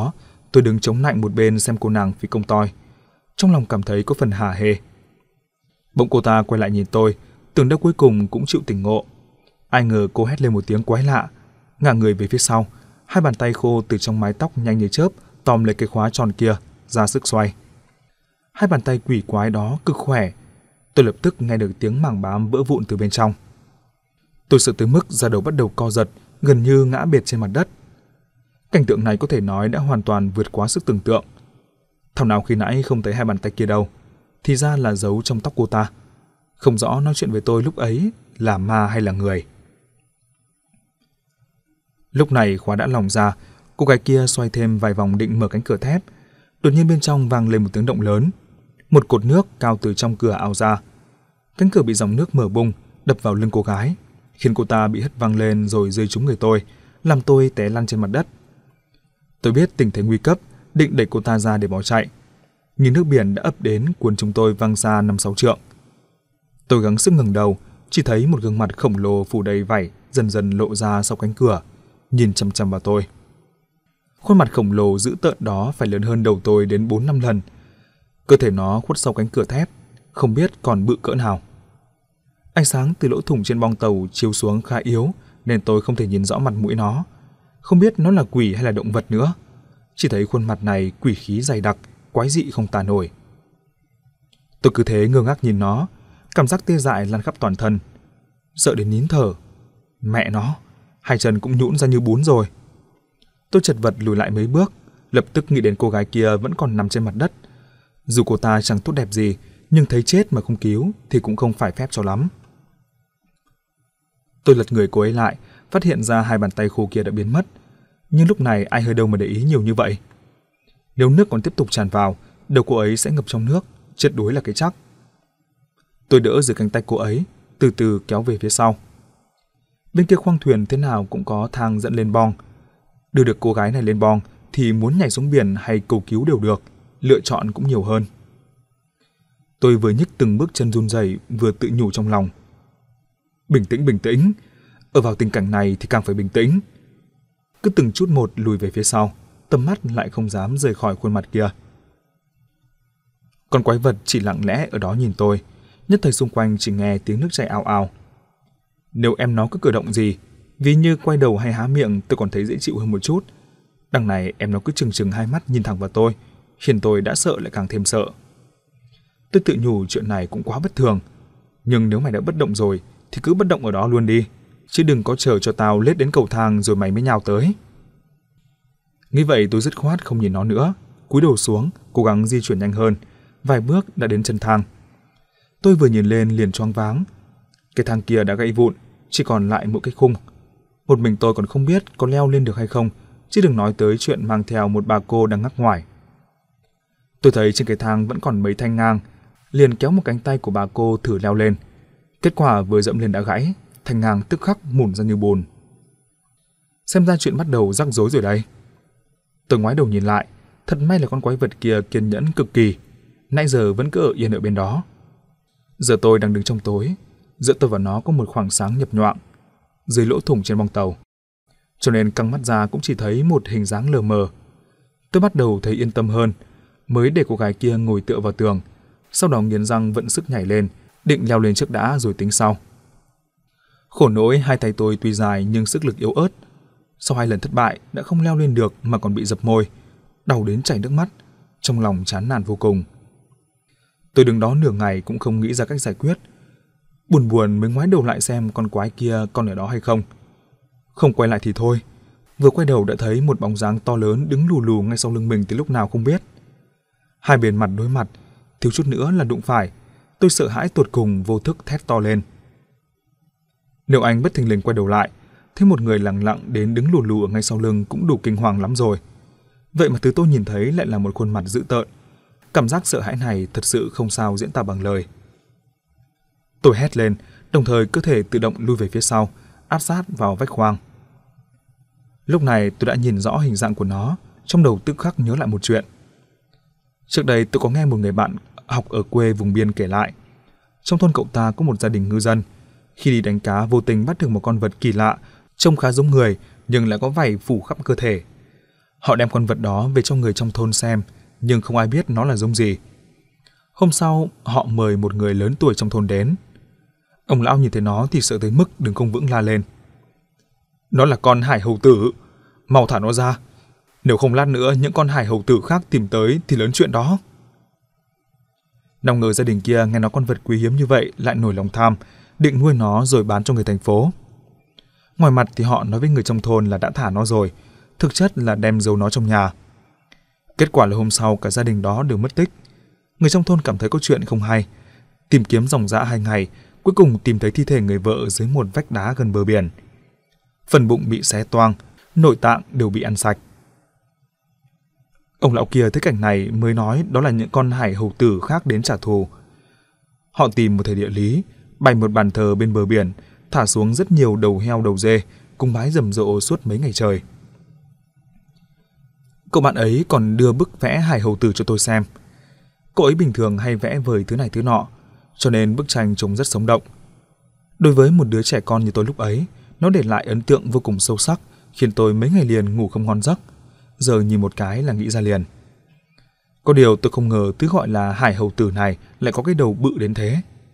Tôi đứng chống nạnh một bên xem cô nàng phi công toi, trong lòng cảm thấy có phần hả hê. Bỗng cô ta quay lại nhìn tôi, tưởng đâu cuối cùng cũng chịu tỉnh ngộ. Ai ngờ cô hét lên một tiếng quái lạ, ngả người về phía sau, hai bàn tay khô từ trong mái tóc nhanh như chớp tóm lấy cái khóa tròn kia, ra sức xoay. Hai bàn tay quỷ quái đó cực khỏe. Tôi lập tức nghe được tiếng màng bám vỡ vụn từ bên trong. Tôi sợ tới mức da đầu bắt đầu co giật, gần như ngã bệt trên mặt đất. Cảnh tượng này có thể nói đã hoàn toàn vượt quá sức tưởng tượng. Thảo nào khi nãy không thấy hai bàn tay kia đâu, thì ra là giấu trong tóc cô ta. Không rõ nói chuyện với tôi lúc ấy là ma hay là người. Lúc này khóa đã lỏng ra, cô gái kia xoay thêm vài vòng định mở cánh cửa thép. Đột nhiên bên trong vang lên một tiếng động lớn. Một cột nước cao từ trong cửa ào ra. Cánh cửa bị dòng nước mở bung, đập vào lưng cô gái, khiến cô ta bị hất văng lên rồi rơi trúng người tôi, làm tôi té lăn trên mặt đất. Tôi biết tình thế nguy cấp, định đẩy cô ta ra để bỏ chạy, nhưng nước biển đã ập đến cuốn chúng tôi văng xa 5-6 trượng. Tôi gắng sức ngẩng đầu, chỉ thấy một gương mặt khổng lồ phủ đầy vảy dần dần lộ ra sau cánh cửa, nhìn chằm chằm vào tôi. Khuôn mặt khổng lồ dữ tợn đó phải lớn hơn đầu tôi đến 4-5 lần. Cơ thể nó khuất sau cánh cửa thép, không biết còn bự cỡ nào. Ánh sáng từ lỗ thủng trên bong tàu chiếu xuống khá yếu, nên tôi không thể nhìn rõ mặt mũi nó. Không biết nó là quỷ hay là động vật nữa. Chỉ thấy khuôn mặt này quỷ khí dày đặc, quái dị không tả nổi. Tôi cứ thế ngơ ngác nhìn nó, cảm giác tê dại lan khắp toàn thân. Sợ đến nín thở. Mẹ nó, hai chân cũng nhũn ra như bún rồi. Tôi chật vật lùi lại mấy bước, lập tức nghĩ đến cô gái kia vẫn còn nằm trên mặt đất. Dù cô ta chẳng tốt đẹp gì, nhưng thấy chết mà không cứu thì cũng không phải phép cho lắm. Tôi lật người cô ấy lại, phát hiện ra hai bàn tay khô kia đã biến mất. Nhưng lúc này ai hơi đâu mà để ý nhiều như vậy. Nếu nước còn tiếp tục tràn vào, đầu cô ấy sẽ ngập trong nước, chết đuối là cái chắc. Tôi đỡ dưới cánh tay cô ấy, từ từ kéo về phía sau. Bên kia khoang thuyền thế nào cũng có thang dẫn lên bong. Đưa được cô gái này lên bong thì muốn nhảy xuống biển hay cầu cứu đều được, lựa chọn cũng nhiều hơn. Tôi vừa nhích từng bước chân run rẩy, vừa tự nhủ trong lòng. Bình tĩnh, bình tĩnh. Ở vào tình cảnh này thì càng phải bình tĩnh. Cứ từng chút một lùi về phía sau, tầm mắt lại không dám rời khỏi khuôn mặt kia. Con quái vật chỉ lặng lẽ ở đó nhìn tôi, nhất thời xung quanh chỉ nghe tiếng nước chảy ào ào. Nếu em nó cứ cử động gì, ví như quay đầu hay há miệng, tôi còn thấy dễ chịu hơn một chút. Đằng này em nó cứ trừng trừng hai mắt nhìn thẳng vào tôi, khiến tôi đã sợ lại càng thêm sợ. Tôi tự nhủ chuyện này cũng quá bất thường, nhưng nếu mày đã bất động rồi thì cứ bất động ở đó luôn đi, chứ đừng có chờ cho tao lết đến cầu thang rồi mày mới nhào tới. Nghĩ vậy tôi dứt khoát không nhìn nó nữa, cúi đầu xuống, cố gắng di chuyển nhanh hơn, vài bước đã đến chân thang. Tôi vừa nhìn lên liền choáng váng. Cái thang kia đã gãy vụn, chỉ còn lại một cái khung. Một mình tôi còn không biết có leo lên được hay không, chứ đừng nói tới chuyện mang theo một bà cô đang ngắc ngoài. Tôi thấy trên cái thang vẫn còn mấy thanh ngang, liền kéo một cánh tay của bà cô thử leo lên. Kết quả vừa dẫm lên đã gãy, thanh ngang tức khắc mủn ra như bùn. Xem ra chuyện bắt đầu rắc rối rồi đây. Tôi ngoái đầu nhìn lại, thật may là con quái vật kia kiên nhẫn cực kỳ, nãy giờ vẫn cứ ở yên ở bên đó. Giờ tôi đang đứng trong tối, giữa tôi và nó có một khoảng sáng nhập nhoạng dưới lỗ thủng trên bong tàu, cho nên căng mắt ra cũng chỉ thấy một hình dáng lờ mờ. Tôi bắt đầu thấy yên tâm hơn, mới để cô gái kia ngồi tựa vào tường, sau đó nghiến răng vận sức nhảy lên, định leo lên trước đã rồi tính sau. Khổ nỗi hai tay tôi tuy dài nhưng sức lực yếu ớt, sau 2 lần thất bại đã không leo lên được mà còn bị dập môi, đau đến chảy nước mắt, trong lòng chán nản vô cùng. Tôi đứng đó nửa ngày cũng không nghĩ ra cách giải quyết. Buồn buồn mới ngoái đầu lại xem con quái kia còn ở đó hay không. Không quay lại thì thôi, vừa quay đầu đã thấy một bóng dáng to lớn đứng lù lù ngay sau lưng mình từ lúc nào không biết. Hai bên mặt đối mặt, thiếu chút nữa là đụng phải. Tôi sợ hãi tột cùng, vô thức thét to lên. Nếu anh bất thình lình quay đầu lại, thấy một người lặng lặng đến đứng lù lù ở ngay sau lưng cũng đủ kinh hoàng lắm rồi. Vậy mà thứ tôi nhìn thấy lại là một khuôn mặt dữ tợn. Cảm giác sợ hãi này thật sự không sao diễn tả bằng lời. Tôi hét lên, đồng thời cơ thể tự động lui về phía sau, áp sát vào vách khoang. Lúc này tôi đã nhìn rõ hình dạng của nó, trong đầu tức khắc nhớ lại một chuyện. Trước đây tôi có nghe một người bạn học ở quê vùng biên kể lại. Trong thôn cậu ta có một gia đình ngư dân. Khi đi đánh cá vô tình bắt được một con vật kỳ lạ, trông khá giống người nhưng lại có vảy phủ khắp cơ thể. Họ đem con vật đó về cho người trong thôn xem, nhưng không ai biết nó là giống gì. Hôm sau, họ mời một người lớn tuổi trong thôn đến. Ông lão nhìn thấy nó thì sợ tới mức đứng không vững la lên. Nó là con hải hầu tử, mau thả nó ra. Nếu không lát nữa những con hải hầu tử khác tìm tới thì lớn chuyện đó. Nào ngờ gia đình kia nghe nói con vật quý hiếm như vậy lại nổi lòng tham, định nuôi nó rồi bán cho người thành phố. Ngoài mặt thì họ nói với người trong thôn là đã thả nó rồi, thực chất là đem giấu nó trong nhà. Kết quả là hôm sau cả gia đình đó đều mất tích. Người trong thôn cảm thấy có chuyện không hay, tìm kiếm ròng rã 2 ngày, cuối cùng tìm thấy thi thể người vợ dưới một vách đá gần bờ biển. Phần bụng bị xé toang, nội tạng đều bị ăn sạch. Ông lão kia thấy cảnh này mới nói đó là những con hải hầu tử khác đến trả thù. Họ tìm một thầy địa lý, bày một bàn thờ bên bờ biển, thả xuống rất nhiều đầu heo đầu dê, cúng bái rầm rộ suốt mấy ngày trời. Cậu bạn ấy còn đưa bức vẽ hải hầu tử cho tôi xem. Cậu ấy bình thường hay vẽ vời thứ này thứ nọ, cho nên bức tranh trông rất sống động. Đối với một đứa trẻ con như tôi lúc ấy, nó để lại ấn tượng vô cùng sâu sắc, khiến tôi mấy ngày liền ngủ không ngon giấc. Giờ nhìn một cái là nghĩ ra liền. Có điều tôi không ngờ thứ gọi là hải hầu tử này lại có cái đầu bự đến thế.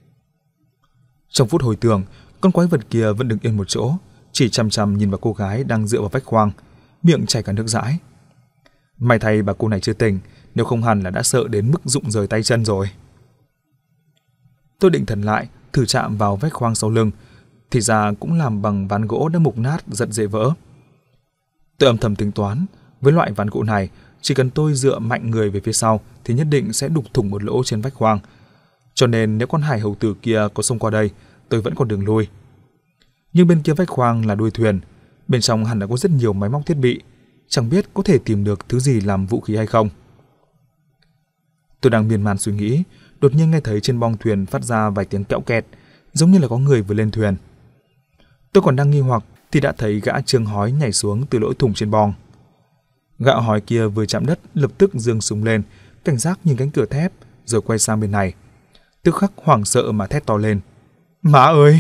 Trong phút hồi tưởng, con quái vật kia vẫn đứng yên một chỗ, chỉ chằm chằm nhìn vào cô gái đang dựa vào vách khoang, miệng chảy cả nước dãi. May thay bà cô này chưa tỉnh, nếu không hẳn là đã sợ đến mức rụng rời tay chân rồi. Tôi định thần lại, thử chạm vào vách khoang sau lưng, thì ra cũng làm bằng ván gỗ đã mục nát rất dễ vỡ. Tôi âm thầm tính toán, với loại ván gỗ này, chỉ cần tôi dựa mạnh người về phía sau thì nhất định sẽ đục thủng một lỗ trên vách khoang. Cho nên nếu con hải hầu tử kia có xông qua đây, tôi vẫn còn đường lui. Nhưng bên kia vách khoang là đuôi thuyền, bên trong hẳn đã có rất nhiều máy móc thiết bị, chẳng biết có thể tìm được thứ gì làm vũ khí hay không. Tôi đang miên man suy nghĩ, đột nhiên nghe thấy trên bong thuyền phát ra vài tiếng kẽo kẹt, giống như là có người vừa lên thuyền. Tôi còn đang nghi hoặc thì đã thấy gã Trương Hói nhảy xuống từ lỗ thủng trên bong. Gã Hói kia vừa chạm đất lập tức giương súng lên, cảnh giác nhìn cánh cửa thép, rồi quay sang bên này. Tức khắc hoảng sợ mà thét to lên. Má ơi!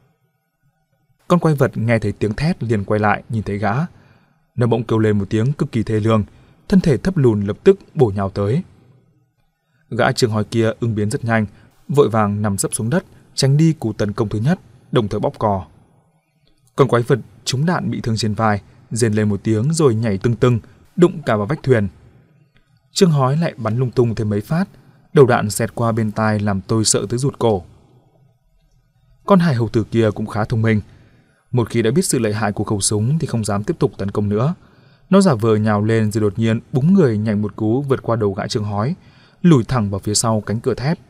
Con quái vật nghe thấy tiếng thét liền quay lại nhìn thấy gã. Nó bỗng kêu lên một tiếng cực kỳ thê lương, thân thể thấp lùn lập tức bổ nhào tới. Gã Trương Hói kia ứng biến rất nhanh, vội vàng nằm sấp xuống đất, tránh đi cú tấn công thứ nhất, đồng thời bóp cò. Con quái vật trúng đạn bị thương trên vai, rên lên một tiếng rồi nhảy tưng tưng, đụng cả vào vách thuyền. Trương Hói lại bắn lung tung thêm mấy phát, đầu đạn xẹt qua bên tai làm tôi sợ tới rụt cổ. Con hải hầu tử kia cũng khá thông minh. Một khi đã biết sự lợi hại của khẩu súng thì không dám tiếp tục tấn công nữa. Nó giả vờ nhào lên rồi đột nhiên búng người nhảy một cú vượt qua đầu gã Trương Hói, lùi thẳng vào phía sau cánh cửa thép.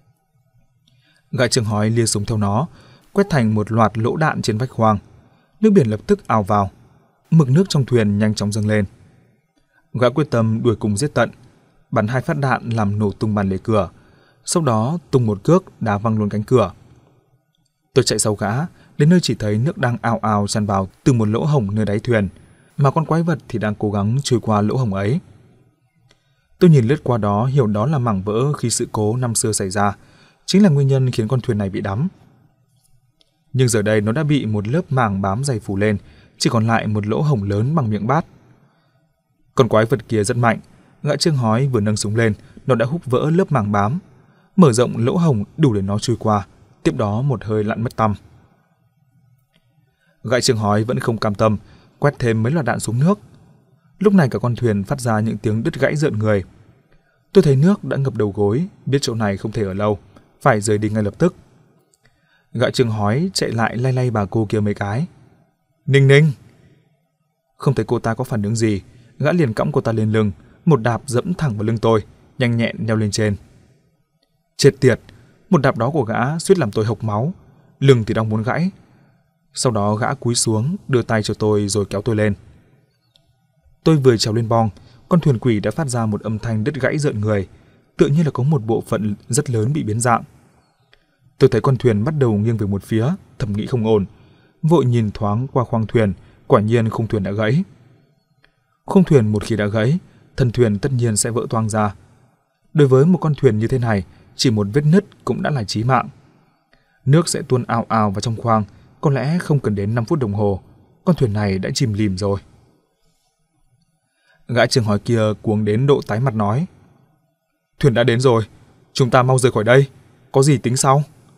Gã Trương Hói lia súng theo nó, quét thành một loạt lỗ đạn trên vách khoang. Nước biển lập tức ào vào, mực nước trong thuyền nhanh chóng dâng lên. Gã quyết tâm đuổi cùng giết tận, bắn 2 phát đạn làm nổ tung bàn lề cửa, sau đó tung một cước đá văng luôn cánh cửa. Tôi chạy sau gã, đến nơi chỉ thấy nước đang ào ào tràn vào từ một lỗ hổng nơi đáy thuyền, mà con quái vật thì đang cố gắng chui qua lỗ hổng ấy. Tôi nhìn lướt qua đó hiểu đó là mảng vỡ khi sự cố năm xưa xảy ra, chính là nguyên nhân khiến con thuyền này bị đắm. Nhưng giờ đây nó đã bị một lớp màng bám dày phủ lên, chỉ còn lại một lỗ hổng lớn bằng miệng bát. Con quái vật kia rất mạnh, gã Trương Hói vừa nâng súng lên, nó đã húc vỡ lớp màng bám, mở rộng lỗ hổng đủ để nó chui qua, tiếp đó một hơi lặn mất tăm. Gã Trương Hói vẫn không cam tâm, quét thêm mấy loạt đạn xuống nước. Lúc này cả con thuyền phát ra những tiếng đứt gãy rợn người. Tôi thấy nước đã ngập đầu gối, biết chỗ này không thể ở lâu, phải rời đi ngay lập tức. Gã Trương Hói chạy lại lay lay bà cô kia mấy cái. Ninh Ninh! Không thấy cô ta có phản ứng gì, gã liền cõng cô ta lên lưng, một đạp dẫm thẳng vào lưng tôi, nhanh nhẹn leo lên trên. Chết tiệt! Một đạp đó của gã suýt làm tôi hộc máu, lưng thì đang muốn gãy. Sau đó gã cúi xuống, đưa tay cho tôi rồi kéo tôi lên. Tôi vừa trèo lên bong, con thuyền quỷ đã phát ra một âm thanh đứt gãy rợn người, tựa như là có một bộ phận rất lớn bị biến dạng. Tôi thấy con thuyền bắt đầu nghiêng về một phía, thầm nghĩ không ổn, vội nhìn thoáng qua khoang thuyền, quả nhiên khung thuyền đã gãy. Khung thuyền một khi đã gãy, thân thuyền tất nhiên sẽ vỡ toang ra. Đối với một con thuyền như thế này, chỉ một vết nứt cũng đã là chí mạng. Nước sẽ tuôn ào ào vào trong khoang, có lẽ không cần đến 5 phút đồng hồ, con thuyền này đã chìm lìm rồi. Gã chừng hỏi kia cuống đến độ tái mặt nói: "Thuyền đã đến rồi, chúng ta mau rời khỏi đây, có gì tính sau."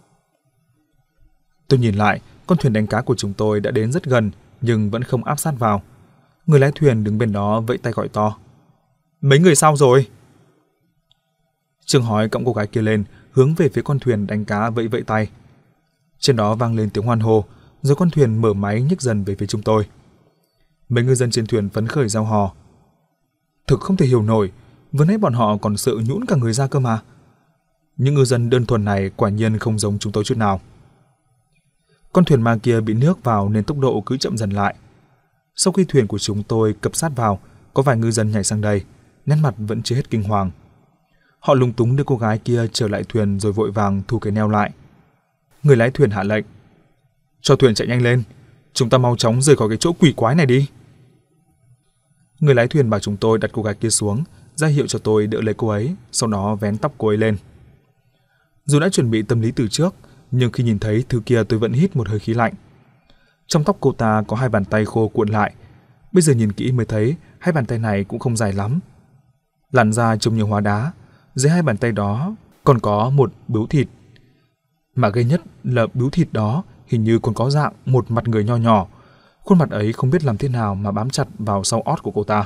Tôi nhìn lại, con thuyền đánh cá của chúng tôi đã đến rất gần nhưng vẫn không áp sát vào. Người lái thuyền đứng bên đó vẫy tay gọi to: "Mấy người sao rồi?" Trường hỏi cõng cô gái kia lên, hướng về phía con thuyền đánh cá vẫy vẫy tay. Trên đó vang lên tiếng hoan hô, rồi con thuyền mở máy nhích dần về phía chúng tôi. Mấy ngư dân trên thuyền phấn khởi reo hò. Thực không thể hiểu nổi, vừa nãy bọn họ còn sợ nhũn cả người ra cơ mà. Những ngư dân đơn thuần này quả nhiên không giống chúng tôi chút nào. Con thuyền ma kia bị nước vào nên tốc độ cứ chậm dần lại. Sau khi thuyền của chúng tôi cập sát vào, có vài ngư dân nhảy sang đây, nét mặt vẫn chưa hết kinh hoàng. Họ lúng túng đưa cô gái kia trở lại thuyền rồi vội vàng thu cái neo lại. Người lái thuyền hạ lệnh: "Cho thuyền chạy nhanh lên, chúng ta mau chóng rời khỏi cái chỗ quỷ quái này đi." Người lái thuyền bảo chúng tôi đặt cô gái kia xuống, ra hiệu cho tôi đỡ lấy cô ấy, sau đó vén tóc cô ấy lên. Dù đã chuẩn bị tâm lý từ trước, nhưng khi nhìn thấy thứ kia tôi vẫn hít một hơi khí lạnh. Trong tóc cô ta có hai bàn tay khô cuộn lại, bây giờ nhìn kỹ mới thấy hai bàn tay này cũng không dài lắm. Làn da trông như hóa đá, dưới hai bàn tay đó còn có một bướu thịt. Mà ghê nhất là bướu thịt đó hình như còn có dạng một mặt người nho nhỏ. Khuôn mặt ấy không biết làm thế nào mà bám chặt vào sau ót của cô ta.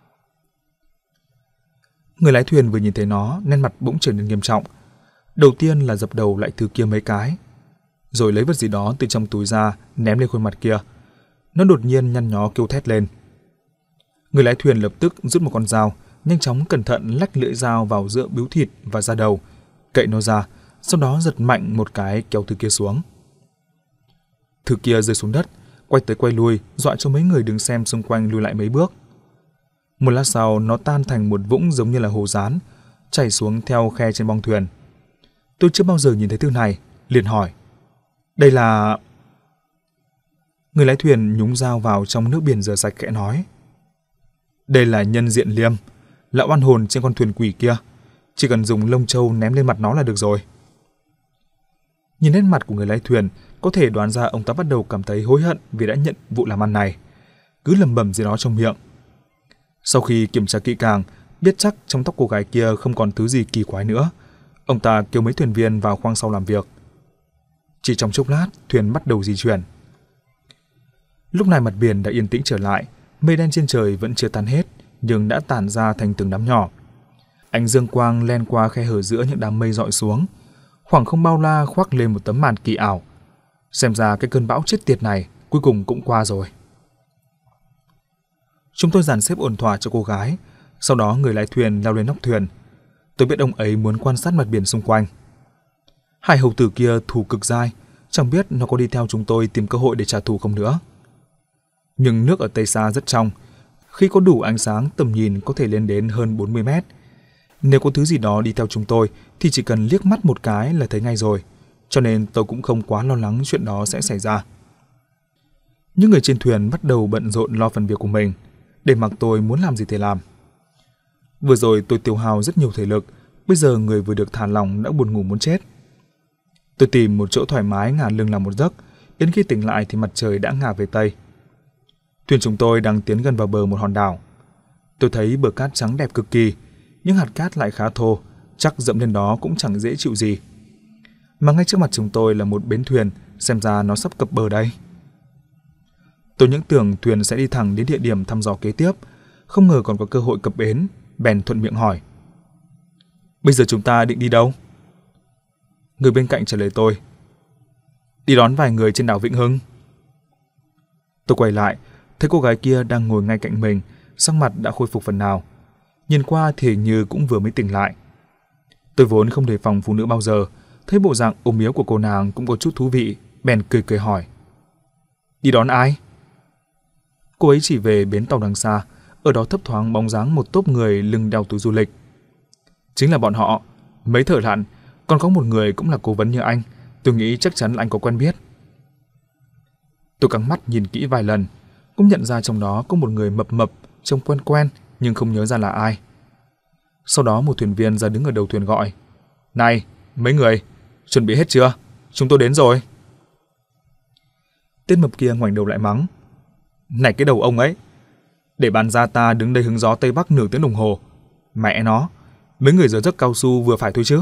Người lái thuyền vừa nhìn thấy nó, nét mặt bỗng trở nên nghiêm trọng. Đầu tiên là dập đầu lại thứ kia mấy cái, rồi lấy vật gì đó từ trong túi ra ném lên khuôn mặt kia. Nó đột nhiên nhăn nhó kêu thét lên. Người lái thuyền lập tức rút một con dao, nhanh chóng cẩn thận lách lưỡi dao vào giữa bướu thịt và da đầu, cậy nó ra, sau đó giật mạnh một cái kéo thứ kia xuống. Thứ kia rơi xuống đất, quay tới quay lui, dọa cho mấy người đứng xem xung quanh lùi lại mấy bước. Một lát sau, nó tan thành một vũng giống như là hồ dán, chảy xuống theo khe trên bong thuyền. Tôi chưa bao giờ nhìn thấy thứ này, liền hỏi: "Đây là..." Người lái thuyền nhúng dao vào trong nước biển rửa sạch khẽ nói: "Đây là nhân diện liêm, là oan hồn trên con thuyền quỷ kia. Chỉ cần dùng lông trâu ném lên mặt nó là được rồi." Nhìn nét mặt của người lái thuyền, có thể đoán ra ông ta bắt đầu cảm thấy hối hận vì đã nhận vụ làm ăn này, cứ lẩm bẩm gì đó trong miệng. Sau khi kiểm tra kỹ càng, biết chắc trong tóc cô gái kia không còn thứ gì kỳ quái nữa, ông ta kêu mấy thuyền viên vào khoang sau làm việc. Chỉ trong chốc lát, thuyền bắt đầu di chuyển. Lúc này mặt biển đã yên tĩnh trở lại, mây đen trên trời vẫn chưa tan hết, nhưng đã tản ra thành từng đám nhỏ. Ánh dương quang len qua khe hở giữa những đám mây dọi xuống, khoảng không bao la khoác lên một tấm màn kỳ ảo. Xem ra cái cơn bão chết tiệt này cuối cùng cũng qua rồi. Chúng tôi dàn xếp ổn thỏa cho cô gái, sau đó người lái thuyền leo lên nóc thuyền. Tôi biết ông ấy muốn quan sát mặt biển xung quanh. Hải hầu tử kia thù cực dai, chẳng biết nó có đi theo chúng tôi tìm cơ hội để trả thù không nữa. Nhưng nước ở Tây Sa rất trong, khi có đủ ánh sáng tầm nhìn có thể lên đến hơn 40 mét. Nếu có thứ gì đó đi theo chúng tôi thì chỉ cần liếc mắt một cái là thấy ngay rồi, cho nên tôi cũng không quá lo lắng chuyện đó sẽ xảy ra. Những người trên thuyền bắt đầu bận rộn lo phần việc của mình, để mặc tôi muốn làm gì thì làm. Vừa rồi tôi tiêu hao rất nhiều thể lực, bây giờ người vừa được thả lỏng đã buồn ngủ muốn chết. Tôi tìm một chỗ thoải mái ngả lưng làm một giấc, đến khi tỉnh lại thì mặt trời đã ngả về Tây. Thuyền chúng tôi đang tiến gần vào bờ một hòn đảo. Tôi thấy bờ cát trắng đẹp cực kỳ, nhưng hạt cát lại khá thô, chắc dẫm lên đó cũng chẳng dễ chịu gì. Mà ngay trước mặt chúng tôi là một bến thuyền, xem ra nó sắp cập bờ đây. Tôi những tưởng thuyền sẽ đi thẳng đến địa điểm thăm dò kế tiếp, không ngờ còn có cơ hội cập bến, bèn thuận miệng hỏi: "Bây giờ chúng ta định đi đâu?" Người bên cạnh trả lời tôi: "Đi đón vài người trên đảo Vĩnh Hưng." Tôi quay lại, thấy cô gái kia đang ngồi ngay cạnh mình, sắc mặt đã khôi phục phần nào. Nhìn qua thì hình như cũng vừa mới tỉnh lại. Tôi vốn không đề phòng phụ nữ bao giờ, thấy bộ dạng ốm yếu của cô nàng cũng có chút thú vị, bèn cười cười hỏi: "Đi đón ai?" Cô ấy chỉ về bến tàu đằng xa, ở đó thấp thoáng bóng dáng một tốp người lưng đeo túi du lịch. Chính là bọn họ, mấy thợ lặn, còn có một người cũng là cố vấn như anh, tôi nghĩ chắc chắn là anh có quen biết. Tôi căng mắt nhìn kỹ vài lần, cũng nhận ra trong đó có một người mập mập, trông quen quen nhưng không nhớ ra là ai. Sau đó một thuyền viên ra đứng ở đầu thuyền gọi: "Này, mấy người, chuẩn bị hết chưa? Chúng tôi đến rồi." Tên mập kia ngoảnh đầu lại mắng: "Này cái đầu ông ấy, Để bàn gia ta đứng đây hứng gió Tây Bắc nửa tiếng đồng hồ. Mẹ nó, mấy người giờ giấc cao su vừa phải thôi chứ.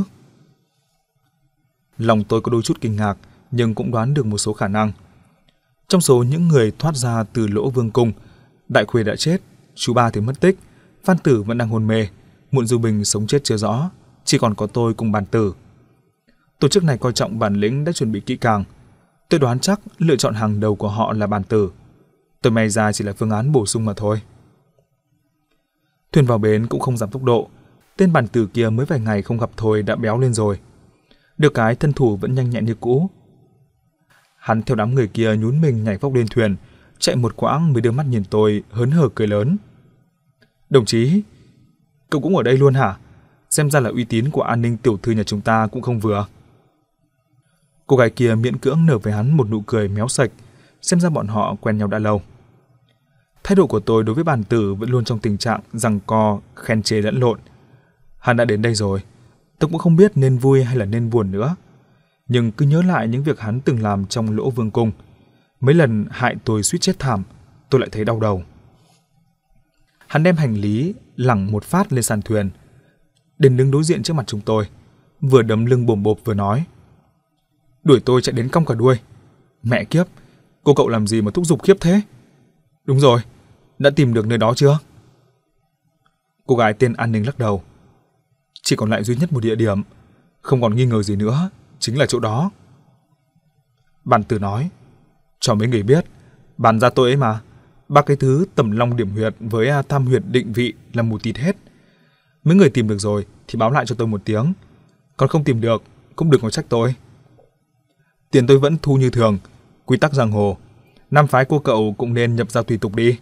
Lòng tôi có đôi chút kinh ngạc, nhưng cũng đoán được một số khả năng. Trong số những người thoát ra từ lỗ vương cung, Đại Khuê đã chết, chú Ba thì mất tích, Phan Tử vẫn đang hôn mê, Muộn Du Bình sống chết chưa rõ, chỉ còn có tôi cùng Bàn Tử. Tổ chức này coi trọng bản lĩnh đã chuẩn bị kỹ càng. Tôi đoán chắc lựa chọn hàng đầu của họ là Bàn Tử. Tôi may ra chỉ là phương án bổ sung mà thôi. Thuyền vào bến cũng không giảm tốc độ. Tên Bàn Tử kia mới vài ngày không gặp thôi đã béo lên rồi. Được cái thân thủ vẫn nhanh nhẹn như cũ. Hắn theo đám người kia nhún mình nhảy vóc lên thuyền, chạy một quãng mới đưa mắt nhìn tôi, hớn hở cười lớn. Đồng chí, cậu cũng ở đây luôn hả? Xem ra là uy tín của An Ninh tiểu thư nhà chúng ta cũng không vừa. Cô gái kia miễn cưỡng nở với hắn một nụ cười méo sạch, xem ra bọn họ quen nhau đã lâu. Thái độ của tôi đối với Bàn Tử vẫn luôn trong tình trạng giằng co, khen chê lẫn lộn. Hắn đã đến đây rồi, tôi cũng không biết nên vui hay là nên buồn nữa. Nhưng cứ nhớ lại những việc hắn từng làm trong lỗ vương cung, mấy lần hại tôi suýt chết thảm, tôi lại thấy đau đầu. Hắn đem hành lý lẳng một phát lên sàn thuyền, đến đứng đối diện trước mặt chúng tôi, vừa đấm lưng bồm bộp vừa nói: Đuổi tôi chạy đến cong cả đuôi. Mẹ kiếp, cô cậu làm gì mà thúc giục khiếp thế? Đúng rồi, đã tìm được nơi đó chưa? Cô gái tên An Ninh lắc đầu. Chỉ còn lại duy nhất một địa điểm, không còn nghi ngờ gì nữa, chính là chỗ đó. Bàn Tử nói: Cho mấy người biết, bàn ra tôi ấy mà, ba cái thứ tầm long điểm huyệt với tham huyệt định vị là mù tịt hết. Mấy người tìm được rồi thì báo lại cho tôi một tiếng, còn không tìm được cũng đừng có trách tôi. Tiền tôi vẫn thu như thường, quy tắc giang hồ, nam phái cô cậu cũng nên nhập ra tùy tục đi.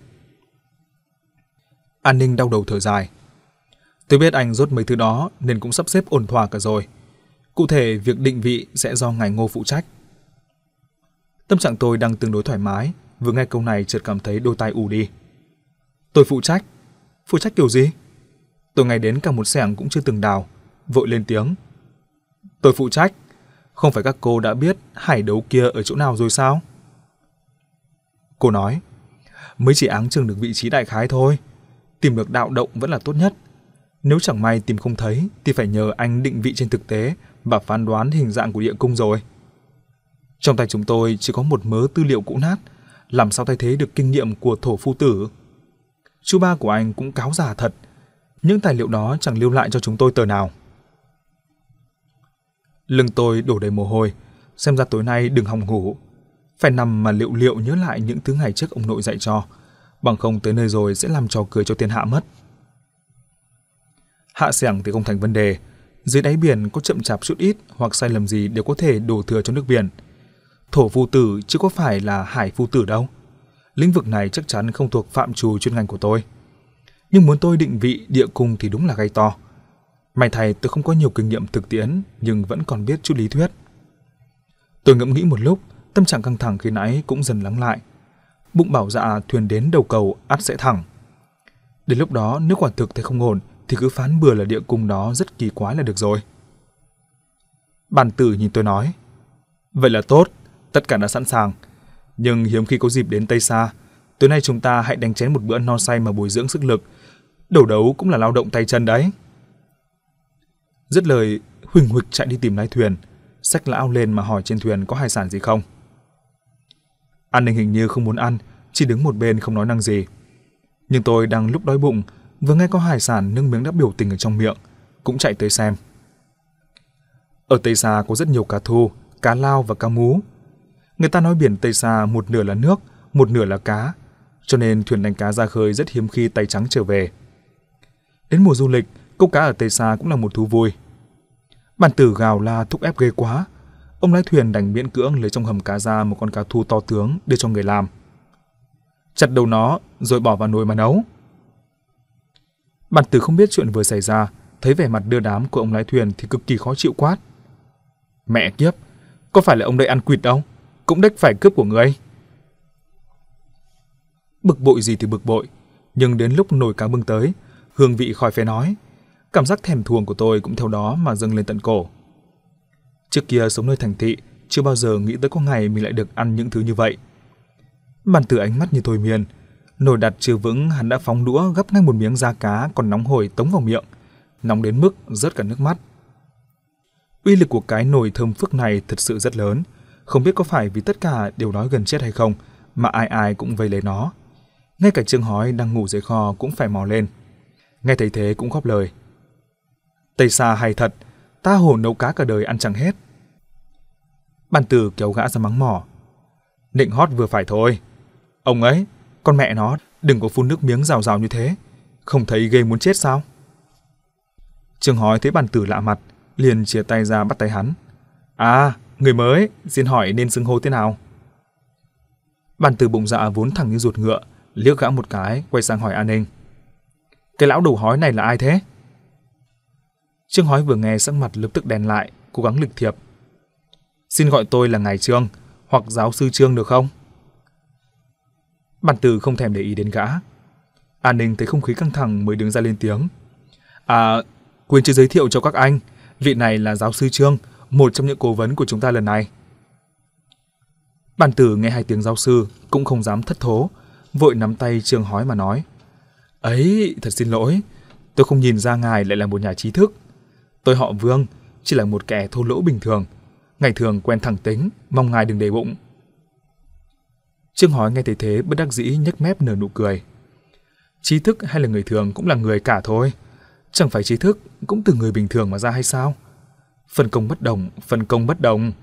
An Ninh đau đầu thở dài. Tôi biết anh rốt mấy thứ đó nên cũng sắp xếp ổn thỏa cả rồi. Cụ thể việc định vị sẽ do ngài Ngô phụ trách. Tâm trạng tôi đang tương đối thoải mái, vừa nghe câu này chợt cảm thấy đôi tai ù đi. Tôi phụ trách? Phụ trách kiểu gì? Tôi ngày đến cả một xẻng cũng chưa từng đào, vội lên tiếng. Tôi phụ trách? Không phải các cô đã biết hải đấu kia ở chỗ nào rồi sao? Cô nói, mới chỉ áng chừng được vị trí đại khái thôi. Tìm được đạo động vẫn là tốt nhất. Nếu chẳng may tìm không thấy thì phải nhờ anh định vị trên thực tế và phán đoán hình dạng của địa cung rồi. Trong tay chúng tôi chỉ có một mớ tư liệu cũ nát, làm sao thay thế được kinh nghiệm của thổ phu tử. Chú Ba của anh cũng cáo già thật, những tài liệu đó chẳng lưu lại cho chúng tôi tờ nào. Lưng tôi đổ đầy mồ hôi, xem ra tối nay đừng hòng ngủ. Phải nằm mà liệu liệu nhớ lại những thứ ngày trước ông nội dạy cho, bằng không tới nơi rồi sẽ làm trò cười cho thiên hạ mất. Hạ xẻng thì không thành vấn đề, dưới đáy biển có chậm chạp chút ít hoặc sai lầm gì đều có thể đổ thừa cho nước biển. Thổ phu tử chứ có phải là hải phu tử đâu. Lĩnh vực này chắc chắn không thuộc phạm trù chuyên ngành của tôi. Nhưng muốn tôi định vị địa cung thì đúng là gay to. May thay tôi không có nhiều kinh nghiệm thực tiễn, nhưng vẫn còn biết chút lý thuyết. Tôi ngẫm nghĩ một lúc, tâm trạng căng thẳng khi nãy cũng dần lắng lại. Bụng bảo dạ thuyền đến đầu cầu ắt sẽ thẳng. Đến lúc đó nếu quả thực thấy không ổn thì cứ phán bừa là địa cung đó rất kỳ quái là được rồi. Bàn Tử nhìn tôi nói, vậy là tốt, tất cả đã sẵn sàng. Nhưng hiếm khi có dịp đến Tây Sa, tối nay chúng ta hãy đánh chén một bữa no say mà bồi dưỡng sức lực. Đấu đấu cũng là lao động tay chân đấy. Dứt lời, huỳnh huỵch chạy đi tìm lái thuyền, xách lão lên mà hỏi trên thuyền có hải sản gì không. An Ninh hình như không muốn ăn, chỉ đứng một bên không nói năng gì. Nhưng tôi đang lúc đói bụng, vừa nghe có hải sản nâng miếng đã biểu tình ở trong miệng, cũng chạy tới xem. Ở Tây Sa có rất nhiều cá thu, cá lao và cá mú. Người ta nói biển Tây Sa một nửa là nước, một nửa là cá, cho nên thuyền đánh cá ra khơi rất hiếm khi tay trắng trở về. Đến mùa du lịch, câu cá ở Tây Sa cũng là một thú vui. Bàn Tử gào la thúc ép ghê quá, ông lái thuyền đành miễn cưỡng lấy trong hầm cá ra một con cá thu to tướng đưa cho người làm. Chặt đầu nó rồi bỏ vào nồi mà nấu. Bàn Tử không biết chuyện vừa xảy ra, thấy vẻ mặt đưa đám của ông lái thuyền thì cực kỳ khó chịu quát. Mẹ kiếp, có phải là ông đây ăn quỵt đâu, cũng đếch phải cướp của người. Bực bội gì thì bực bội, nhưng đến lúc nồi cá bưng tới, hương vị khỏi phải nói, cảm giác thèm thuồng của tôi cũng theo đó mà dâng lên tận cổ. Trước kia sống nơi thành thị, chưa bao giờ nghĩ tới có ngày mình lại được ăn những thứ như vậy. Bàn Tử ánh mắt như thôi miên, Nồi đặt chưa vững, hắn đã phóng đũa gắp ngay một miếng da cá còn nóng hổi tống vào miệng, nóng đến mức rớt cả nước mắt. Uy lực của cái nồi thơm phức này thật sự rất lớn, không biết có phải vì tất cả đều đói gần chết hay không mà ai ai cũng vây lấy nó. Ngay cả Trương Hói đang ngủ dưới kho cũng phải mò lên. Nghe thấy thế cũng góp lời. Tây Sa hay thật, ta hồ nấu cá cả đời ăn chẳng hết. Bàn Tử kéo gã ra mắng mỏ. Nịnh hót vừa phải thôi. Ông ấy, con mẹ nó, đừng có phun nước miếng rào rào như thế. Không thấy ghê muốn chết sao? Trương Hói thấy Bàn Tử lạ mặt, liền chia tay ra bắt tay hắn. À, người mới, xin hỏi nên xưng hô thế nào? Bàn Tử bụng dạ vốn thẳng như ruột ngựa, liếc gã một cái, quay sang hỏi An Ninh. Cái lão đầu hói này là ai thế? Trương Hói vừa nghe sắc mặt lập tức đen lại, cố gắng lịch thiệp. Xin gọi tôi là ngài Trương, hoặc giáo sư Trương được không? Bàn Tử không thèm để ý đến gã. An Ninh thấy không khí căng thẳng mới đứng ra lên tiếng. À, quên chưa giới thiệu cho các anh, vị này là giáo sư Trương, một trong những cố vấn của chúng ta lần này. Bàn Tử nghe hai tiếng giáo sư cũng không dám thất thố, vội nắm tay Trương Hói mà nói. Ấy, thật xin lỗi, tôi không nhìn ra ngài lại là một nhà trí thức. Tôi họ Vương, chỉ là một kẻ thô lỗ bình thường, ngày thường quen thẳng tính, mong ngài đừng để bụng. Trương Hói nghe thấy thế bất đắc dĩ nhếch mép nở nụ cười. Trí thức hay là người thường cũng là người cả thôi, chẳng phải trí thức cũng từ người bình thường mà ra hay sao? Phân công bất đồng, phân công bất đồng.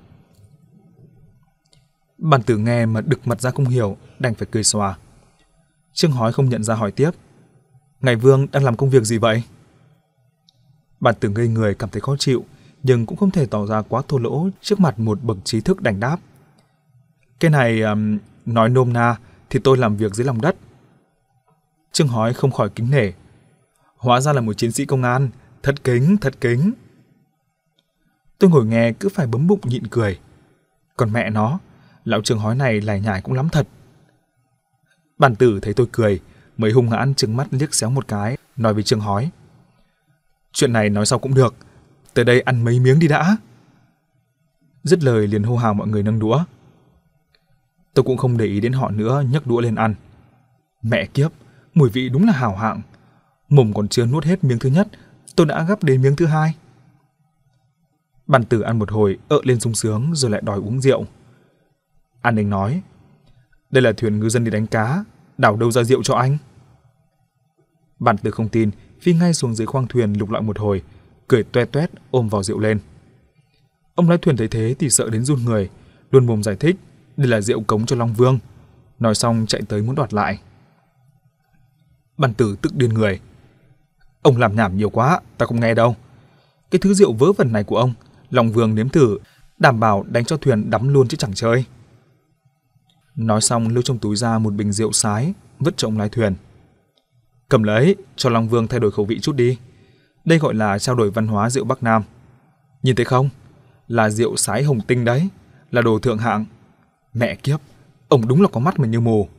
Bàn Tử nghe mà đực mặt ra không hiểu, đành phải cười xòa. Trương Hói không nhận ra hỏi tiếp. Ngài Vương đang làm công việc gì vậy? Bàn Tử ngây người cảm thấy khó chịu, nhưng cũng không thể tỏ ra quá thô lỗ trước mặt một bậc trí thức đành đáp. Cái này, nói nôm na thì tôi làm việc dưới lòng đất. Trương Hói không khỏi kính nể. Hóa ra là một chiến sĩ công an, thật kính, thật kính. Tôi ngồi nghe cứ phải bấm bụng nhịn cười. Còn mẹ nó, lão Trương Hói này lải nhải cũng lắm thật. Bàn Tử thấy tôi cười, mới hung hãn trừng mắt liếc xéo một cái, nói với Trương Hói. Chuyện này nói sau cũng được, tới đây ăn mấy miếng đi đã. Dứt lời liền hô hào mọi người nâng đũa. Tôi cũng không để ý đến họ nữa, nhấc đũa lên ăn. Mẹ kiếp, mùi vị đúng là hảo hạng. Mồm còn chưa nuốt hết miếng thứ nhất, tôi đã gắp đến miếng thứ hai. Bàn Tử ăn một hồi, lên sung sướng rồi lại đòi uống rượu. An Ninh nói, đây là thuyền ngư dân đi đánh cá, đảo đâu ra rượu cho anh? Bàn Tử không tin, phi ngay xuống dưới khoang thuyền lục lọi một hồi, cười toe toét ôm vào rượu lên. Ông lái thuyền thấy thế thì sợ đến run người, luôn mồm giải thích, đây là rượu cống cho Long Vương. Nói xong chạy tới muốn đoạt lại. Bàn Tử tức điên người. Ông làm nhảm nhiều quá, ta không nghe đâu. Cái thứ rượu vớ vẩn này của ông, Long Vương nếm thử, đảm bảo đánh cho thuyền đắm luôn chứ chẳng chơi. Nói xong lưu trong túi ra một bình rượu sái, vứt cho ông lái thuyền. Cầm lấy, cho Long Vương thay đổi khẩu vị chút đi. Đây gọi là trao đổi văn hóa rượu Bắc Nam. Nhìn thấy không? Là rượu sái Hồng Tinh đấy, là đồ thượng hạng. Mẹ kiếp, ông đúng là có mắt mà như mù.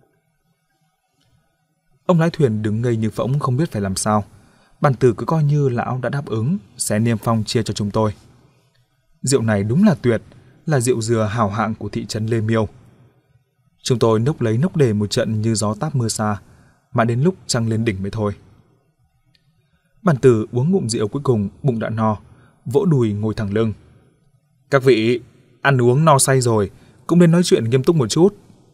Ông lái thuyền đứng ngây như phỗng không biết phải làm sao. Bàn Tử cứ coi như lão đã đáp ứng, sẽ niêm phong chia cho chúng tôi. Rượu này đúng là tuyệt, là rượu dừa hảo hạng của thị trấn Lê Miêu. Chúng tôi nốc lấy nốc để một trận như gió táp mưa xa, mà đến lúc trăng lên đỉnh mới thôi. Bàn Tử uống ngụm rượu cuối cùng, bụng đã no, vỗ đùi ngồi thẳng lưng. Các vị, ăn uống no say rồi, cũng nên nói chuyện nghiêm túc một chút.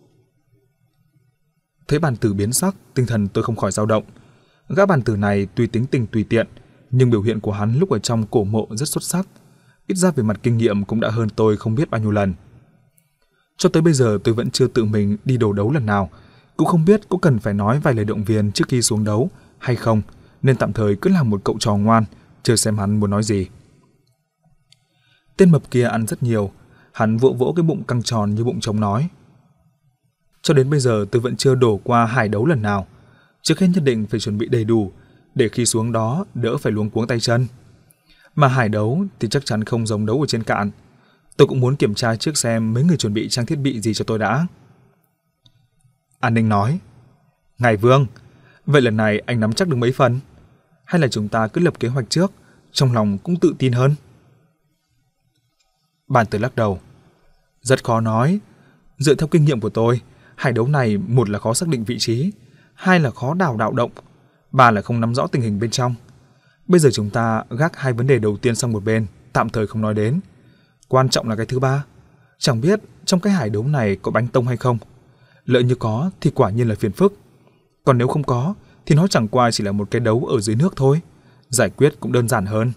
Thấy Bàn Tử biến sắc, tinh thần tôi không khỏi dao động. Gã Bàn Tử này tuy tính tình tùy tiện, nhưng biểu hiện của hắn lúc ở trong cổ mộ rất xuất sắc. Ít ra về mặt kinh nghiệm cũng đã hơn tôi không biết bao nhiêu lần. Cho tới bây giờ tôi vẫn chưa tự mình đi đồ đấu lần nào, cũng không biết có cần phải nói vài lời động viên trước khi xuống đấu hay không, nên tạm thời cứ làm một cậu trò ngoan, chờ xem hắn muốn nói gì. Tên mập kia ăn rất nhiều, hắn vỗ vỗ cái bụng căng tròn như bụng trống nói. Cho đến bây giờ tôi vẫn chưa đổ qua hải đấu lần nào, trước hết nhất định phải chuẩn bị đầy đủ, để khi xuống đó đỡ phải luống cuống tay chân. Mà hải đấu thì chắc chắn không giống đấu ở trên cạn. Tôi cũng muốn kiểm tra trước xem mấy người chuẩn bị trang thiết bị gì cho tôi đã. An Ninh nói, Ngài Vương, vậy lần này anh nắm chắc được mấy phần? Hay là chúng ta cứ lập kế hoạch trước, trong lòng cũng tự tin hơn? Bàn Tử lắc đầu. Rất khó nói. Dựa theo kinh nghiệm của tôi, hải đấu này một là khó xác định vị trí, hai là khó đào đạo động, ba là không nắm rõ tình hình bên trong. Bây giờ chúng ta gác hai vấn đề đầu tiên sang một bên, tạm thời không nói đến. Quan trọng là cái thứ ba. Chẳng biết trong cái hải đấu này có bánh tông hay không. Lỡ như có thì quả nhiên là phiền phức. Còn nếu không có thì nó chẳng qua chỉ là một cái đấu ở dưới nước thôi. Giải quyết cũng đơn giản hơn.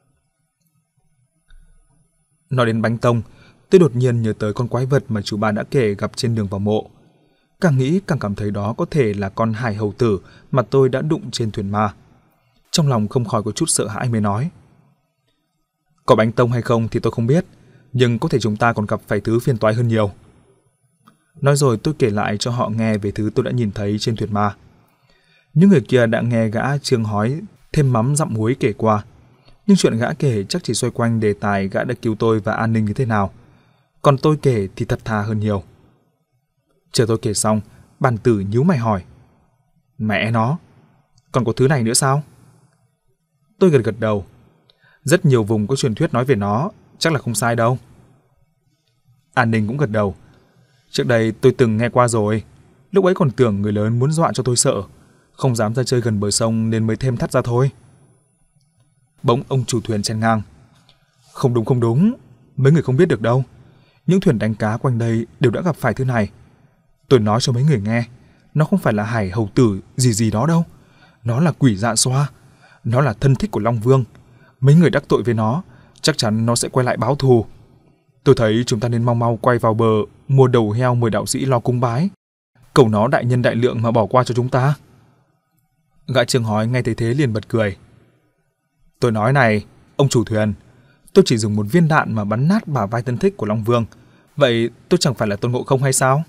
Nói đến bánh tông, tôi đột nhiên nhớ tới con quái vật mà chú ba đã kể gặp trên đường vào mộ. Càng nghĩ càng cảm thấy đó có thể là con hải hầu tử mà tôi đã đụng trên thuyền ma. Trong lòng không khỏi có chút sợ hãi mới nói. Có bánh tông hay không thì tôi không biết, nhưng có thể chúng ta còn gặp phải thứ phiền toái hơn nhiều. Nói rồi tôi kể lại cho họ nghe về thứ tôi đã nhìn thấy trên thuyền ma. Những người kia đã nghe gã Trương Hói thêm mắm dặm muối kể qua, nhưng chuyện gã kể chắc chỉ xoay quanh đề tài gã đã cứu tôi và an ninh như thế nào. Còn tôi kể thì thật thà hơn nhiều. Chờ tôi kể xong, bàn tử nhíu mày hỏi. Mẹ nó, còn có thứ này nữa sao? Tôi gật gật đầu. Rất nhiều vùng có truyền thuyết nói về nó, chắc là không sai đâu. An ninh cũng gật đầu. Trước đây tôi từng nghe qua rồi. Lúc ấy còn tưởng người lớn muốn dọa cho tôi sợ, không dám ra chơi gần bờ sông nên mới thêm thắt ra thôi. Bỗng ông chủ thuyền chen ngang. Không đúng, mấy người không biết được đâu. Những thuyền đánh cá quanh đây đều đã gặp phải thứ này. Tôi nói cho mấy người nghe, nó không phải là hải hầu tử gì đó đâu. Nó là quỷ dạ xoa. Nó là thân thích của Long Vương. Mấy người đắc tội với nó, chắc chắn nó sẽ quay lại báo thù. Tôi thấy chúng ta nên mau quay vào bờ, mua đầu heo mời đạo sĩ lo cúng bái, cầu nó đại nhân đại lượng mà bỏ qua cho chúng ta. Gã Trương Hói nghe thấy thế liền bật cười. Tôi nói này, ông chủ thuyền, tôi chỉ dùng một viên đạn mà bắn nát bả vai thân thích của Long Vương. Vậy tôi chẳng phải là Tôn Ngộ Không hay sao?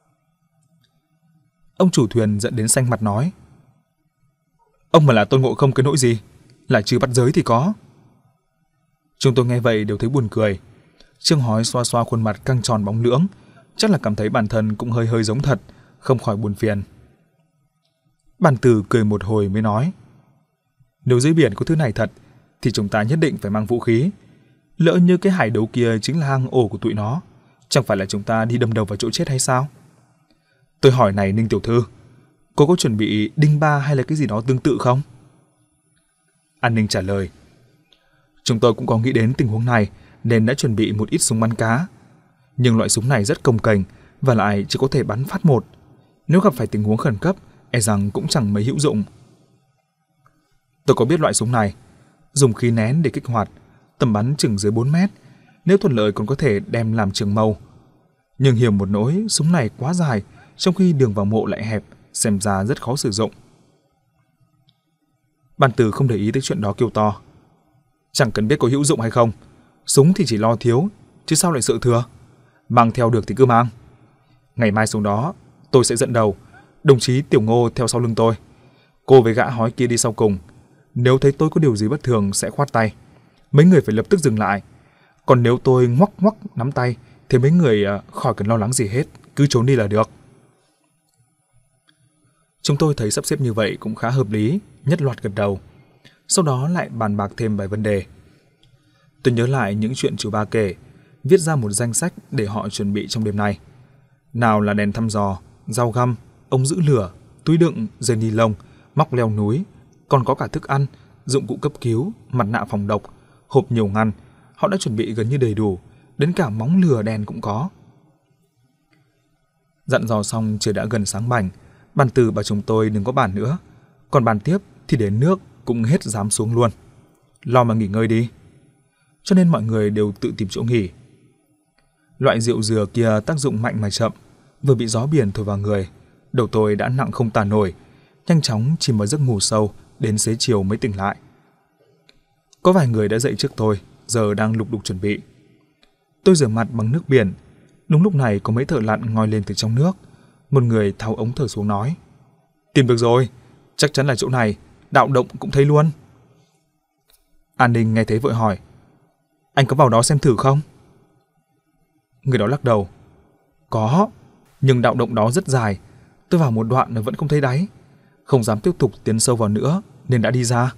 Ông chủ thuyền giận đến xanh mặt nói. Ông mà là Tôn Ngộ Không cái nỗi gì? Là trừ bắt giới thì có. Chúng tôi nghe vậy đều thấy buồn cười. Trương Hói xoa xoa khuôn mặt căng tròn bóng lưỡng, chắc là cảm thấy bản thân cũng hơi giống thật, không khỏi buồn phiền. Bàn tử cười một hồi mới nói. Nếu dưới biển có thứ này thật, thì chúng ta nhất định phải mang vũ khí. Lỡ như cái hải đấu kia chính là hang ổ của tụi nó, chẳng phải là chúng ta đi đâm đầu vào chỗ chết hay sao? Tôi hỏi này Ninh tiểu thư, cô có chuẩn bị đinh ba hay là cái gì đó tương tự không? An Ninh trả lời. Chúng tôi cũng có nghĩ đến tình huống này nên đã chuẩn bị một ít súng bắn cá. Nhưng loại súng này rất cồng kềnh và lại chỉ có thể bắn phát một. Nếu gặp phải tình huống khẩn cấp, e rằng cũng chẳng mấy hữu dụng. Tôi có biết loại súng này, dùng khí nén để kích hoạt, tầm bắn chừng dưới 4 mét, nếu thuận lợi còn có thể đem làm trường mâu. Nhưng hiểm một nỗi, súng này quá dài, trong khi đường vào mộ lại hẹp, xem ra rất khó sử dụng. Bàn tử không để ý tới chuyện đó kêu to. Chẳng cần biết có hữu dụng hay không, súng thì chỉ lo thiếu, chứ sao lại sợ thừa. Mang theo được thì cứ mang. Ngày mai xuống đó, tôi sẽ dẫn đầu, đồng chí Tiểu Ngô theo sau lưng tôi. Cô với gã Hói kia đi sau cùng. Nếu thấy tôi có điều gì bất thường sẽ khoát tay. Mấy người phải lập tức dừng lại. Còn nếu tôi ngoắc nắm tay thì mấy người khỏi cần lo lắng gì hết, cứ trốn đi là được. Chúng tôi thấy sắp xếp như vậy cũng khá hợp lý, nhất loạt gật đầu. Sau đó lại bàn bạc thêm vài vấn đề. Tôi nhớ lại những chuyện chú ba kể, viết ra một danh sách để họ chuẩn bị trong đêm nay. Nào là đèn thăm dò, dao găm, ống giữ lửa, túi đựng, dây ni lông, móc leo núi, còn có cả thức ăn, dụng cụ cấp cứu, mặt nạ phòng độc, hộp nhiều ngăn. Họ đã chuẩn bị gần như đầy đủ, đến cả móng lửa đèn cũng có. Dặn dò xong trời đã gần sáng bảnh, bàn tử bảo chúng tôi đừng có bàn nữa, còn bàn tiếp thì đến nước cũng hết dám xuống luôn. Lo mà nghỉ ngơi đi. Cho nên mọi người đều tự tìm chỗ nghỉ. Loại rượu dừa kia tác dụng mạnh mà chậm, vừa bị gió biển thổi vào người, đầu tôi đã nặng không tả nổi, nhanh chóng chìm vào giấc ngủ sâu, đến xế chiều mới tỉnh lại. Có vài người đã dậy trước tôi, giờ đang lục đục chuẩn bị. Tôi rửa mặt bằng nước biển. Đúng lúc này có mấy thợ lặn ngoi lên từ trong nước. Một người tháo ống thở xuống nói. Tìm được rồi, chắc chắn là chỗ này, đạo động cũng thấy luôn. An Ninh nghe thế vội hỏi. Anh có vào đó xem thử không? Người đó lắc đầu. Có, nhưng đạo động đó rất dài. Tôi vào một đoạn vẫn không thấy đáy. Không dám tiếp tục tiến sâu vào nữa nên đã đi ra.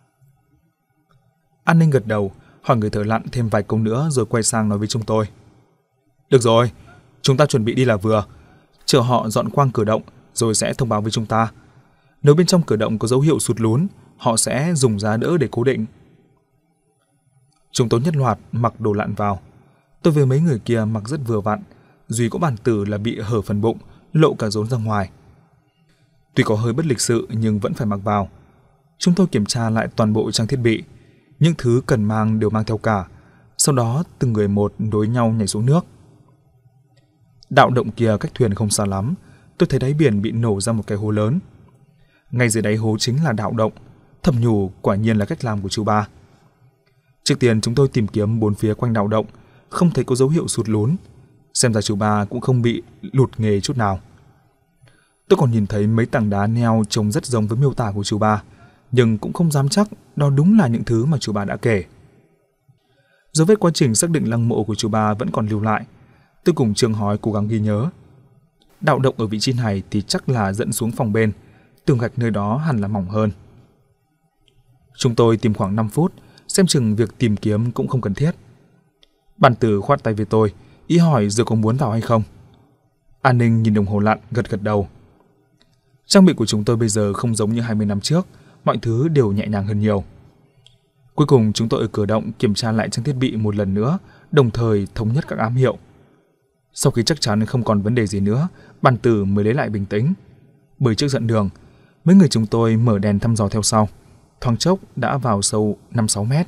An Ninh gật đầu, hỏi người thợ lặn thêm vài câu nữa rồi quay sang nói với chúng tôi. Được rồi, chúng ta chuẩn bị đi là vừa. Chờ họ dọn quang cửa động rồi sẽ thông báo với chúng ta. Nếu bên trong cửa động có dấu hiệu sụt lún, họ sẽ dùng giá đỡ để cố định. Chúng tôi nhất loạt mặc đồ lặn vào. Tôi với mấy người kia mặc rất vừa vặn, duy có bản tử là bị hở phần bụng, lộ cả rốn ra ngoài. Tuy có hơi bất lịch sự nhưng vẫn phải mặc vào. Chúng tôi kiểm tra lại toàn bộ trang thiết bị, những thứ cần mang đều mang theo cả. Sau đó từng người một nối nhau nhảy xuống nước. Đạo động kia cách thuyền không xa lắm, tôi thấy đáy biển bị nổ ra một cái hố lớn. Ngay dưới đáy hố chính là đạo động, thầm nhủ quả nhiên là cách làm của chú Ba. Trước tiên chúng tôi tìm kiếm bốn phía quanh đạo động, không thấy có dấu hiệu sụt lún. Xem ra chú Ba cũng không bị lụt nghề chút nào. Tôi còn nhìn thấy mấy tảng đá neo trông rất giống với miêu tả của chú Ba, nhưng cũng không dám chắc đó đúng là những thứ mà chú Ba đã kể. Dấu vết quá trình xác định lăng mộ của chú Ba vẫn còn lưu lại. Tôi cùng Trương Hói cố gắng ghi nhớ. Đạo động ở vị trí này thì chắc là dẫn xuống phòng bên, tường gạch nơi đó hẳn là mỏng hơn. Chúng tôi tìm khoảng 5 phút, xem chừng việc tìm kiếm cũng không cần thiết. Bản tử khoát tay với tôi, ý hỏi giờ có muốn vào hay không. An ninh nhìn đồng hồ lặn, gật gật đầu. Trang bị của chúng tôi bây giờ không giống như 20 năm trước, mọi thứ đều nhẹ nhàng hơn nhiều. Cuối cùng chúng tôi ở cửa động kiểm tra lại trang thiết bị một lần nữa, đồng thời thống nhất các ám hiệu. Sau khi chắc chắn không còn vấn đề gì nữa, bản tử mới lấy lại bình tĩnh. Bởi trước dẫn đường, mấy người chúng tôi mở đèn thăm dò theo sau. Thoáng chốc đã vào sâu 5-6 mét.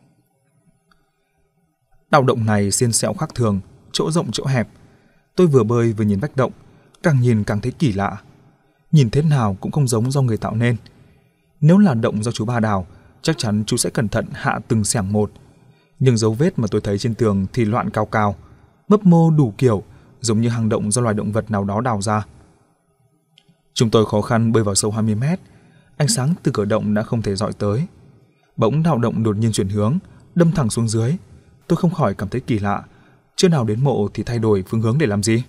Đạo động này xiên xẹo khác thường, chỗ rộng chỗ hẹp. Tôi vừa bơi vừa nhìn vách động, càng nhìn càng thấy kỳ lạ. Nhìn thế nào cũng không giống do người tạo nên. Nếu là động do chú Ba đào, chắc chắn chú sẽ cẩn thận hạ từng xẻng một. Nhưng dấu vết mà tôi thấy trên tường thì loạn cao cao, mấp mô đủ kiểu, giống như hang động do loài động vật nào đó đào ra. Chúng tôi khó khăn bơi vào sâu 20 mét. Ánh sáng từ cửa động đã không thể dọi tới. Bỗng đạo động đột nhiên chuyển hướng, đâm thẳng xuống dưới. Tôi không khỏi cảm thấy kỳ lạ. Chưa nào đến mộ thì thay đổi phương hướng để làm gì?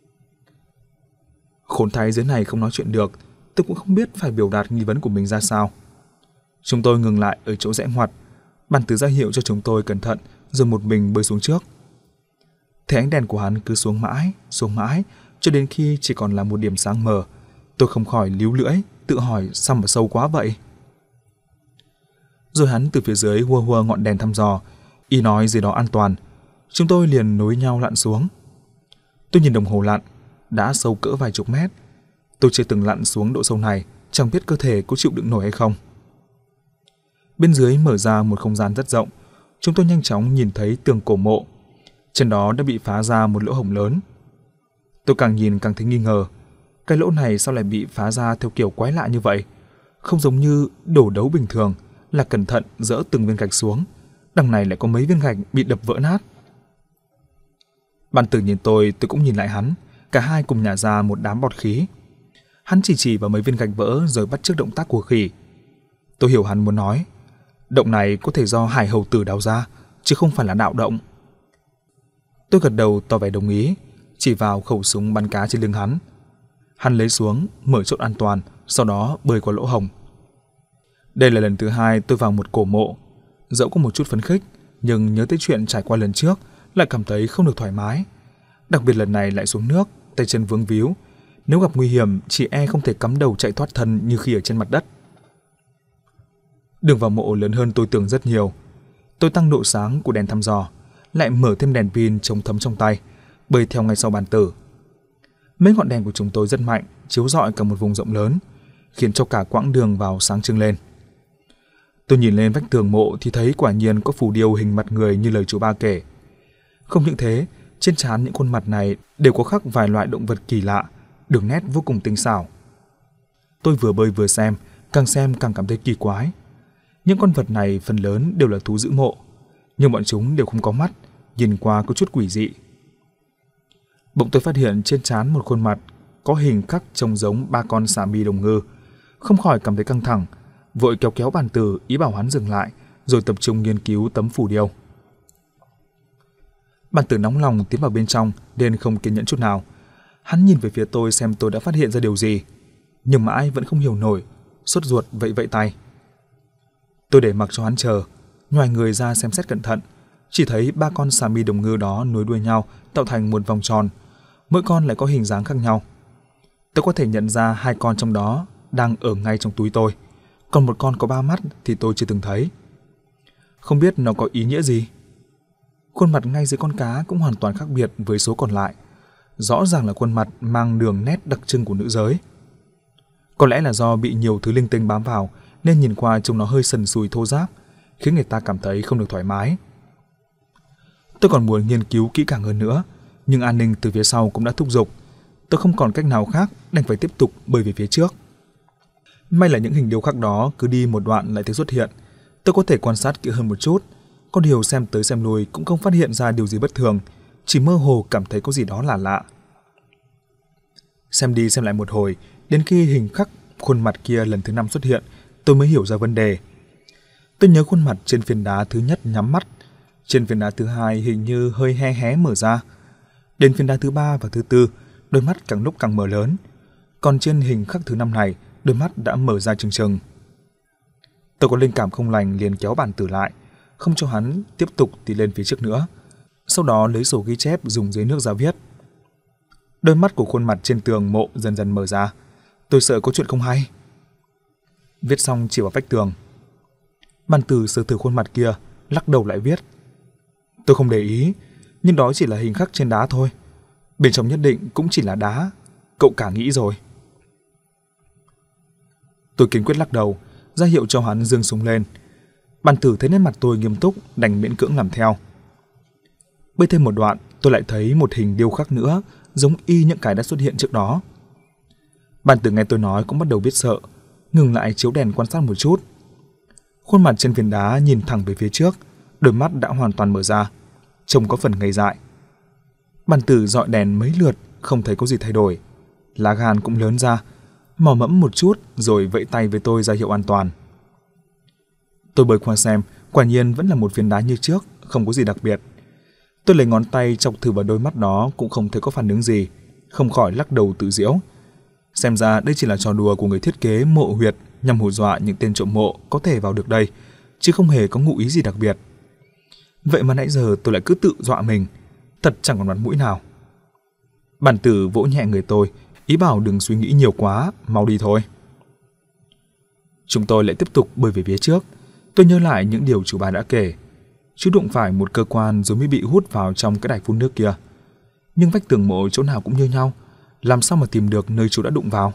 Khốn thay dưới này không nói chuyện được, tôi cũng không biết phải biểu đạt nghi vấn của mình ra sao. Chúng tôi ngừng lại ở chỗ rẽ ngoặt. Bản tử ra hiệu cho chúng tôi cẩn thận, rồi một mình bơi xuống trước. Thế ánh đèn của hắn cứ xuống mãi, cho đến khi chỉ còn là một điểm sáng mờ. Tôi không khỏi líu lưỡi, tự hỏi sao mà sâu quá vậy. Rồi hắn từ phía dưới hua hua ngọn đèn thăm dò, y nói gì đó an toàn. Chúng tôi liền nối nhau lặn xuống. Tôi nhìn đồng hồ lặn, đã sâu cỡ vài chục mét. Tôi chưa từng lặn xuống độ sâu này, chẳng biết cơ thể có chịu đựng nổi hay không. Bên dưới mở ra một không gian rất rộng. Chúng tôi nhanh chóng nhìn thấy tường cổ mộ. Trên đó đã bị phá ra một lỗ hổng lớn. Tôi càng nhìn càng thấy nghi ngờ. Cái lỗ này sao lại bị phá ra theo kiểu quái lạ như vậy? Không giống như đổ đấu bình thường, là cẩn thận dỡ từng viên gạch xuống. Đằng này lại có mấy viên gạch bị đập vỡ nát. Bản tử nhìn tôi cũng nhìn lại hắn. Cả hai cùng nhả ra một đám bọt khí. Hắn chỉ vào mấy viên gạch vỡ rồi bắt chước động tác của khỉ. Tôi hiểu hắn muốn nói, động này có thể do hải hầu tử đào ra, chứ không phải là đạo động. Tôi gật đầu tỏ vẻ đồng ý, chỉ vào khẩu súng bắn cá trên lưng hắn. Hắn lấy xuống, mở chốt an toàn, sau đó bơi qua lỗ hổng. Đây là lần thứ hai tôi vào một cổ mộ. Dẫu có một chút phấn khích, nhưng nhớ tới chuyện trải qua lần trước, lại cảm thấy không được thoải mái. Đặc biệt lần này lại xuống nước, tay chân vướng víu. Nếu gặp nguy hiểm, chị e không thể cắm đầu chạy thoát thân như khi ở trên mặt đất. Đường vào mộ lớn hơn tôi tưởng rất nhiều. Tôi tăng độ sáng của đèn thăm dò, lại mở thêm đèn pin chống thấm trong tay, bơi theo ngay sau bản tử. Mấy ngọn đèn của chúng tôi rất mạnh, chiếu rọi cả một vùng rộng lớn, khiến cho cả quãng đường vào sáng trưng lên. Tôi nhìn lên vách tường mộ thì thấy quả nhiên có phù điêu hình mặt người như lời chú Ba kể. Không những thế, trên trán những khuôn mặt này đều có khắc vài loại động vật kỳ lạ, đường nét vô cùng tinh xảo. Tôi vừa bơi vừa xem càng cảm thấy kỳ quái. Những con vật này phần lớn đều là thú giữ mộ, nhưng bọn chúng đều không có mắt, nhìn qua có chút quỷ dị. Bỗng tôi phát hiện trên trán một khuôn mặt có hình khắc trông giống ba con xà mi đồng ngư, không khỏi cảm thấy căng thẳng, vội kéo bản tử ý bảo hắn dừng lại, rồi tập trung nghiên cứu tấm phù điêu. Bản tử nóng lòng tiến vào bên trong nên không kiên nhẫn chút nào. Hắn nhìn về phía tôi xem tôi đã phát hiện ra điều gì, nhưng mãi vẫn không hiểu nổi, sốt ruột vẫy tay. Tôi để mặc cho hắn chờ, nhoài người ra xem xét cẩn thận, chỉ thấy ba con xà mi đồng ngư đó nối đuôi nhau tạo thành một vòng tròn, mỗi con lại có hình dáng khác nhau. Tôi có thể nhận ra 2 con trong đó đang ở ngay trong túi tôi, còn một con có 3 mắt thì tôi chưa từng thấy. Không biết nó có ý nghĩa gì. Khuôn mặt ngay dưới con cá cũng hoàn toàn khác biệt với số còn lại. Rõ ràng là khuôn mặt mang đường nét đặc trưng của nữ giới. Có lẽ là do bị nhiều thứ linh tinh bám vào nên nhìn qua trông nó hơi sần sùi thô ráp, khiến người ta cảm thấy không được thoải mái. Tôi còn muốn nghiên cứu kỹ càng hơn nữa, nhưng an ninh từ phía sau cũng đã thúc giục. Tôi không còn cách nào khác, đành phải tiếp tục bơi về phía trước. May là những hình điêu khắc đó cứ đi một đoạn lại thấy xuất hiện. Tôi có thể quan sát kỹ hơn một chút, có điều xem tới xem lui cũng không phát hiện ra điều gì bất thường, chỉ mơ hồ cảm thấy có gì đó là lạ. Xem đi xem lại một hồi, đến khi hình khắc khuôn mặt kia lần thứ 5 xuất hiện, tôi mới hiểu ra vấn đề. Tôi nhớ khuôn mặt trên phiến đá thứ nhất nhắm mắt, trên phiến đá thứ 2 hình như hơi hé hé mở ra. Đến phiến đá thứ 3 và thứ 4, đôi mắt càng lúc càng mở lớn, còn trên hình khắc thứ 5 này, đôi mắt đã mở ra trừng trừng. Tôi có linh cảm không lành liền kéo bàn tử lại, không cho hắn tiếp tục đi lên phía trước nữa. Sau đó lấy sổ ghi chép dùng giấy nước ra viết. Đôi mắt của khuôn mặt trên tường mộ dần dần mở ra. Tôi sợ có chuyện không hay. Viết xong chỉ vào vách tường. Bàn tử sờ thử khuôn mặt kia, lắc đầu lại viết. Tôi không để ý, nhưng đó chỉ là hình khắc trên đá thôi. Bên trong nhất định cũng chỉ là đá. Cậu cả nghĩ rồi. Tôi kiên quyết lắc đầu, ra hiệu cho hắn giương súng lên. Bàn tử thấy nét mặt tôi nghiêm túc, đành miễn cưỡng làm theo. Bơi thêm một đoạn, tôi lại thấy một hình điêu khắc nữa, giống y những cái đã xuất hiện trước đó. Bàn tử nghe tôi nói cũng bắt đầu biết sợ, ngừng lại chiếu đèn quan sát một chút. Khuôn mặt trên phiến đá nhìn thẳng về phía trước, đôi mắt đã hoàn toàn mở ra, trông có phần ngây dại. Bàn tử dọi đèn mấy lượt, không thấy có gì thay đổi. Lá gan cũng lớn ra, mò mẫm một chút rồi vẫy tay với tôi ra hiệu an toàn. Tôi bơi qua xem, quả nhiên vẫn là một phiến đá như trước, không có gì đặc biệt. Tôi lấy ngón tay chọc thử vào đôi mắt đó cũng không thấy có phản ứng gì, không khỏi lắc đầu tự giễu. Xem ra đây chỉ là trò đùa của người thiết kế mộ huyệt nhằm hù dọa những tên trộm mộ có thể vào được đây, chứ không hề có ngụ ý gì đặc biệt. Vậy mà nãy giờ tôi lại cứ tự dọa mình, thật chẳng còn mặt mũi nào. Bàn tử vỗ nhẹ người tôi, ý bảo đừng suy nghĩ nhiều quá, mau đi thôi. Chúng tôi lại tiếp tục bơi về phía trước. Tôi nhớ lại những điều chú bà đã kể. Chú đụng phải một cơ quan rồi mới bị hút vào trong cái đài phun nước kia. Nhưng vách tường mộ chỗ nào cũng như nhau, làm sao mà tìm được nơi chú đã đụng vào?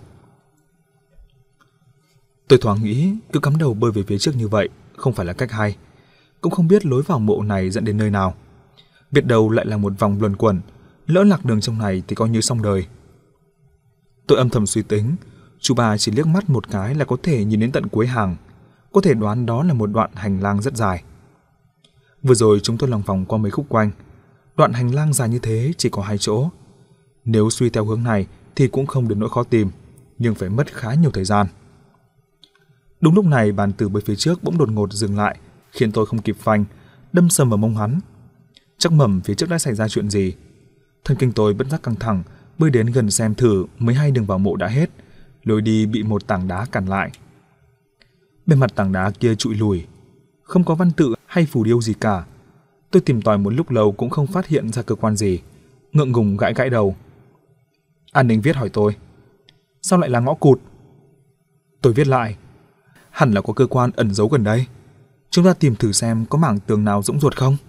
Tôi thoáng nghĩ cứ cắm đầu bơi về phía trước như vậy không phải là cách hay. Cũng không biết lối vào mộ này dẫn đến nơi nào. Biết đâu lại là một vòng luẩn quẩn, lỡ lạc đường trong này thì coi như xong đời. Tôi âm thầm suy tính, chú bà chỉ liếc mắt một cái là có thể nhìn đến tận cuối hàng, có thể đoán đó là một đoạn hành lang rất dài. Vừa rồi chúng tôi lòng vòng qua mấy khúc quanh, đoạn hành lang dài như thế chỉ có 2 chỗ. Nếu suy theo hướng này thì cũng không đến nỗi khó tìm, nhưng phải mất khá nhiều thời gian. Đúng lúc này bàn tử bơi phía trước bỗng đột ngột dừng lại, khiến tôi không kịp phanh, đâm sầm vào mông hắn. Chắc mẩm phía trước đã xảy ra chuyện gì. Thần kinh tôi bất giác căng thẳng, bơi đến gần xem thử mới hay đường vào mộ đã hết, lối đi bị một tảng đá cản lại. Bên mặt tảng đá kia trụi lùi, không có văn tự hay phù điêu gì cả. Tôi tìm tòi một lúc lâu cũng không phát hiện ra cơ quan gì, ngượng ngùng gãi gãi đầu. An ninh viết hỏi tôi, sao lại là ngõ cụt? Tôi viết lại, hẳn là có cơ quan ẩn giấu gần đây. Chúng ta tìm thử xem có mảng tường nào rỗng ruột không.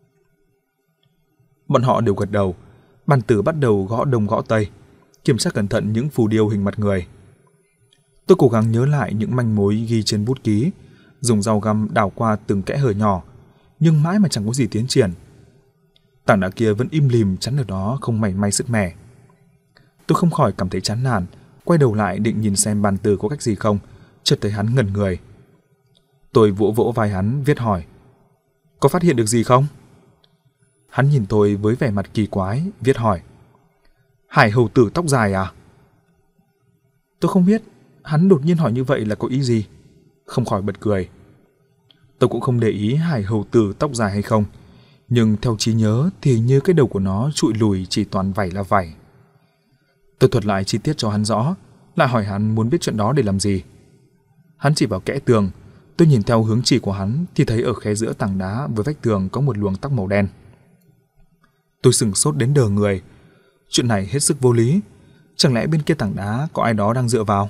Bọn họ đều gật đầu. Bàn tử bắt đầu gõ đông gõ tây, kiểm tra cẩn thận những phù điêu hình mặt người. Tôi cố gắng nhớ lại những manh mối ghi trên bút ký, dùng dao găm đào qua từng kẽ hở nhỏ, nhưng mãi mà chẳng có gì tiến triển. Tảng đá kia vẫn im lìm chắn ở đó, không mảy may sứt mẻ. Tôi không khỏi cảm thấy chán nản, quay đầu lại định nhìn xem bàn tử có cách gì không, chợt thấy hắn ngẩn người. Tôi vỗ vỗ vai hắn, viết hỏi, có phát hiện được gì không? Hắn nhìn tôi với vẻ mặt kỳ quái, viết hỏi, Hải hầu tử tóc dài à? Tôi không biết hắn đột nhiên hỏi như vậy là có ý gì, không khỏi bật cười. Tôi cũng không để ý hải hầu tử tóc dài hay không, nhưng theo trí nhớ thì như cái đầu của nó trụi lùi chỉ toàn vảy là vảy. Tôi thuật lại chi tiết cho hắn rõ, lại hỏi hắn muốn biết chuyện đó để làm gì. Hắn chỉ vào kẽ tường. Tôi nhìn theo hướng chỉ của hắn thì thấy ở khe giữa tảng đá với vách tường có một luồng tóc màu đen. Tôi sửng sốt đến đờ người. Chuyện này hết sức vô lý. Chẳng lẽ bên kia tảng đá có ai đó đang dựa vào?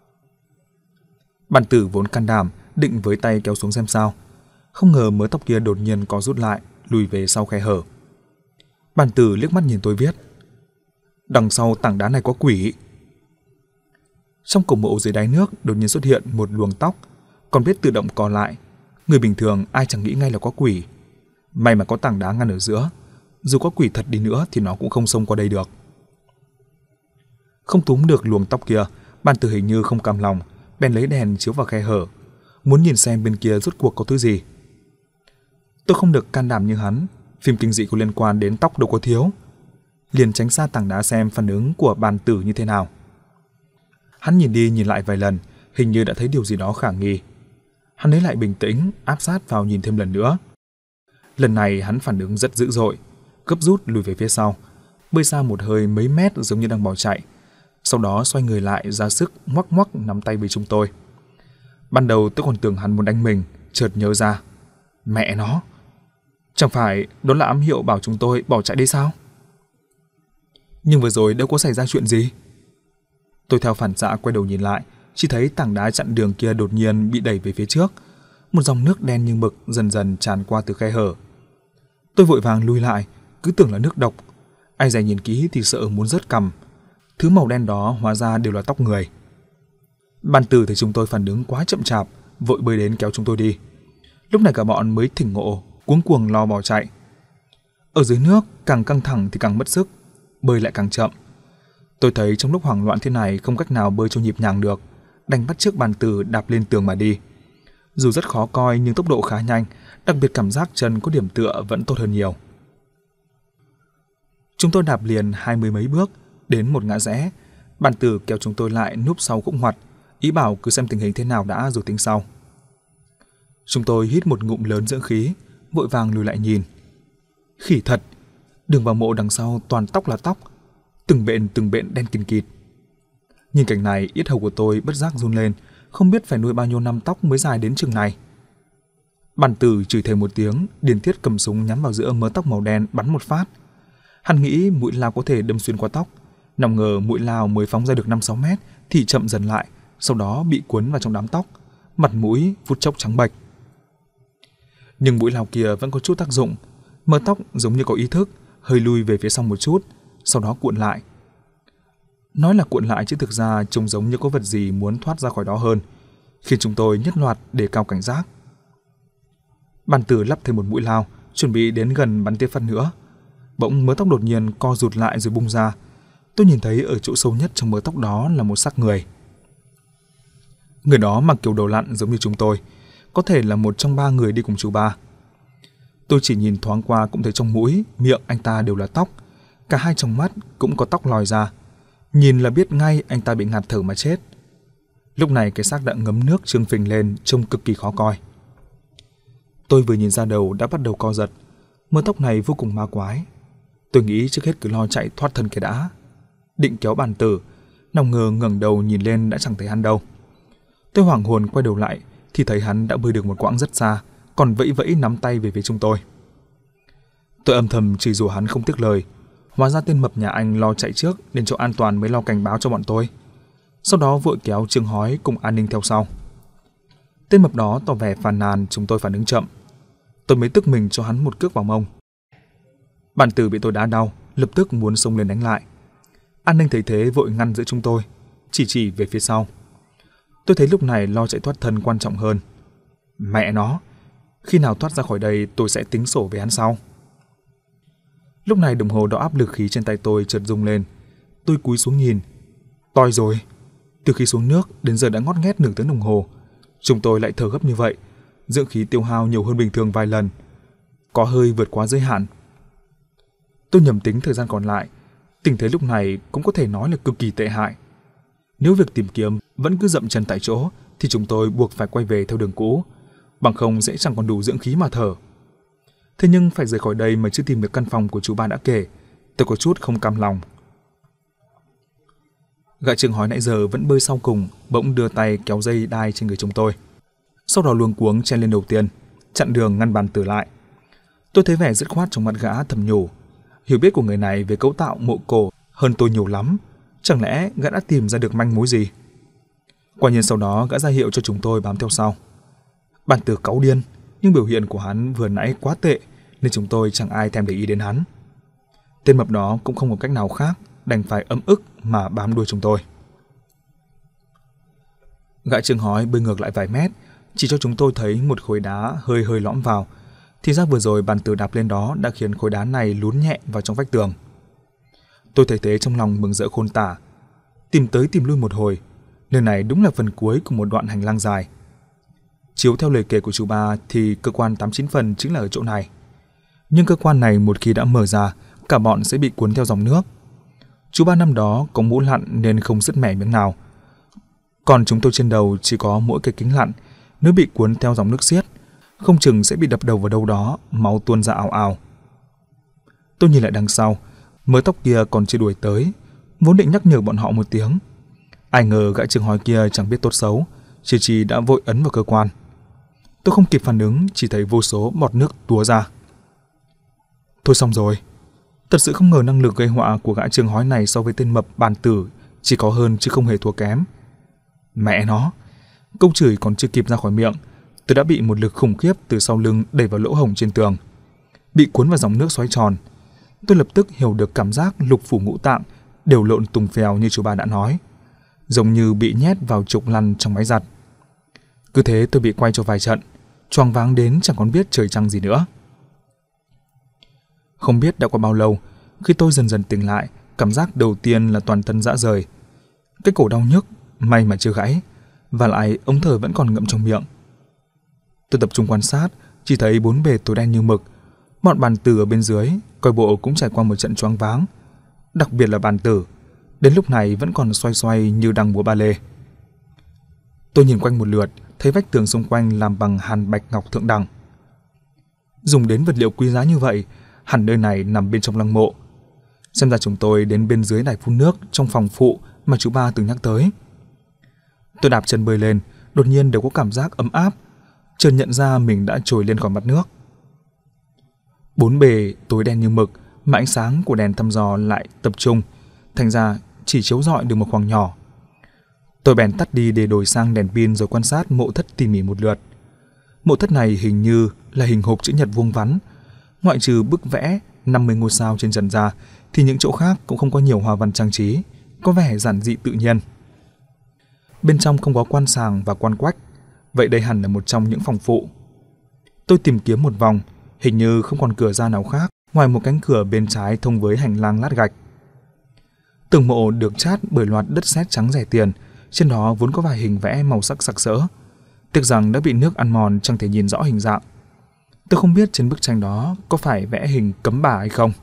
Bàn tử vốn can đảm, định với tay kéo xuống xem sao. Không ngờ mớ tóc kia đột nhiên có rút lại, lùi về sau khe hở. Bàn tử liếc mắt nhìn tôi viết: đằng sau tảng đá này có quỷ. Trong cổ mộ dưới đáy nước đột nhiên xuất hiện một luồng tóc, còn biết tự động co lại. Người bình thường ai chẳng nghĩ ngay là có quỷ. May mà có tảng đá ngăn ở giữa, dù có quỷ thật đi nữa thì nó cũng không xông qua đây được. Không túm được luồng tóc kia, bàn tử hình như không cam lòng, bèn lấy đèn chiếu vào khe hở, muốn nhìn xem bên kia rốt cuộc có thứ gì. Tôi không được can đảm như hắn, phim kinh dị có liên quan đến tóc đâu có thiếu. Liền tránh xa tảng đá xem phản ứng của bàn tử như thế nào. Hắn nhìn đi nhìn lại vài lần, hình như đã thấy điều gì đó khả nghi. Hắn lấy lại bình tĩnh, áp sát vào nhìn thêm lần nữa. Lần này hắn phản ứng rất dữ dội, gấp rút lùi về phía sau, bơi xa một hơi mấy mét giống như đang bỏ chạy. Sau đó xoay người lại ra sức ngoắc ngoắc nắm tay với chúng tôi. Ban đầu tôi còn tưởng hắn muốn đánh mình, chợt nhớ ra. Mẹ nó! Chẳng phải đó là ám hiệu bảo chúng tôi bỏ chạy đi sao? Nhưng vừa rồi đâu có xảy ra chuyện gì. Tôi theo phản xạ quay đầu nhìn lại, chỉ thấy tảng đá chặn đường kia đột nhiên bị đẩy về phía trước. Một dòng nước đen như mực dần dần tràn qua từ khe hở. Tôi vội vàng lui lại, cứ tưởng là nước độc. Ai dè nhìn kỹ thì sợ muốn rớt cằm. Thứ màu đen đó hóa ra đều là tóc người. Bàn tử thấy chúng tôi phản ứng quá chậm chạp, vội bơi đến kéo chúng tôi đi. Lúc này cả bọn mới tỉnh ngộ, cuống cuồng lo bỏ chạy. Ở dưới nước càng căng thẳng thì càng mất sức, bơi lại càng chậm. Tôi thấy trong lúc hoảng loạn thế này không cách nào bơi cho nhịp nhàng được, đành bắt chước bàn tử đạp lên tường mà đi. Dù rất khó coi nhưng tốc độ khá nhanh, đặc biệt cảm giác chân có điểm tựa vẫn tốt hơn nhiều. Chúng tôi đạp liền 20 mấy bước, đến một ngã rẽ. Bàn tử kéo chúng tôi lại núp sau cũng ngoặt, ý bảo cứ xem tình hình thế nào đã rồi tính sau. Chúng tôi hít một ngụm lớn dưỡng khí, vội vàng lùi lại nhìn. Khỉ thật, đường vào mộ đằng sau toàn tóc là tóc, từng bện đen kìn kịt. Nhìn cảnh này, yết hầu của tôi bất giác run lên, không biết phải nuôi bao nhiêu năm tóc mới dài đến chừng này. Bàn tử chửi thề một tiếng, điên tiết cầm súng nhắm vào giữa mớ tóc màu đen bắn một phát. Hắn nghĩ mũi lao có thể đâm xuyên qua tóc, nào ngờ mũi lao mới phóng ra được 5-6 mét thì chậm dần lại, sau đó bị cuốn vào trong đám tóc, mặt mũi phút chốc trắng bệch. Nhưng mũi lao kia vẫn có chút tác dụng, mớ tóc giống như có ý thức, hơi lùi về phía sau một chút, sau đó cuộn lại. Nói là cuộn lại chứ thực ra trông giống như có vật gì muốn thoát ra khỏi đó hơn, khiến chúng tôi nhất loạt đề cao cảnh giác. Bàn tử lắp thêm một mũi lao, chuẩn bị đến gần bắn tiếp phát nữa. Bỗng mớ tóc đột nhiên co rụt lại rồi bung ra. Tôi nhìn thấy ở chỗ sâu nhất trong mớ tóc đó là một xác người. Người đó mặc kiểu đầu lặn giống như chúng tôi, có thể là một trong 3 người đi cùng chú ba. Tôi chỉ nhìn thoáng qua cũng thấy trong mũi, miệng anh ta đều là tóc, cả hai trong mắt cũng có tóc lòi ra. Nhìn là biết ngay anh ta bị ngạt thở mà chết. Lúc này cái xác đã ngấm nước trương phình lên, trông cực kỳ khó coi. Tôi vừa nhìn ra đầu đã bắt đầu co giật. Mớ tóc này vô cùng ma quái. Tôi nghĩ trước hết cứ lo chạy thoát thân cái đã. Định kéo bàn tử, nào ngờ ngẩng đầu nhìn lên đã chẳng thấy hắn đâu. Tôi hoảng hồn quay đầu lại thì thấy hắn đã bơi được một quãng rất xa, còn vẫy vẫy nắm tay về phía chúng tôi. Tôi âm thầm chửi rủa hắn không tiếc lời. Hóa ra tên mập nhà anh lo chạy trước đến chỗ an toàn mới lo cảnh báo cho bọn tôi. Sau đó vội kéo Trương Hói cùng an ninh theo sau. Tên mập đó tỏ vẻ phàn nàn chúng tôi phản ứng chậm. Tôi mới tức mình cho hắn một cước vào mông. Bàn tử bị tôi đá đau, lập tức muốn xông lên đánh lại. An ninh thấy thế vội ngăn giữa chúng tôi, chỉ về phía sau. Tôi thấy lúc này lo chạy thoát thân quan trọng hơn. Mẹ nó, khi nào thoát ra khỏi đây tôi sẽ tính sổ với hắn sau. Lúc này đồng hồ đo áp lực khí trên tay tôi chợt rung lên. Tôi cúi xuống nhìn. Toi rồi. Từ khi xuống nước đến giờ đã ngót nghét nửa tiếng đồng hồ. Chúng tôi lại thở gấp như vậy, dưỡng khí tiêu hao nhiều hơn bình thường vài lần, có hơi vượt quá giới hạn. Tôi nhầm tính thời gian còn lại. Tình thế lúc này cũng có thể nói là cực kỳ tệ hại. Nếu việc tìm kiếm vẫn cứ dậm chân tại chỗ thì chúng tôi buộc phải quay về theo đường cũ, bằng không sẽ chẳng còn đủ dưỡng khí mà thở. Thế nhưng phải rời khỏi đây mà chưa tìm được căn phòng của chú ba đã kể, tôi có chút không cam lòng. Gã Trương Hói nãy giờ vẫn bơi sau cùng, bỗng đưa tay kéo dây đai trên người chúng tôi. Sau đó luống cuống chen lên đầu tiên, chặn đường ngăn bàn tử lại. Tôi thấy vẻ dứt khoát trong mặt gã thầm nhủ, hiểu biết của người này về cấu tạo mộ cổ hơn tôi nhiều lắm, Chẳng lẽ gã đã tìm ra được manh mối gì? Quả nhiên sau đó gã ra hiệu cho chúng tôi bám theo sau. Bàn Tử cáu điên, nhưng biểu hiện của hắn vừa nãy quá tệ nên chúng tôi chẳng ai thèm để ý đến hắn. Tên mập đó cũng không có cách nào khác, đành phải ấm ức mà bám đuôi chúng tôi. Gã Trương Hói bơi ngược lại vài mét, chỉ cho chúng tôi thấy một khối đá hơi hơi lõm vào. Thì ra vừa rồi Bàn Tử đạp lên đó đã khiến khối đá này lún nhẹ vào trong vách tường. Tôi thấy thế trong lòng mừng rỡ khôn tả. Tìm tới tìm lui một hồi, nơi này đúng là phần cuối của một đoạn hành lang dài. Chiếu theo lời kể của chú Ba thì cơ quan 89 phần chính là ở chỗ này. Nhưng cơ quan này một khi đã mở ra, cả bọn sẽ bị cuốn theo dòng nước. Chú Ba năm đó có mũ lặn nên không sứt mẻ miếng nào. Còn chúng tôi trên đầu chỉ có mỗi cái kính lặn, nếu bị cuốn theo dòng nước xiết, không chừng sẽ bị đập đầu vào đâu đó, máu tuôn ra ào ào. Tôi nhìn lại đằng sau, mớ tóc kia còn chưa đuổi tới, vốn định nhắc nhở bọn họ một tiếng. Ai ngờ gã Trương Hói kia chẳng biết tốt xấu, chỉ đã vội ấn vào cơ quan. Tôi không kịp phản ứng, chỉ thấy vô số bọt nước túa ra. Thôi xong rồi. Thật sự không ngờ năng lực gây họa của gã Trương Hói này so với tên mập Bàn Tử chỉ có hơn chứ không hề thua kém. Mẹ nó, câu chửi còn chưa kịp ra khỏi miệng, tôi đã bị một lực khủng khiếp từ sau lưng đẩy vào lỗ hổng trên tường. Bị cuốn vào dòng nước xoáy tròn. Tôi lập tức hiểu được cảm giác lục phủ ngũ tạng đều lộn tùng phèo như chú Ba đã nói, giống như bị nhét vào trục lăn trong máy giặt. Cứ thế tôi bị quay cho vài trận, choáng váng đến chẳng còn biết trời trăng gì nữa. Không biết đã qua bao lâu, khi tôi dần dần tỉnh lại, cảm giác đầu tiên là toàn thân rã rời. Cái cổ đau nhức, may mà chưa gãy, và lại ống thở vẫn còn ngậm trong miệng. Tôi tập trung quan sát, chỉ thấy bốn bề tối đen như mực. Bọn Bàn Tử ở bên dưới, coi bộ cũng trải qua một trận choáng váng. Đặc biệt là Bàn Tử, đến lúc này vẫn còn xoay xoay như đang múa ba lê. Tôi nhìn quanh một lượt, thấy vách tường xung quanh làm bằng hàn bạch ngọc thượng đẳng. Dùng đến vật liệu quý giá như vậy, hẳn nơi này nằm bên trong lăng mộ. Xem ra chúng tôi đến bên dưới đài phun nước trong phòng phụ mà chú Ba từng nhắc tới. Tôi đạp chân bơi lên, đột nhiên đều có cảm giác ấm áp, chợt nhận ra mình đã trồi lên khỏi mặt nước. Bốn bề tối đen như mực, mà ánh sáng của đèn thăm dò lại tập trung, thành ra chỉ chiếu rọi được một khoảng nhỏ. Tôi bèn tắt đi để đổi sang đèn pin rồi quan sát mộ thất tỉ mỉ một lượt. Mộ thất này hình như là hình hộp chữ nhật vuông vắn, ngoại trừ bức vẽ 50 ngôi sao trên trần ra thì những chỗ khác cũng không có nhiều hoa văn trang trí, có vẻ giản dị tự nhiên. Bên trong không có quan sàng và quan quách, vậy đây hẳn là một trong những phòng phụ. Tôi tìm kiếm một vòng, hình như không còn cửa ra nào khác ngoài một cánh cửa bên trái thông với hành lang lát gạch. Tường mộ được chát bởi loạt đất sét trắng rẻ tiền, trên đó vốn có vài hình vẽ màu sắc sặc sỡ. Tiếc rằng đã bị nước ăn mòn chẳng thể nhìn rõ hình dạng. Tôi không biết trên bức tranh đó có phải vẽ hình cấm bà hay không.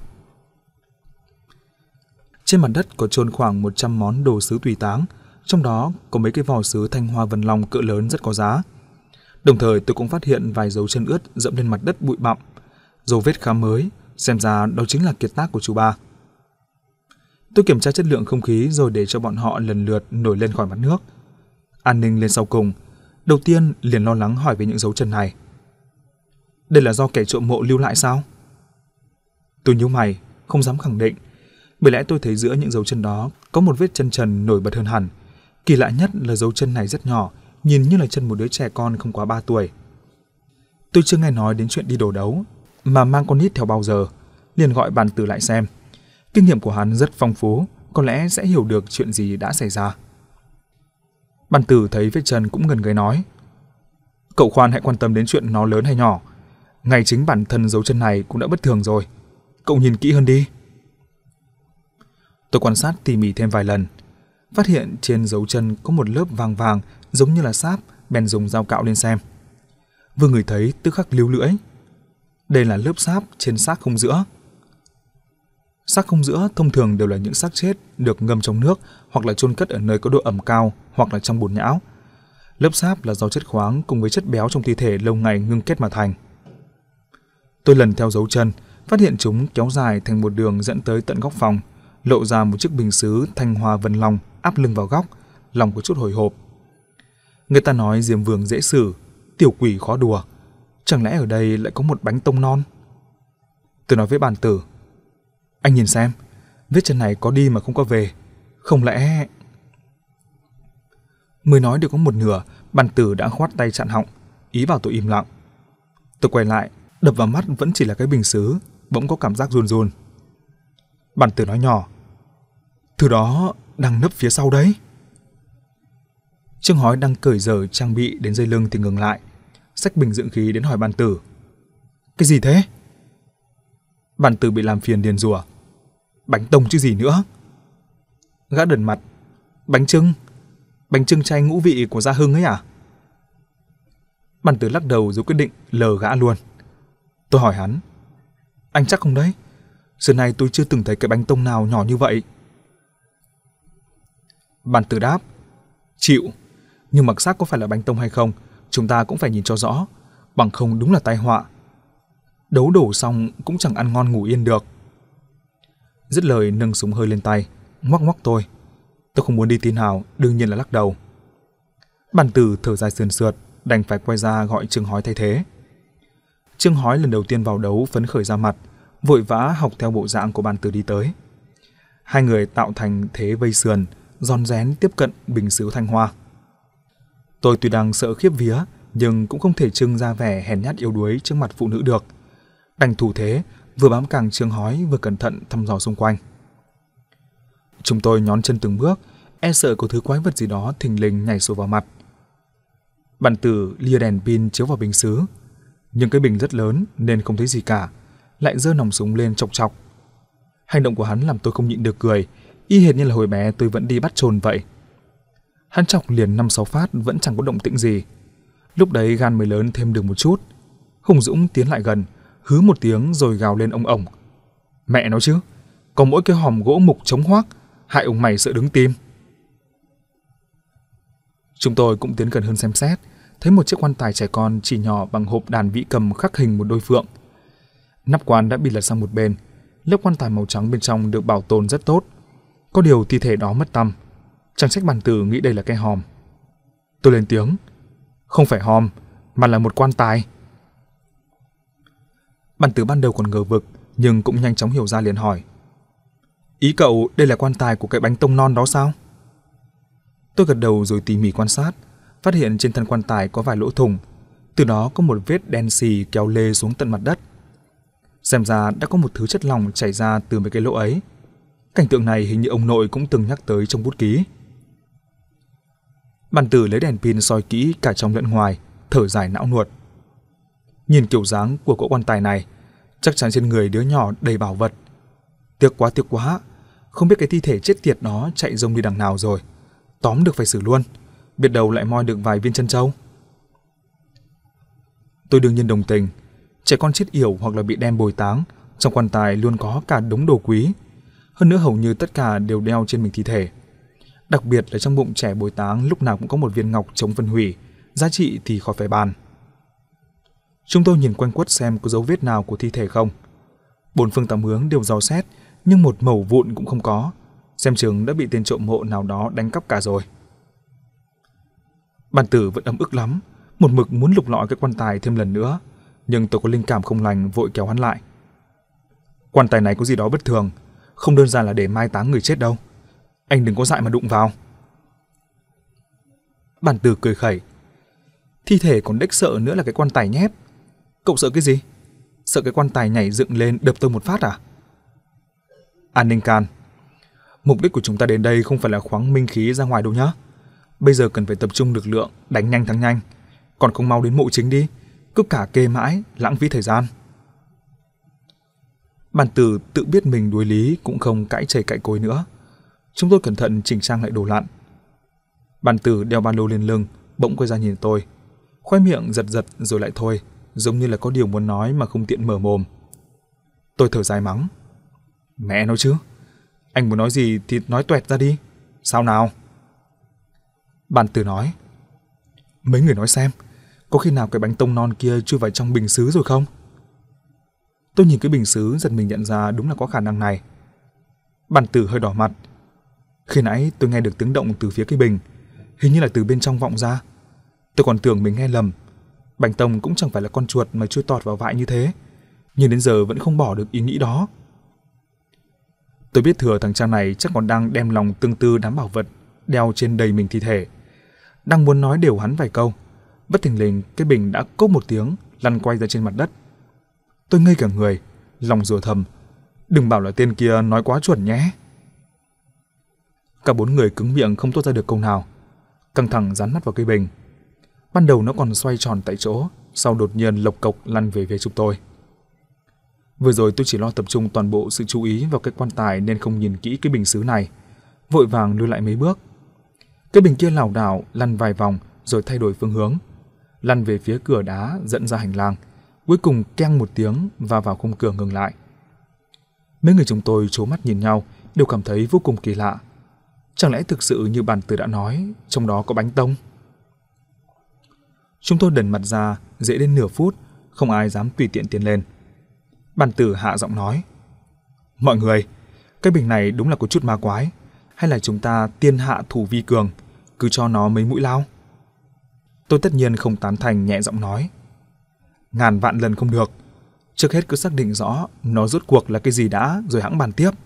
Trên mặt đất có chôn khoảng 100 món đồ sứ tùy táng, trong đó có mấy cái vò sứ thanh hoa vân long cỡ lớn rất có giá. Đồng thời tôi cũng phát hiện vài dấu chân ướt dẫm lên mặt đất bụi bặm, dấu vết khá mới, xem ra đó chính là kiệt tác của chú Ba. Tôi kiểm tra chất lượng không khí rồi để cho bọn họ lần lượt nổi lên khỏi mặt nước. An ninh lên sau cùng, đầu tiên liền lo lắng hỏi về những dấu chân này. Đây là do kẻ trộm mộ lưu lại sao? Tôi nhíu mày, không dám khẳng định, bởi lẽ tôi thấy giữa những dấu chân đó có một vết chân trần nổi bật hơn hẳn. Kỳ lạ nhất là dấu chân này rất nhỏ, nhìn như là chân một đứa trẻ con không quá 3 tuổi. Tôi chưa nghe nói đến chuyện đi đồ đấu, mà mang con nít theo bao giờ, liền gọi Bàn Tử lại xem. Kinh nghiệm của hắn rất phong phú, có lẽ sẽ hiểu được chuyện gì đã xảy ra. Bàn Tử thấy vết chân cũng ngần ngấy nói: Cậu khoan hãy quan tâm đến chuyện nó lớn hay nhỏ. Ngay chính bản thân dấu chân này cũng đã bất thường rồi. Cậu nhìn kỹ hơn đi. Tôi quan sát tỉ mỉ thêm vài lần, phát hiện trên dấu chân có một lớp vàng vàng giống như là sáp, bèn dùng dao cạo lên xem. Vừa ngửi thấy tức khắc líu lưỡi. Đây là lớp sáp trên xác không giữa. Xác không giữa thông thường đều là những xác chết được ngâm trong nước hoặc là chôn cất ở nơi có độ ẩm cao hoặc là trong bùn nhão. Lớp sáp là do chất khoáng cùng với chất béo trong thi thể lâu ngày ngưng kết mà thành. Tôi lần theo dấu chân, phát hiện chúng kéo dài thành một đường dẫn tới tận góc phòng, lộ ra một chiếc bình sứ thanh hoa vân long áp lưng vào góc, lòng có chút hồi hộp. Người ta nói Diêm Vương dễ xử, tiểu quỷ khó đùa, chẳng lẽ ở đây lại có một bánh tông non? Tôi nói với Bàn Tử: Anh nhìn xem, vết chân này có đi mà không có về, Không lẽ... Mới nói được có một nửa, Bàn Tử đã khoát tay chặn họng, ý bảo tôi im lặng. Tôi quay lại, đập vào mắt vẫn chỉ là cái bình sứ, bỗng có cảm giác run run. Bàn Tử nói nhỏ, thứ đó đang nấp phía sau đấy. Trương Hói đang cởi giở trang bị đến dây lưng thì ngừng lại, xách bình dưỡng khí đến hỏi Bàn Tử. Cái gì thế? Bàn Tử bị làm phiền điền rủa. Bánh tông chứ gì nữa. Gã đần mặt. Bánh trưng chay ngũ vị của Gia Hưng ấy à? Bàn Tử lắc đầu rồi quyết định lờ gã luôn. Tôi hỏi hắn, anh chắc không đấy? Xưa nay tôi chưa từng thấy cái bánh tông nào nhỏ như vậy. Bàn Tử đáp, chịu, nhưng mặc xác có phải là bánh tông hay không, chúng ta cũng phải nhìn cho rõ, bằng không đúng là tai họa. Đấu đổ xong cũng chẳng ăn ngon ngủ yên được. Dứt lời nâng súng hơi lên tay, ngoắc ngoắc tôi. Tôi không muốn đi tin nào, đương nhiên là lắc đầu. Bàn Tử thở dài sườn sượt, đành phải quay ra gọi Trương Hói thay thế. Trương Hói lần đầu tiên vào đấu phấn khởi ra mặt, vội vã học theo bộ dạng của Bàn Tử đi tới. Hai người tạo thành thế vây sườn, rón rén tiếp cận bình sứ Thanh Hoa. Tôi tuy đang sợ khiếp vía, nhưng cũng không thể trưng ra vẻ hèn nhát yếu đuối trước mặt phụ nữ được. Đành thủ thế, vừa bám càng Trương Hói vừa cẩn thận thăm dò xung quanh. Chúng tôi nhón chân từng bước, e sợ có thứ quái vật gì đó thình lình nhảy sổ vào mặt. Bàn Tử lia đèn pin chiếu vào bình sứ, nhưng cái bình rất lớn nên không thấy gì cả, lại giơ nòng súng lên chọc chọc. Hành động của hắn làm tôi không nhịn được cười, y hệt như là hồi bé tôi vẫn đi bắt trồn vậy. Hắn chọc liền 5-6 phát vẫn chẳng có động tĩnh gì. Lúc đấy gan mới lớn thêm được một chút. Hùng Dũng tiến lại gần, hứ một tiếng rồi gào lên ông ổng. Mẹ nó chứ, có mỗi cái hòm gỗ mục chống hoác, hại ông mày sợ đứng tim. Chúng tôi cũng tiến gần hơn xem xét, thấy một chiếc quan tài trẻ con chỉ nhỏ bằng hộp đàn vĩ cầm khắc hình một đôi phượng. Nắp quan đã bị lật sang một bên, lớp quan tài màu trắng bên trong được bảo tồn rất tốt. Có điều thi thể đó mất tăm, chẳng trách Bàn Tử nghĩ đây là cái hòm. Tôi lên tiếng, không phải hòm, mà là một quan tài. Bàn Tử ban đầu còn ngờ vực, nhưng cũng nhanh chóng hiểu ra liền hỏi, ý cậu đây là quan tài của cái bánh tông non đó sao? Tôi gật đầu rồi tỉ mỉ quan sát, phát hiện trên thân quan tài có vài lỗ thủng, từ đó có một vết đen xì kéo lê xuống tận mặt đất. Xem ra đã có một thứ chất lỏng chảy ra từ mấy cái lỗ ấy. Cảnh tượng này hình như ông nội cũng từng nhắc tới trong bút ký. Bàn Tử lấy đèn pin soi kỹ cả trong lẫn ngoài, thở dài não nuột. Nhìn kiểu dáng của cỗ quan tài này, chắc chắn trên người đứa nhỏ đầy bảo vật. Tiếc quá, không biết cái thi thể chết tiệt đó chạy rông đi đằng nào rồi. Tóm được phải xử luôn, biết đâu lại moi được vài viên chân trâu. Tôi đương nhiên đồng tình, trẻ con chết yểu hoặc là bị đem bồi táng, trong quan tài luôn có cả đống đồ quý. Hơn nữa hầu như tất cả đều đeo trên mình thi thể. Đặc biệt là trong bụng trẻ bồi táng lúc nào cũng có một viên ngọc chống phân hủy, giá trị thì khỏi phải bàn. Chúng tôi nhìn quanh quất xem có dấu vết nào của thi thể không. 4 phương 8 hướng đều dò xét, nhưng một mẩu vụn cũng không có, xem chừng đã bị tên trộm mộ nào đó đánh cắp cả rồi. Bàn Tử vẫn ấm ức lắm, một mực muốn lục lọi cái quan tài thêm lần nữa, nhưng tôi có linh cảm không lành vội kéo hắn lại. Quan tài này có gì đó bất thường, không đơn giản là để mai táng người chết đâu. Anh đừng có dại mà đụng vào. Bàn Tử cười khẩy. Thi thể còn đếch sợ nữa là cái quan tài nhép. Cậu sợ cái gì? Sợ cái quan tài nhảy dựng lên đập tôi một phát à? An ninh can. Mục đích của chúng ta đến đây không phải là khoáng minh khí ra ngoài đâu nhá. Bây giờ cần phải tập trung lực lượng, đánh nhanh thắng nhanh. Còn không mau đến mộ chính đi, cứ cả kê mãi, lãng phí thời gian. Bàn Tử tự biết mình đuối lý cũng không cãi chảy cãi cối nữa. Chúng tôi cẩn thận chỉnh trang lại đồ lặn. Bàn Tử đeo ba lô lên lưng, bỗng quay ra nhìn tôi, khoe miệng giật giật rồi lại thôi, giống như là có điều muốn nói mà không tiện mở mồm. Tôi thở dài mắng. Mẹ nói chứ, anh muốn nói gì thì nói toẹt ra đi. Sao nào? Bàn Tử nói. Mấy người nói xem, có khi nào cái bánh tông non kia chui vào trong bình sứ rồi không? Tôi nhìn cái bình sứ giật mình nhận ra đúng là có khả năng này. Bàn Tử hơi đỏ mặt. Khi nãy tôi nghe được tiếng động từ phía cái bình, hình như là từ bên trong vọng ra. Tôi còn tưởng mình nghe lầm. Bánh tông cũng chẳng phải là con chuột mà chui tọt vào vại như thế, nhưng đến giờ vẫn không bỏ được ý nghĩ đó. Tôi biết thừa thằng cha này chắc còn đang đem lòng tương tư đám bảo vật đeo trên đầy mình thi thể. Đang muốn nói đều hắn vài câu, bất thình lình cái bình đã cốp một tiếng lăn quay ra trên mặt đất. Tôi ngây cả người, lòng rủa thầm, đừng bảo là tên kia nói quá chuẩn nhé. Cả 4 người cứng miệng không thốt ra được câu nào, căng thẳng dán mắt vào cây bình. Ban đầu nó còn xoay tròn tại chỗ, sau đột nhiên lộc cộc lăn về phía chúng tôi. Vừa rồi tôi chỉ lo tập trung toàn bộ sự chú ý vào cái quan tài nên không nhìn kỹ cái bình sứ này, vội vàng lùi lại mấy bước. Cái bình kia lảo đảo lăn vài vòng rồi thay đổi phương hướng, lăn về phía cửa đá dẫn ra hành lang, cuối cùng keng một tiếng và vào khung cửa ngừng lại. Mấy người chúng tôi trố mắt nhìn nhau, đều cảm thấy vô cùng kỳ lạ. Chẳng lẽ thực sự như bản tử đã nói, trong đó có bánh tông? Chúng tôi đần mặt ra, dễ đến nửa phút, không ai dám tùy tiện tiến lên. Bản tử hạ giọng nói, mọi người, cái bình này đúng là có chút ma quái, hay là chúng ta tiên hạ thủ vi cường, cứ cho nó mấy mũi lao? Tôi tất nhiên không tán thành, nhẹ giọng nói, ngàn vạn lần không được, trước hết cứ xác định rõ nó rốt cuộc là cái gì đã rồi hẵng bàn tiếp.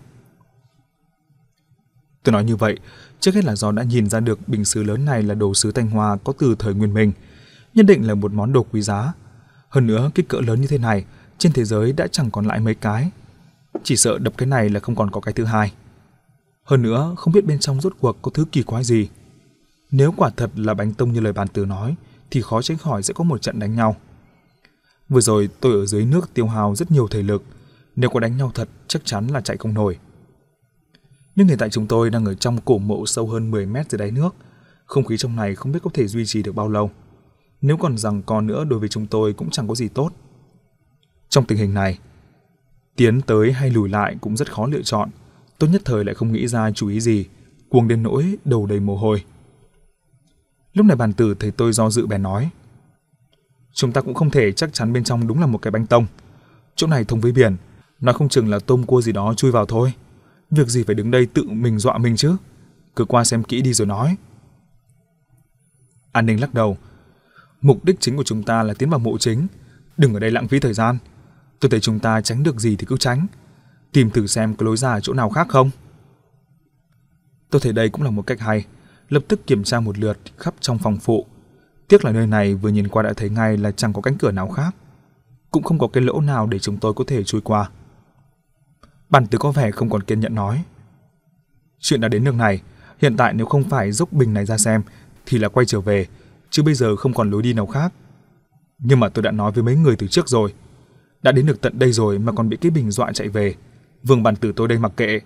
Tôi nói như vậy, trước hết là do đã nhìn ra được bình sứ lớn này là đồ sứ Thanh Hoa có từ thời Nguyên Minh, nhất định là một món đồ quý giá. Hơn nữa, kích cỡ lớn như thế này, trên thế giới đã chẳng còn lại mấy cái. Chỉ sợ đập cái này là không còn có cái thứ hai. Hơn nữa, không biết bên trong rốt cuộc có thứ kỳ quái gì. Nếu quả thật là bánh tông như lời bản tử nói, thì khó tránh khỏi sẽ có một trận đánh nhau. Vừa rồi tôi ở dưới nước tiêu hao rất nhiều thể lực, nếu có đánh nhau thật chắc chắn là chạy không nổi. Nhưng hiện tại chúng tôi đang ở trong cổ mộ sâu hơn 10 mét dưới đáy nước, không khí trong này không biết có thể duy trì được bao lâu. Nếu còn giằng co nữa đối với chúng tôi cũng chẳng có gì tốt. Trong tình hình này, tiến tới hay lùi lại cũng rất khó lựa chọn. Tôi nhất thời lại không nghĩ ra chủ ý gì, cuồng đến nỗi đầu đầy mồ hôi. Lúc này bản tử thấy tôi do dự bèn nói, chúng ta cũng không thể chắc chắn bên trong đúng là một cái bánh tông. Chỗ này thông với biển, nói không chừng là tôm cua gì đó chui vào thôi. Việc gì phải đứng đây tự mình dọa mình chứ, cứ qua xem kỹ đi rồi nói. An Ninh lắc đầu, mục đích chính của chúng ta là tiến vào mộ chính, đừng ở đây lãng phí thời gian. Tôi thấy chúng ta tránh được gì thì cứ tránh, tìm thử xem có lối ra ở chỗ nào khác không. Tôi thấy đây cũng là một cách hay, lập tức kiểm tra một lượt khắp trong phòng phụ. Tiếc là nơi này vừa nhìn qua đã thấy ngay là chẳng có cánh cửa nào khác, cũng không có cái lỗ nào để chúng tôi có thể chui qua. Bản tử có vẻ không còn kiên nhẫn nói, chuyện đã đến nước này, hiện tại nếu không phải dốc bình này ra xem thì là quay trở về, chứ bây giờ không còn lối đi nào khác. Nhưng mà tôi đã nói với mấy người từ trước rồi, đã đến được tận đây rồi mà còn bị cái bình dọa chạy về, vương bản tử tôi đây mặc kệ.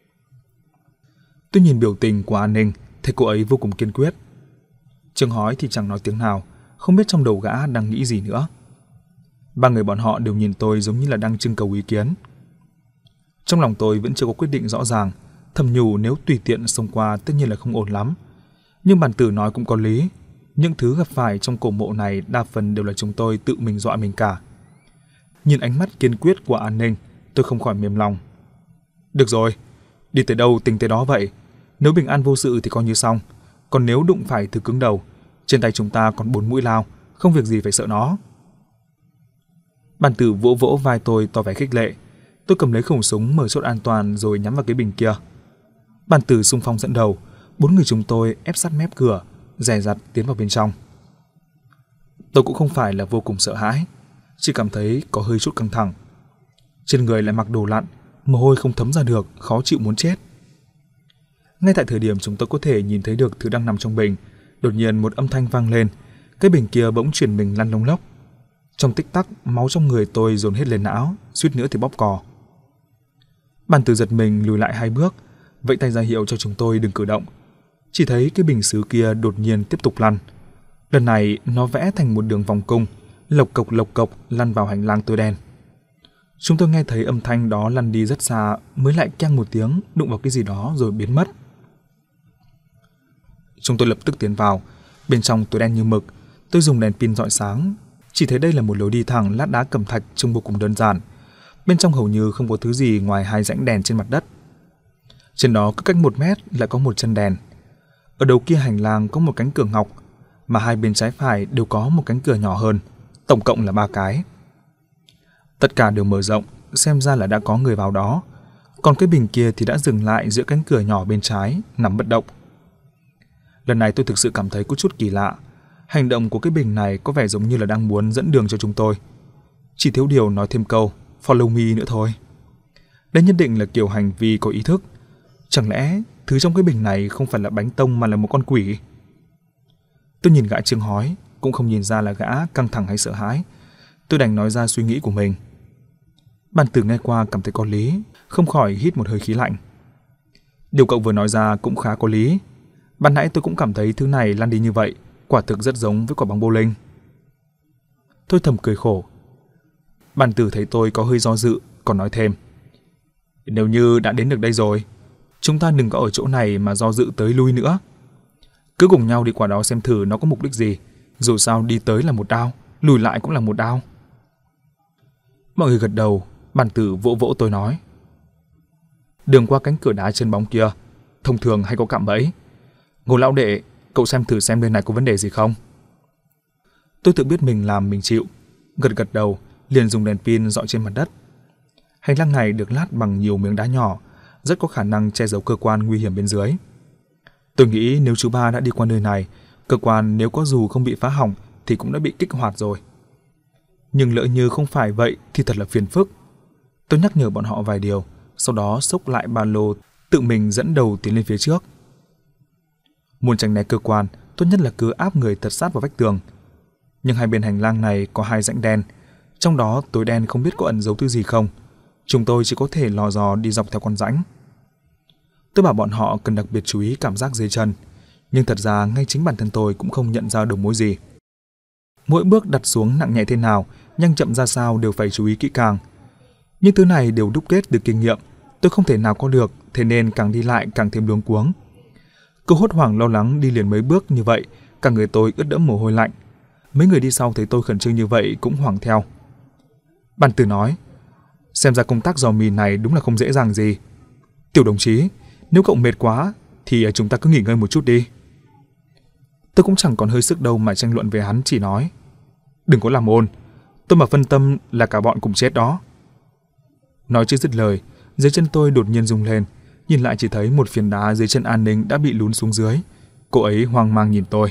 Tôi nhìn biểu tình của An Ninh, thấy cô ấy vô cùng kiên quyết. Trương Hói thì chẳng nói tiếng nào, không biết trong đầu gã đang nghĩ gì nữa. Ba người bọn họ đều nhìn tôi giống như là đang trưng cầu ý kiến. Trong lòng tôi vẫn chưa có quyết định rõ ràng, thầm nhủ nếu tùy tiện xông qua tất nhiên là không ổn lắm. Nhưng bản tử nói cũng có lý, những thứ gặp phải trong cổ mộ này đa phần đều là chúng tôi tự mình dọa mình cả. Nhìn ánh mắt kiên quyết của An Ninh, tôi không khỏi mềm lòng. Được rồi, đi tới đâu tính tới đó vậy. Nếu bình an vô sự thì coi như xong, còn nếu đụng phải thứ cứng đầu, trên tay chúng ta còn 4 mũi lao, không việc gì phải sợ nó. Bản tử vỗ vỗ vai tôi tỏ vẻ khích lệ. Tôi cầm lấy khẩu súng mở chốt an toàn rồi nhắm vào cái bình kia. Bản tử xung phong dẫn đầu, 4 người chúng tôi ép sát mép cửa, dè dặt tiến vào bên trong. Tôi cũng không phải là vô cùng sợ hãi, chỉ cảm thấy có hơi chút căng thẳng. Trên người lại mặc đồ lặn, mồ hôi không thấm ra được, khó chịu muốn chết. Ngay tại thời điểm chúng tôi có thể nhìn thấy được thứ đang nằm trong bình, đột nhiên một âm thanh vang lên, cái bình kia bỗng chuyển mình lăn lông lốc. Trong tích tắc, máu trong người tôi dồn hết lên não, suýt nữa thì bóp cò. Bản tử giật mình lùi lại 2 bước, vẫy tay ra hiệu cho chúng tôi đừng cử động. Chỉ thấy cái bình sứ kia đột nhiên tiếp tục lăn. Lần này nó vẽ thành một đường vòng cung, lộc cộc lăn vào hành lang tối đen. Chúng tôi nghe thấy âm thanh đó lăn đi rất xa mới lại keng một tiếng đụng vào cái gì đó rồi biến mất. Chúng tôi lập tức tiến vào, bên trong tối đen như mực. Tôi dùng đèn pin rọi sáng, chỉ thấy đây là một lối đi thẳng lát đá cẩm thạch trông vô cùng đơn giản. Bên trong hầu như không có thứ gì ngoài 2 rãnh đèn trên mặt đất. Trên đó cứ cách 1 mét lại có một chân đèn. Ở đầu kia hành lang có một cánh cửa ngọc, mà 2 bên trái phải đều có một cánh cửa nhỏ hơn, tổng cộng là 3 cái. Tất cả đều mở rộng, xem ra là đã có người vào đó. Còn cái bình kia thì đã dừng lại giữa cánh cửa nhỏ bên trái, nằm bất động. Lần này tôi thực sự cảm thấy có chút kỳ lạ. Hành động của cái bình này có vẻ giống như là đang muốn dẫn đường cho chúng tôi. Chỉ thiếu điều nói thêm câu "Follow me" nữa thôi. Đây nhất định là kiểu hành vi có ý thức. Chẳng lẽ thứ trong cái bình này không phải là bánh tông mà là một con quỷ? Tôi nhìn gã Trương Hói, cũng không nhìn ra là gã căng thẳng hay sợ hãi. Tôi đành nói ra suy nghĩ của mình. Bàn Tử nghe qua cảm thấy có lý, không khỏi hít một hơi khí lạnh. Điều cậu vừa nói ra cũng khá có lý. Ban nãy tôi cũng cảm thấy thứ này lăn đi như vậy, quả thực rất giống với quả bóng bowling. Tôi thầm cười khổ. Bàn Tử thấy tôi có hơi do dự, còn nói thêm: "Nếu như đã đến được đây rồi, chúng ta đừng có ở chỗ này mà do dự tới lui nữa. Cứ cùng nhau đi qua đó xem thử nó có mục đích gì. Dù sao đi tới là một đao, lùi lại cũng là một đao." Mọi người gật đầu. Bàn Tử vỗ vỗ tôi nói: "Đường qua cánh cửa đá chân bóng kia, thông thường hay có cạm bẫy. Ngô lão đệ, cậu xem thử xem bên này có vấn đề gì không." Tôi tự biết mình làm mình chịu, gật gật đầu, liền dùng đèn pin dọi trên mặt đất. Hành lang này được lát bằng nhiều miếng đá nhỏ, rất có khả năng che giấu cơ quan nguy hiểm bên dưới. Tôi nghĩ nếu chú Ba đã đi qua nơi này, cơ quan nếu có dù không bị phá hỏng thì cũng đã bị kích hoạt rồi. Nhưng lỡ như không phải vậy thì thật là phiền phức. Tôi nhắc nhở bọn họ vài điều, sau đó xốc lại ba lô, tự mình dẫn đầu tiến lên phía trước. Muốn tránh né cơ quan, tốt nhất là cứ áp người thật sát vào vách tường. Nhưng hai bên hành lang này có hai rãnh đen, trong đó tối đen không biết có ẩn giấu thứ gì không. Chúng tôi chỉ có thể lò dò đi dọc theo con rãnh. Tôi bảo bọn họ cần đặc biệt chú ý cảm giác dưới chân, nhưng thật ra ngay chính bản thân tôi cũng không nhận ra đầu mối gì. Mỗi bước đặt xuống nặng nhẹ thế nào, nhanh chậm ra sao đều phải chú ý kỹ càng. Những thứ này đều đúc kết từ kinh nghiệm, tôi không thể nào có được, thế nên càng đi lại càng thêm luống cuống. Cứ hốt hoảng lo lắng đi liền mấy bước như vậy, cả người tôi ướt đẫm mồ hôi lạnh. Mấy người đi sau thấy tôi khẩn trương như vậy cũng hoảng theo. Bàn Tử nói: "Xem ra công tác dò mìn này đúng là không dễ dàng gì. Tiểu đồng chí, nếu cậu mệt quá thì chúng ta cứ nghỉ ngơi một chút đi." Tôi cũng chẳng còn hơi sức đâu mà tranh luận về hắn, chỉ nói: "Đừng có làm ồn, tôi mà phân tâm là cả bọn cùng chết đó." Nói chưa dứt lời, dưới chân tôi đột nhiên rung lên, nhìn lại chỉ thấy một phiến đá dưới chân An Ninh đã bị lún xuống dưới. Cô ấy hoang mang nhìn tôi.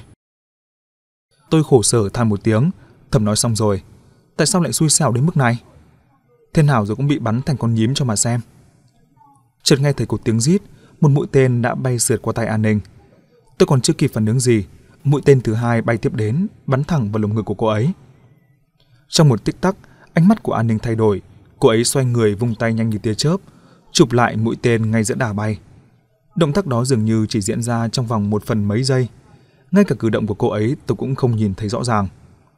Tôi khổ sở than một tiếng, thầm nói xong rồi, tại sao lại xui xẻo đến mức này? Thế nào rồi cũng bị bắn thành con nhím cho mà xem. Chợt nghe thấy một tiếng rít, một mũi tên đã bay sượt qua tay An Ninh. Tôi còn chưa kịp phản ứng gì, mũi tên thứ hai bay tiếp đến, bắn thẳng vào lồng ngực của cô ấy. Trong một tích tắc, ánh mắt của An Ninh thay đổi, cô ấy xoay người vung tay nhanh như tia chớp, chụp lại mũi tên ngay giữa đà bay. Động tác đó dường như chỉ diễn ra trong vòng một phần mấy giây. Ngay cả cử động của cô ấy tôi cũng không nhìn thấy rõ ràng.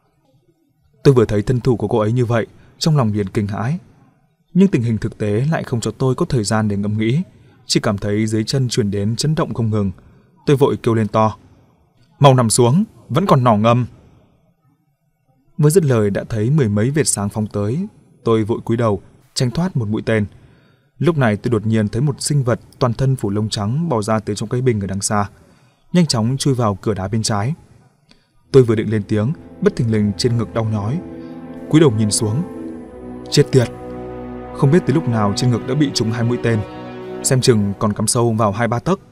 Tôi vừa thấy thân thủ của cô ấy như vậy, trong lòng liền kinh hãi. Nhưng tình hình thực tế lại không cho tôi có thời gian để ngẫm nghĩ, chỉ cảm thấy dưới chân truyền đến chấn động không ngừng. Tôi vội kêu lên to: "Mau nằm xuống, vẫn còn nỏ ngầm." Vừa dứt lời đã thấy mười mấy vệt sáng phóng tới, tôi vội cúi đầu tránh thoát một mũi tên. Lúc này tôi đột nhiên thấy một sinh vật toàn thân phủ lông trắng bò ra từ trong cây bình ở đằng xa, nhanh chóng chui vào cửa đá bên trái. Tôi vừa định lên tiếng, bất thình lình trên ngực đau nhói, cúi đầu nhìn xuống. Chết tiệt! Không biết từ lúc nào trên ngực đã bị trúng hai mũi tên, xem chừng còn cắm sâu vào 2-3 tấc.